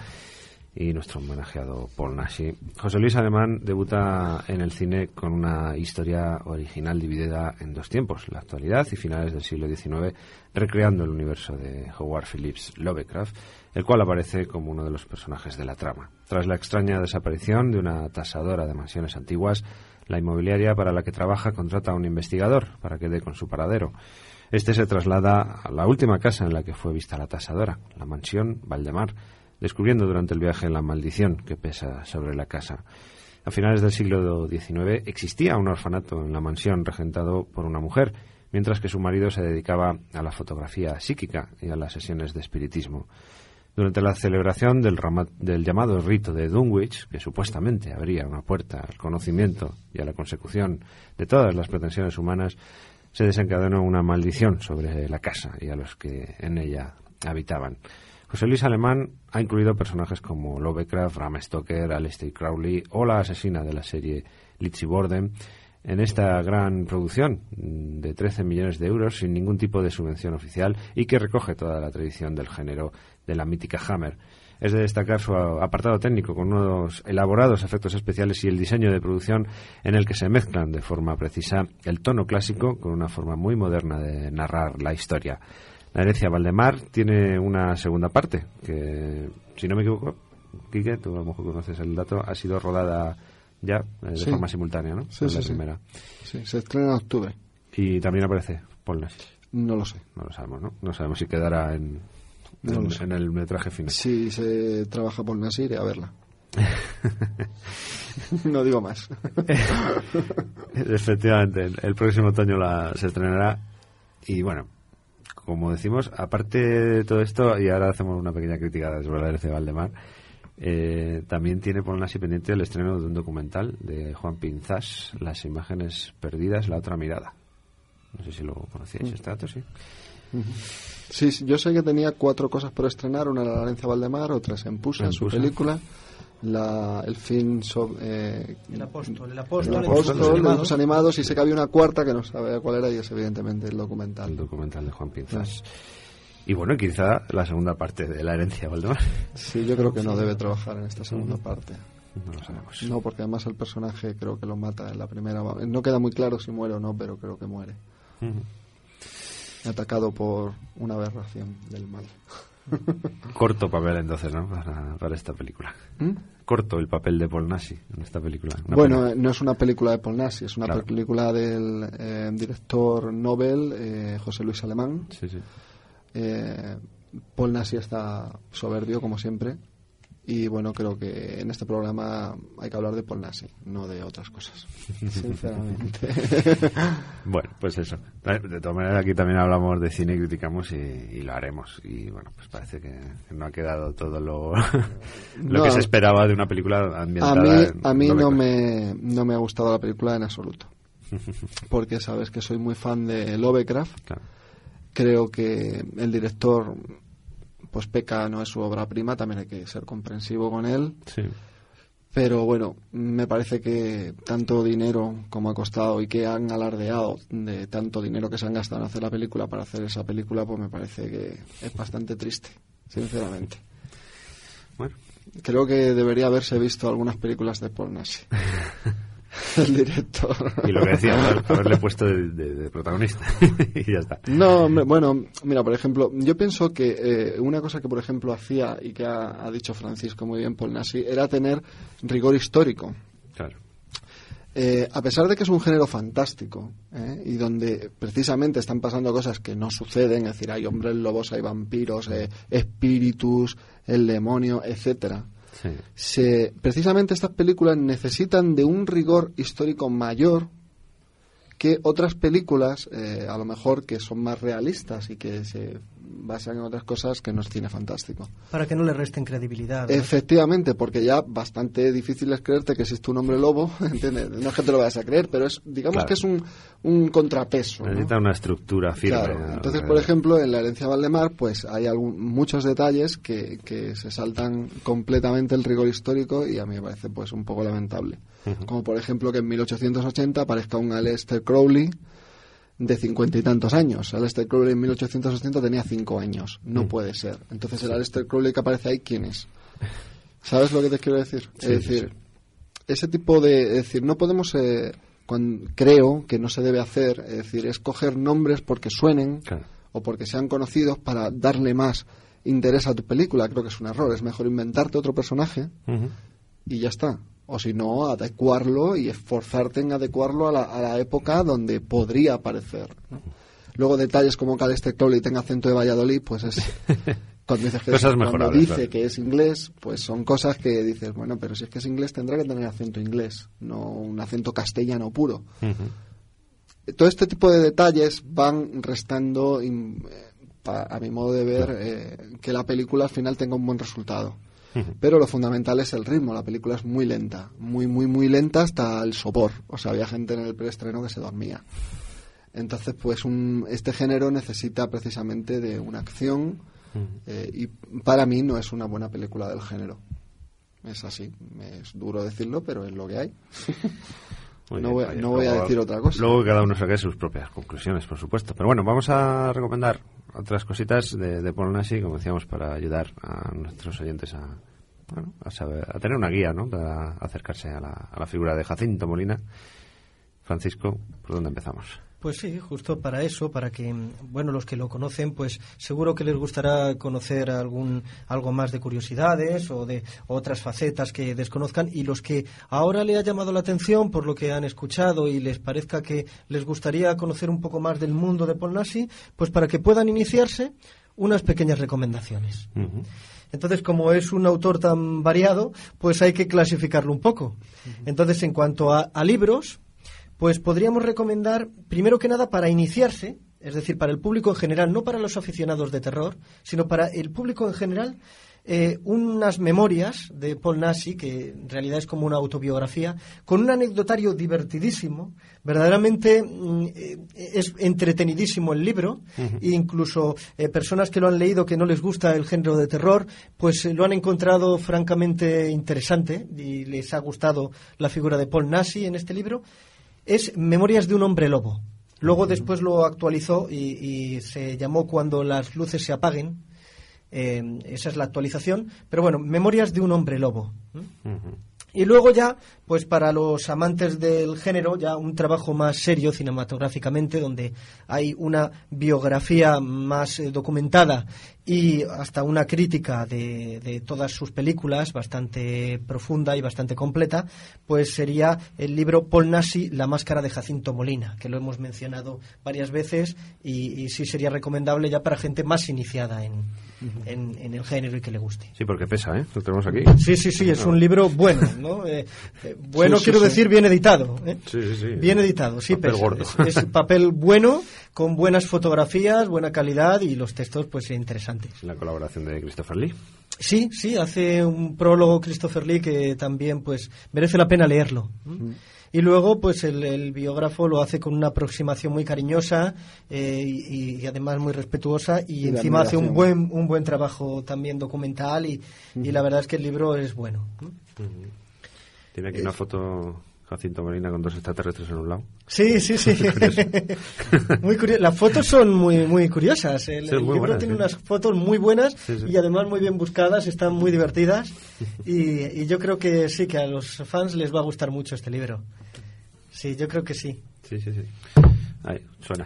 y nuestro homenajeado Paul Naschy. José Luis Alemán debuta en el cine con una historia original dividida en dos tiempos, la actualidad y finales del siglo diecinueve, recreando el universo de Howard Phillips Lovecraft, el cual aparece como uno de los personajes de la trama. Tras la extraña desaparición de una tasadora de mansiones antiguas, la inmobiliaria para la que trabaja contrata a un investigador para que dé con su paradero. Este se traslada a la última casa en la que fue vista la tasadora, la mansión Valdemar, descubriendo durante el viaje la maldición que pesa sobre la casa. A finales del siglo diecinueve existía un orfanato en la mansión regentado por una mujer, mientras que su marido se dedicaba a la fotografía psíquica y a las sesiones de espiritismo. Durante la celebración del, rama, del llamado rito de Dunwich, que supuestamente abría una puerta al conocimiento y a la consecución de todas las pretensiones humanas, se desencadenó una maldición sobre la casa y a los que en ella habitaban. José Luis Alemán ha incluido personajes como Lovecraft, Bram Stoker, Aleister Crowley o la asesina de la serie Lizzie Borden en esta gran producción de trece millones de euros sin ningún tipo de subvención oficial y que recoge toda la tradición del género de la mítica Hammer. Es de destacar su apartado técnico con unos elaborados efectos especiales y el diseño de producción en el que se mezclan de forma precisa el tono clásico con una forma muy moderna de narrar la historia. La herencia Valdemar tiene una segunda parte que, si no me equivoco, Quique, tú a lo mejor conoces el dato, ha sido rodada ya eh, de sí. forma simultánea, ¿no? Sí, Con sí, la sí. primera. Sí, se estrena en octubre. Y también aparece Paul Naschy. No lo sé. No lo sabemos, ¿no? No sabemos si quedará en, no en, lo sé. en el metraje final. Si se trabaja Paul Naschy, iré a verla. No digo más. Efectivamente, el, el próximo otoño la, se estrenará y bueno, como decimos, aparte de todo esto, y ahora hacemos una pequeña crítica sobre la herencia de Valdemar, eh, también tiene Paul Naschy pendiente el estreno de un documental de Juan Pinzás, Las imágenes perdidas, la otra mirada. No sé si lo conocíais, este dato, sí. Sí, sí, yo sé que tenía cuatro cosas por estrenar, una era La herencia Valdemar, otra es Empusa, En su Pusa. película, la, el film sobre... Eh, El apóstol, el apóstol, el de apóstol dibujos de animados. dibujos animados, y sé que había una cuarta que no sabía cuál era y es evidentemente el documental. El documental de Juan Pinzás. Y bueno, quizá la segunda parte de La herencia Valdemar. Sí, yo creo que no debe trabajar en esta segunda Uh-huh. parte. No lo sabemos. No, porque además el personaje creo que lo mata en la primera. No queda muy claro si muere o no, pero creo que muere. Uh-huh. Atacado por una aberración del mal. Corto papel entonces, ¿no? Para, para esta película. ¿Mm? Corto el papel de Paul Naschy en esta película. Una Bueno, pena. eh, no es una película de Paul Naschy, es una Claro. película del eh, director Nobel, eh, José Luis Alemán. Sí, sí. Eh, Paul Naschy está soberbio, como siempre. Y bueno, creo que en este programa hay que hablar de Paul Naschy, no de otras cosas. Sinceramente. Bueno, pues eso. De todas maneras, aquí también hablamos de cine y criticamos y, y lo haremos. Y bueno, pues parece que no ha quedado todo lo, lo No, que se esperaba de una película A ambientada mí, en a mí no, Lovecraft. me, no me ha gustado la película en absoluto. Porque sabes que soy muy fan de Lovecraft. Claro. Creo que el director pues peca, no es su obra prima, también hay que ser comprensivo con él. Sí. Pero bueno, me parece que tanto dinero como ha costado y que han alardeado de tanto dinero que se han gastado en hacer la película para hacer esa película, pues me parece que es bastante triste, sinceramente. Bueno. Creo que debería haberse visto algunas películas de Paul Naschy. El director. Y lo que decía, haber, haberle puesto de, de, de protagonista. Y ya está. No, hombre, bueno, mira, por ejemplo, yo pienso que eh, una cosa que, por ejemplo, hacía y que ha, ha dicho Francisco muy bien Paul Naschy era tener rigor histórico. Claro. Eh, a pesar de que es un género fantástico, ¿eh? Y donde precisamente están pasando cosas que no suceden, es decir, hay hombres lobos, hay vampiros, eh, espíritus, el demonio, etcétera. Sí. Se, precisamente estas películas necesitan de un rigor histórico mayor que otras películas, eh, a lo mejor que son más realistas y que se basan en otras cosas que no es cine fantástico. Para que no le resten credibilidad, ¿no? Efectivamente, porque ya bastante difícil es creerte que existe un hombre lobo, ¿entiendes? No es que te lo vayas a creer, pero es, digamos claro. que es un, un contrapeso, ¿no? Necesita una estructura firme. Claro. Entonces, por ejemplo, en La herencia de Valdemar, pues hay algún, muchos detalles que, que se saltan completamente el rigor histórico y a mí me parece pues un poco lamentable. Uh-huh. Como por ejemplo que en mil ochocientos ochenta aparezca un Aleister Crowley de cincuenta y tantos años. Aleister Crowley en mil ochocientos ochenta tenía cinco años. No mm. puede ser. Entonces el Aleister Crowley que aparece ahí, ¿quién es? ¿Sabes lo que te quiero decir? Sí, es decir, sí, sí. ese tipo de... Es decir, no podemos... Eh, cuando, creo que no se debe hacer, es decir, escoger nombres porque suenen claro. o porque sean conocidos para darle más interés a tu película. Creo que es un error. Es mejor inventarte otro personaje uh-huh. y ya está. O si no, adecuarlo y esforzarte en adecuarlo a la, a la época donde podría aparecer, ¿no? Luego detalles como que Aleister Crowley tenga acento de Valladolid, pues es... Cuando dices que, cosas es, mejorables, cuando dice claro. que es inglés, pues son cosas que dices, bueno, pero si es que es inglés tendrá que tener acento inglés, no un acento castellano puro. Uh-huh. Todo este tipo de detalles van restando, in, pa, a mi modo de ver, claro. eh, que la película al final tenga un buen resultado. Pero lo fundamental es el ritmo. La película es muy lenta, muy, muy, muy lenta hasta el sopor. O sea, había gente en el preestreno que se dormía. Entonces, pues un, este género necesita precisamente de una acción eh, y para mí no es una buena película del género. Es así, es duro decirlo, pero es lo que hay. Muy no bien, voy, vaya, no voy a decir otra cosa. Luego cada uno saque sus propias conclusiones, por supuesto. Pero bueno, vamos a recomendar otras cositas de, de Paul Naschy, como decíamos, para ayudar a nuestros oyentes a, bueno, a, saber, a tener una guía, ¿no? Para acercarse a la, a la figura de Jacinto Molina. Francisco, ¿por dónde empezamos? Pues sí, justo para eso, para que, bueno, los que lo conocen, pues seguro que les gustará conocer algún algo más de curiosidades o de otras facetas que desconozcan, y los que ahora le ha llamado la atención por lo que han escuchado y les parezca que les gustaría conocer un poco más del mundo de Paul Naschy, pues para que puedan iniciarse, unas pequeñas recomendaciones. Uh-huh. Entonces, como es un autor tan variado, pues hay que clasificarlo un poco. Uh-huh. Entonces, en cuanto a, a libros, pues podríamos recomendar, primero que nada, para iniciarse, es decir, para el público en general, no para los aficionados de terror, sino para el público en general, eh, unas memorias de Paul Naschy, que en realidad es como una autobiografía, con un anecdotario divertidísimo. Verdaderamente eh, es entretenidísimo el libro. Uh-huh. E incluso eh, personas que lo han leído que no les gusta el género de terror, pues eh, lo han encontrado francamente interesante y les ha gustado la figura de Paul Naschy en este libro. Es Memorias de un hombre lobo. Luego uh-huh. después lo actualizó y, y se llamó Cuando las luces se apaguen. Eh, esa es la actualización. Pero bueno, Memorias de un hombre lobo. Uh-huh. Y luego ya, pues para los amantes del género, ya un trabajo más serio cinematográficamente, donde hay una biografía más eh, documentada y hasta una crítica de, de todas sus películas bastante profunda y bastante completa, pues sería el libro Paul Naschy, La máscara de Jacinto Molina, que lo hemos mencionado varias veces y, y sí sería recomendable ya para gente más iniciada en, uh-huh. en, en el género y que le guste. Sí, porque pesa, ¿eh? Lo tenemos aquí. Sí, sí, sí, es un libro bueno, ¿no? Eh, eh, bueno, sí, sí, quiero sí. decir bien editado. ¿eh? Sí, sí, sí. Bien editado, sí, papel pesa. Gordo. Es, es papel bueno, con buenas fotografías, buena calidad y los textos, pues, interesantes. La colaboración de Christopher Lee. Sí, sí, hace un prólogo Christopher Lee que también, pues, merece la pena leerlo. Mm. Y luego, pues, el, el biógrafo lo hace con una aproximación muy cariñosa eh, y, y además muy respetuosa y, y encima hace un buen un buen trabajo también documental y, mm. y la verdad es que el libro es bueno. Mm. Tiene aquí eh, una foto Jacinto Molina con dos extraterrestres en un lado. Sí, sí, sí. Muy curioso. Las fotos son muy muy curiosas. El, Sí, el muy libro buenas, tiene sí. unas fotos muy buenas Sí, sí. y además muy bien buscadas, están muy divertidas y, y yo creo que sí, que a los fans les va a gustar mucho este libro. Sí, yo creo que sí. Sí, sí, sí. Ahí, suena.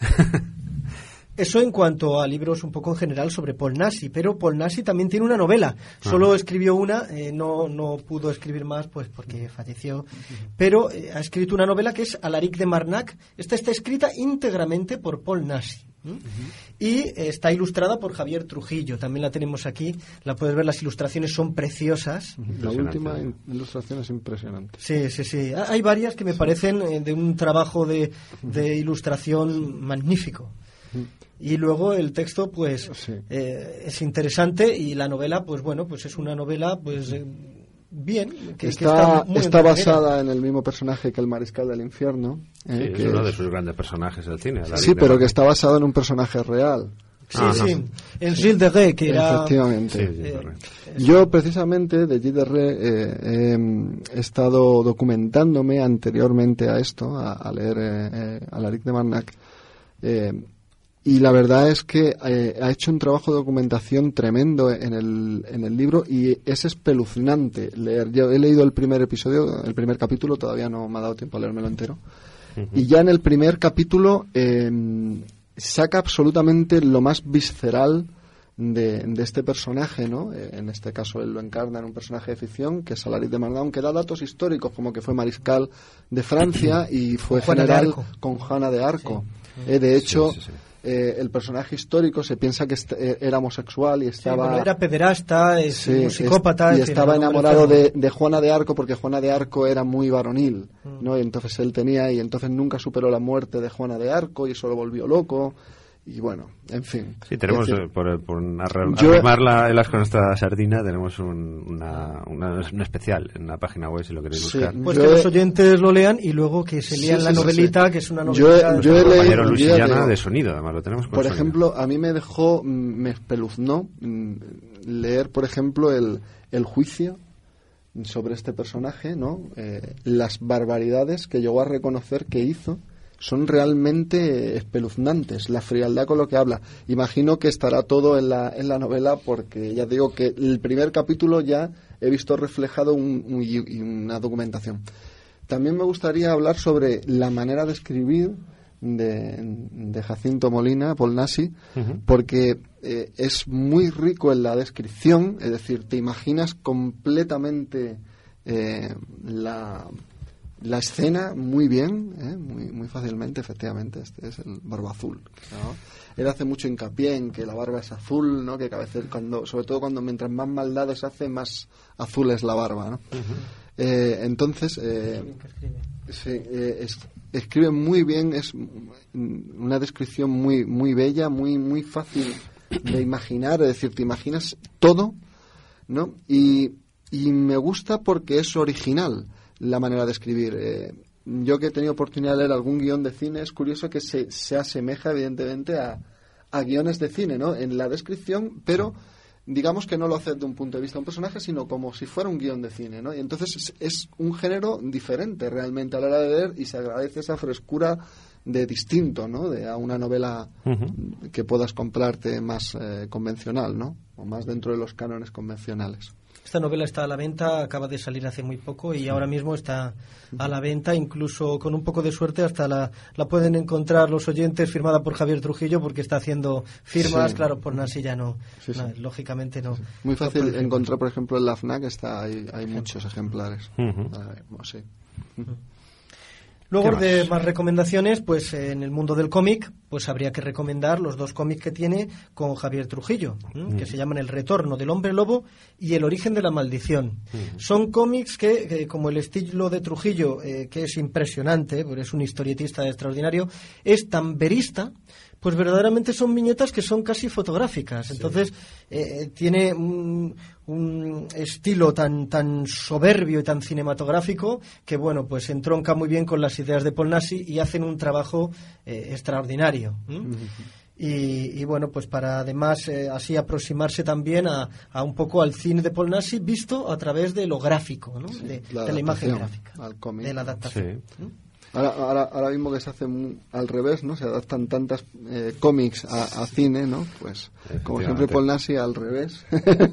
Eso en cuanto a libros un poco en general sobre Paul Nassy, pero Paul Nassy también tiene una novela. Solo Ajá. escribió una, eh, no, no pudo escribir más pues porque falleció, pero eh, ha escrito una novela que es Alaric de Marnac. Esta está escrita íntegramente por Paul Nassy. ¿m? Y eh, está ilustrada por Javier Trujillo. También la tenemos aquí, la puedes ver, las ilustraciones son preciosas. La última in- ilustración es impresionante. Sí, sí, sí. Ha- Hay varias que me parecen eh, de un trabajo de, de ilustración magnífico. Y luego el texto, pues, eh, es interesante y la novela, pues bueno, pues es una novela, pues, eh, bien. Que, que Está, muy está entretenida. basada en el mismo personaje que el Mariscal del Infierno. Sí, eh, es que uno de es- sus grandes personajes del cine. Alaric Sí, de pero Marnac. que está basado en un personaje real. Sí, sí. En Gilles de Rais, que era... Efectivamente. Sí, sí, eh, correcto. Yo, precisamente, de Gilles de Rais, eh, eh, he estado documentándome anteriormente a esto, a, a leer eh, eh, Alaric de Marnac, eh, y la verdad es que eh, ha hecho un trabajo de documentación tremendo en el, en el libro y es espeluznante leer. Yo he leído el primer episodio, el primer capítulo, todavía no me ha dado tiempo a leérmelo entero. Ujú. Y ya en el primer capítulo eh, saca absolutamente lo más visceral de, de este personaje, ¿no? Eh, en este caso él lo encarna en un personaje de ficción que es Alaric de Marnac, aunque da datos históricos como que fue mariscal de Francia y fue Con Juana de general Arco. con Juana de Arco. Eh, de hecho, Sí, sí, sí. eh, el personaje histórico se piensa que est- eh, era homosexual y Sí, estaba... bueno, era pederasta, es Sí, un es- psicópata. y en fin, estaba era un enamorado enfermo. de, de Juana de Arco porque Juana de Arco era muy varonil, ¿no? Y entonces él tenía, y entonces nunca superó la muerte de Juana de Arco y eso lo volvió loco. Y bueno, en fin. Sí, tenemos, Es decir, eh, por, por arre- yo- arrimar la, el asco a nuestra sardina, tenemos un, una, una, un especial en la página web, si lo queréis Sí, buscar. Pues yo que he- los oyentes lo lean y luego que se Sí, lean sí, la sí, novelita, sí. que es una Yo he- novelita... yo he El compañero leído- Luis yo ya Illana digo- de sonido, además lo tenemos con Por sonido. ejemplo, a mí me dejó, mm, me espeluznó mm, leer, por ejemplo, el, el juicio sobre este personaje, ¿no? Eh, las barbaridades que llegó a reconocer que hizo son realmente espeluznantes, la frialdad con lo que habla. Imagino que estará todo en la, en la novela porque ya digo que el primer capítulo ya he visto reflejado un- un- y- y una documentación. También me gustaría hablar sobre la manera de escribir de, de Jacinto Molina, Paul Nassy, Ujú. porque eh, es muy rico en la descripción, es decir, te imaginas completamente eh, la, la escena muy bien, ¿eh? muy, muy fácilmente, efectivamente. Este es el Barba Azul, ¿no? Él hace mucho hincapié en que la barba es azul, ¿no? Que a veces, cuando, sobre todo cuando mientras más maldades hace, más azul es la barba, ¿no? Eh, entonces, eh, sí, eh, es- escribe muy bien, es mm, una descripción muy muy bella, muy muy fácil de imaginar, es decir, te imaginas todo, ¿no? Y, y me gusta porque es original la manera de escribir. Eh, yo que he tenido oportunidad de leer algún guión de cine, es curioso que se, se asemeja evidentemente a, a guiones de cine, ¿no? En la descripción, pero digamos que no lo hace desde un punto de vista de un personaje, sino como si fuera un guión de cine, ¿no? Y entonces es, es un género diferente realmente a la hora de leer y se agradece esa frescura de distinto, ¿no? De a una novela Ujú. que puedas comprarte más eh, convencional, ¿no? O más dentro de los cánones convencionales. Esta novela está a la venta, acaba de salir hace muy poco y ahora mismo está a la venta, incluso con un poco de suerte hasta la, la pueden encontrar los oyentes firmada por Javier Trujillo porque está haciendo firmas, Sí. claro, por Nassy ya no, Sí, sí. no, lógicamente no. Muy no fácil puede firmar. encontrar, por ejemplo, en la FNAC está, hay, hay muchos ejemplares. Ujú. Ah, bueno, sí. Luego ¿Qué de más? más recomendaciones, pues eh, en el mundo del cómic, pues habría que recomendar los dos cómics que tiene con Javier Trujillo, ¿m? que se llaman El retorno del hombre lobo y El origen de la maldición. Son cómics que, que, como el estilo de Trujillo, eh, que es impresionante, porque es un historietista extraordinario, es tan verista, pues verdaderamente son viñetas que son casi fotográficas. Entonces, eh, tiene un, un estilo tan, tan soberbio y tan cinematográfico que, bueno, pues entronca muy bien con las ideas de Paul Nassy y hacen un trabajo eh, extraordinario. ¿m? Y, y bueno, pues para además eh, así aproximarse también a, a un poco al cine de Paul Naschy visto a través de lo gráfico, ¿no? Sí, de, la de la imagen gráfica, al cómic. de la adaptación. Sí. ¿no? Ahora, ahora, ahora mismo que se hace muy, al revés, ¿no? Se adaptan tantas eh, cómics a, a cine, ¿no? Pues, como siempre, Paul Naschy al revés.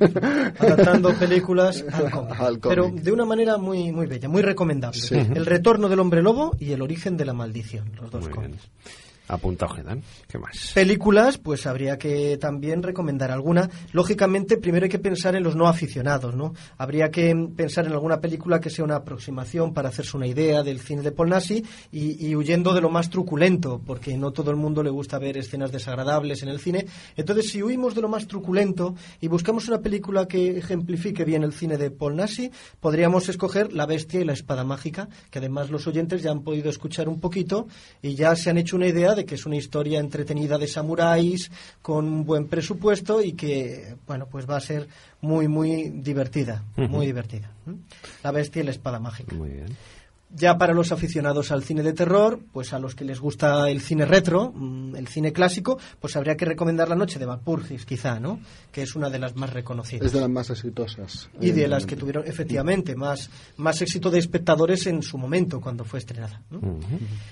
Adaptando películas al cómic. Al cómic. Pero de una manera muy muy bella, muy recomendable. Sí. El retorno del hombre lobo y el origen de la maldición, los dos Muy cómics. bien. Apuntado, Gedan. ¿Qué más? Películas, pues habría que también recomendar alguna. Lógicamente, primero hay que pensar en los no aficionados, ¿no? Habría que pensar en alguna película que sea una aproximación para hacerse una idea del cine de Paul Naschy y, y huyendo de lo más truculento, porque no todo el mundo le gusta ver escenas desagradables en el cine. Entonces, si huimos de lo más truculento y buscamos una película que ejemplifique bien el cine de Paul Naschy, podríamos escoger La bestia y la espada mágica, que además los oyentes ya han podido escuchar un poquito y ya se han hecho una idea de que es una historia entretenida de samuráis con un buen presupuesto y que, bueno, pues va a ser muy, muy divertida, uh-huh. muy divertida. ¿Mm? La bestia y la espada mágica. Muy bien. Ya para los aficionados al cine de terror, pues a los que les gusta el cine retro, el cine clásico, pues habría que recomendar La noche de Walpurgis, quizá, ¿no? Que es una de las más reconocidas. Es de las más exitosas. Y de las que tuvieron, efectivamente, más, más éxito de espectadores en su momento, cuando fue estrenada, ¿no? Uh-huh.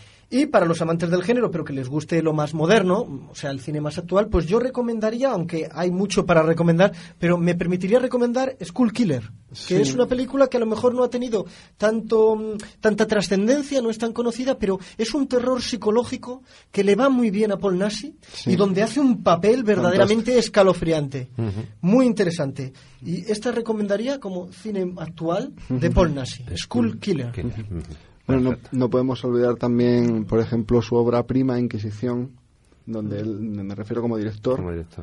Y para los amantes del género, pero que les guste lo más moderno, o sea, el cine más actual, pues yo recomendaría, aunque hay mucho para recomendar, pero me permitiría recomendar Skull Killer, que sí. es una película que a lo mejor no ha tenido tanto tanta trascendencia, no es tan conocida, pero es un terror psicológico que le va muy bien a Paul Naschy sí. y donde hace un papel verdaderamente Fantástico. escalofriante, uh-huh. muy interesante. Y esta recomendaría como cine actual de Paul Naschy, uh-huh. Skull Killer. Killer. Uh-huh. Bueno, no, no podemos olvidar también, por ejemplo, su obra prima, Inquisición, donde él, me refiero como director, como director.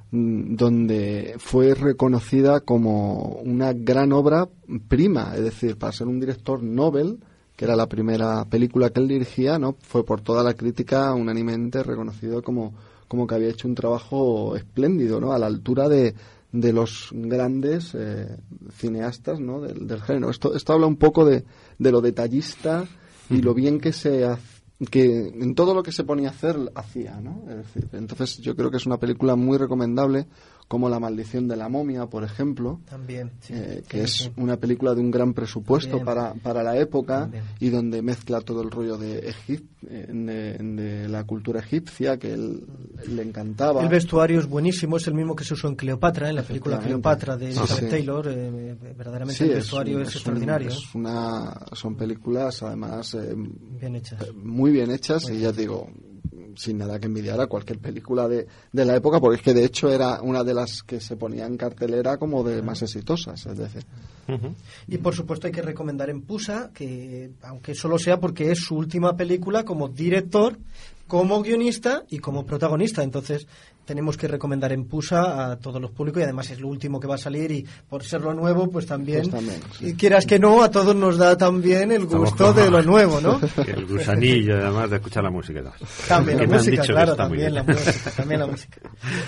donde fue reconocida como una gran obra prima, es decir, para ser un director Nobel, que era la primera película que él dirigía, ¿no? Fue por toda la crítica unánimemente reconocido como, como que había hecho un trabajo espléndido, ¿no? A la altura de de los grandes eh, cineastas, ¿no? del, del género. Esto, esto habla un poco de, de lo detallista y lo bien que se hace, que en todo lo que se ponía a hacer hacía, ¿no? Es decir, entonces yo creo que es una película muy recomendable, como La maldición de la momia, por ejemplo, también sí, eh, que sí, es sí. una película de un gran presupuesto para, para la época también. Y donde mezcla todo el rollo de, Egip, de, de la cultura egipcia que él, le encantaba. El vestuario es buenísimo, es el mismo que se usó en Cleopatra, en la película Cleopatra de Elizabeth sí. Taylor, eh, verdaderamente sí, el vestuario es, es, es extraordinario. Un, es una, son películas además eh, bien hechas. muy bien hechas muy y ya digo, sin nada que envidiar a cualquier película de, de la época, porque es que de hecho era una de las que se ponía en cartelera como de más exitosas, es decir. Uh-huh. Y por supuesto hay que recomendar En Pusa, que aunque solo sea porque es su última película como director, como guionista y como protagonista, entonces tenemos que recomendar En Pusa a todos los públicos y además es lo último que va a salir y por ser lo nuevo pues también, pues también sí. y quieras que no, a todos nos da también el gusto de lo nuevo, ¿no? El gusanillo además de escuchar la música. También la música, claro, también la música, también la música.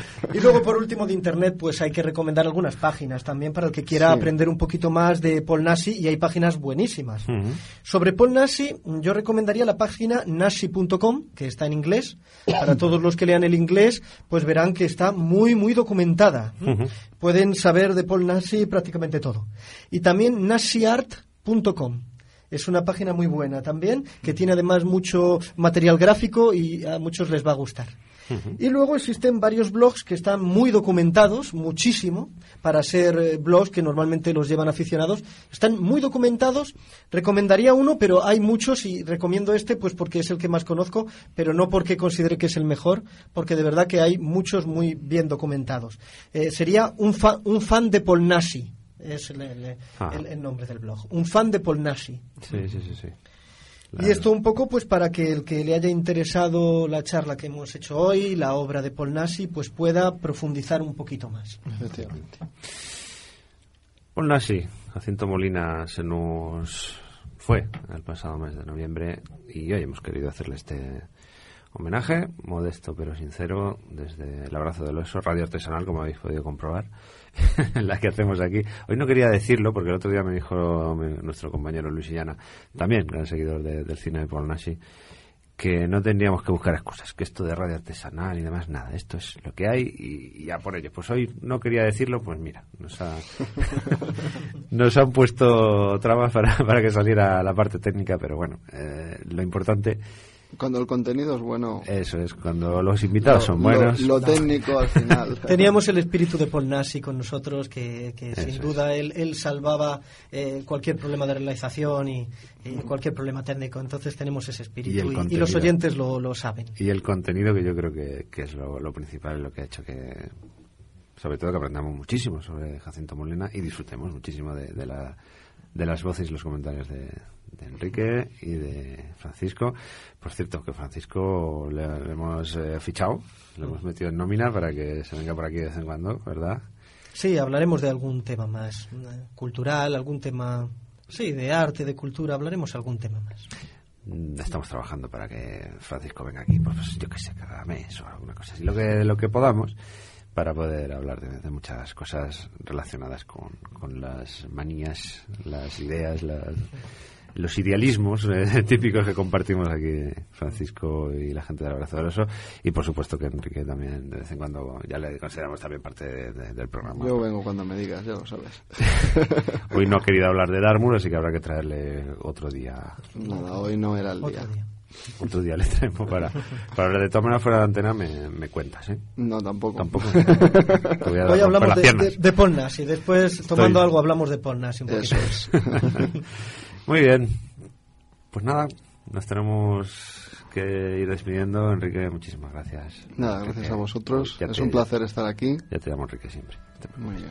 Y luego por último de internet pues hay que recomendar algunas páginas también para el que quiera sí. aprender un poquito más de Paul Naschy y hay páginas buenísimas. Uh-huh. Sobre Paul Naschy yo recomendaría la página naschy punto com, que está en inglés. Para todos los que lean el inglés pues verán que está muy muy documentada. Uh-huh. Pueden saber de Paul Naschy prácticamente todo. Y también naschy art punto com. Es una página muy buena también, que tiene además mucho material gráfico y a muchos les va a gustar. Uh-huh. Y luego existen varios blogs que están muy documentados, muchísimo, para ser eh, blogs que normalmente los llevan aficionados. Están muy documentados. Recomendaría uno, pero hay muchos y recomiendo este pues porque es el que más conozco, pero no porque considere que es el mejor, porque de verdad que hay muchos muy bien documentados. Eh, sería un, fa- un fan de Paul Naschy. Es el, el, ah. el, el nombre del blog. Un fan de Paul Naschy. Sí, sí, sí, sí. La... Y esto un poco pues para que el que le haya interesado la charla que hemos hecho hoy, la obra de Paul Naschy, pues pueda profundizar un poquito más. Efectivamente. Paul Naschy, Jacinto Molina se nos fue el pasado mes de noviembre y hoy hemos querido hacerle este homenaje, modesto pero sincero, desde el abrazo del oso, radio artesanal, como habéis podido comprobar, la que hacemos aquí. Hoy no quería decirlo porque el otro día me dijo mi, nuestro compañero Luis Illana, también gran seguidor de, del cine de Paul Naschy, que no tendríamos que buscar excusas, que esto de radio artesanal y demás, nada, esto es lo que hay y, y ya por ello. Pues hoy no quería decirlo, pues mira, nos, ha, nos han puesto trabas para, para que saliera la parte técnica, pero bueno, eh, lo importante... Cuando el contenido es bueno. Eso es, cuando los invitados lo, son buenos. Lo, lo técnico al final. Teníamos el espíritu de Paul Nassy con nosotros, que, que sin Eso duda él, él salvaba eh, cualquier problema de realización y eh, cualquier problema técnico. Entonces tenemos ese espíritu y, y, y los oyentes lo, lo saben. Y el contenido, que yo creo que, que es lo, lo principal, lo que ha hecho que, sobre todo, que aprendamos muchísimo sobre Jacinto Molina y disfrutemos muchísimo de, de la de las voces y los comentarios de, de Enrique y de Francisco. Por cierto, que Francisco le, le hemos eh, fichado, le hemos metido en nómina para que se venga por aquí de vez en cuando, ¿verdad? Sí, hablaremos de algún tema más eh, cultural, algún tema, sí, de arte, de cultura, hablaremos de algún tema más. Estamos trabajando para que Francisco venga aquí, pues yo qué sé, cada mes o alguna cosa así, lo que, lo que podamos, para poder hablar de, de muchas cosas relacionadas con, con las manías, las ideas, las, los idealismos eh, típicos que compartimos aquí Francisco y la gente del Abrazo del Oso, y por supuesto que Enrique también de vez en cuando ya le consideramos también parte de, de, del programa. Yo vengo cuando me digas, ya lo sabes. Hoy no ha querido hablar de Dartmoor, así que habrá que traerle otro día. Nada, hoy no era el día. Otro día. Otro día le traemos para, para hablar de todas maneras fuera de antena, me, me cuentas, ¿eh? No, tampoco. Tampoco. Voy a Hoy hablamos de, de, de Paul Nassy, después tomando Estoy... algo hablamos de Paul Nassy un poquito. Eso es. Muy bien. Pues nada, nos tenemos que ir despidiendo. Enrique, muchísimas gracias. Nada, gracias que, a vosotros. Es te, un placer estar aquí. Ya te llamo Enrique siempre. Muy bien.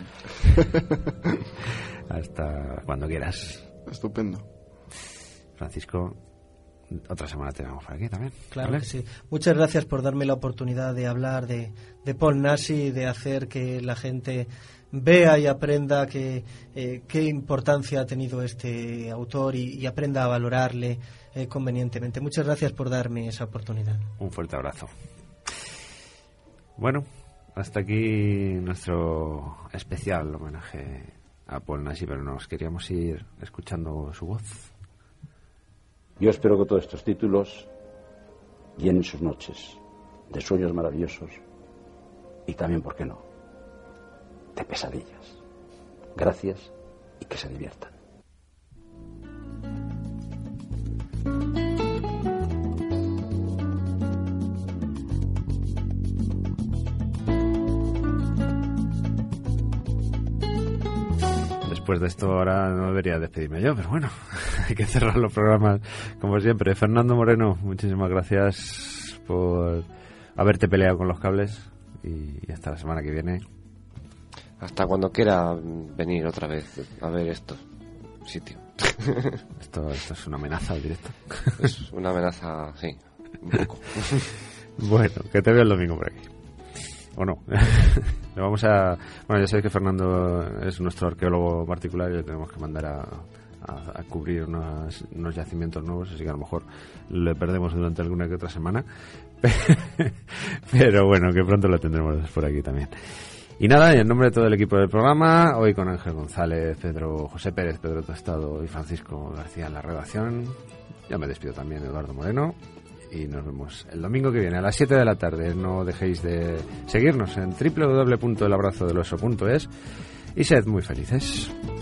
Hasta cuando quieras. Estupendo. Francisco, otra semana te vemos por aquí también. Claro ¿vale? que sí. Muchas gracias por darme la oportunidad de hablar de, de Paul Nassy, de hacer que la gente vea y aprenda que, eh, qué importancia ha tenido este autor y, y aprenda a valorarle eh, convenientemente. Muchas gracias por darme esa oportunidad. Un fuerte abrazo. Bueno, hasta aquí nuestro especial homenaje a Paul Nassy, pero nos queríamos ir escuchando su voz. Yo espero que todos estos títulos llenen sus noches de sueños maravillosos y también, ¿por qué no?, de pesadillas. Gracias y que se diviertan. Después de esto ahora no debería despedirme yo, pero bueno, hay que cerrar los programas como siempre. Fernando Moreno, muchísimas gracias por haberte peleado con los cables y hasta la semana que viene. Hasta cuando quiera venir otra vez a ver esto sitio. Esto, esto es una amenaza al directo. Es una amenaza, sí, un poco. Bueno, que te veo el domingo por aquí. ¿O no? Le vamos a... Bueno, ya sabéis que Fernando es nuestro arqueólogo particular y le tenemos que mandar a, a, a cubrir unos, unos yacimientos nuevos, así que a lo mejor le perdemos durante alguna que otra semana. Pero bueno, que pronto lo tendremos por aquí también. Y nada, en nombre de todo el equipo del programa, hoy con Ángel González, Pedro José Pérez, Pedro Tostado y Francisco García en la redacción, ya me despido también, Eduardo Moreno. Y nos vemos el domingo que viene a las siete de la tarde. No dejéis de seguirnos en doble u doble u doble u punto el abrazo del oso punto es y sed muy felices.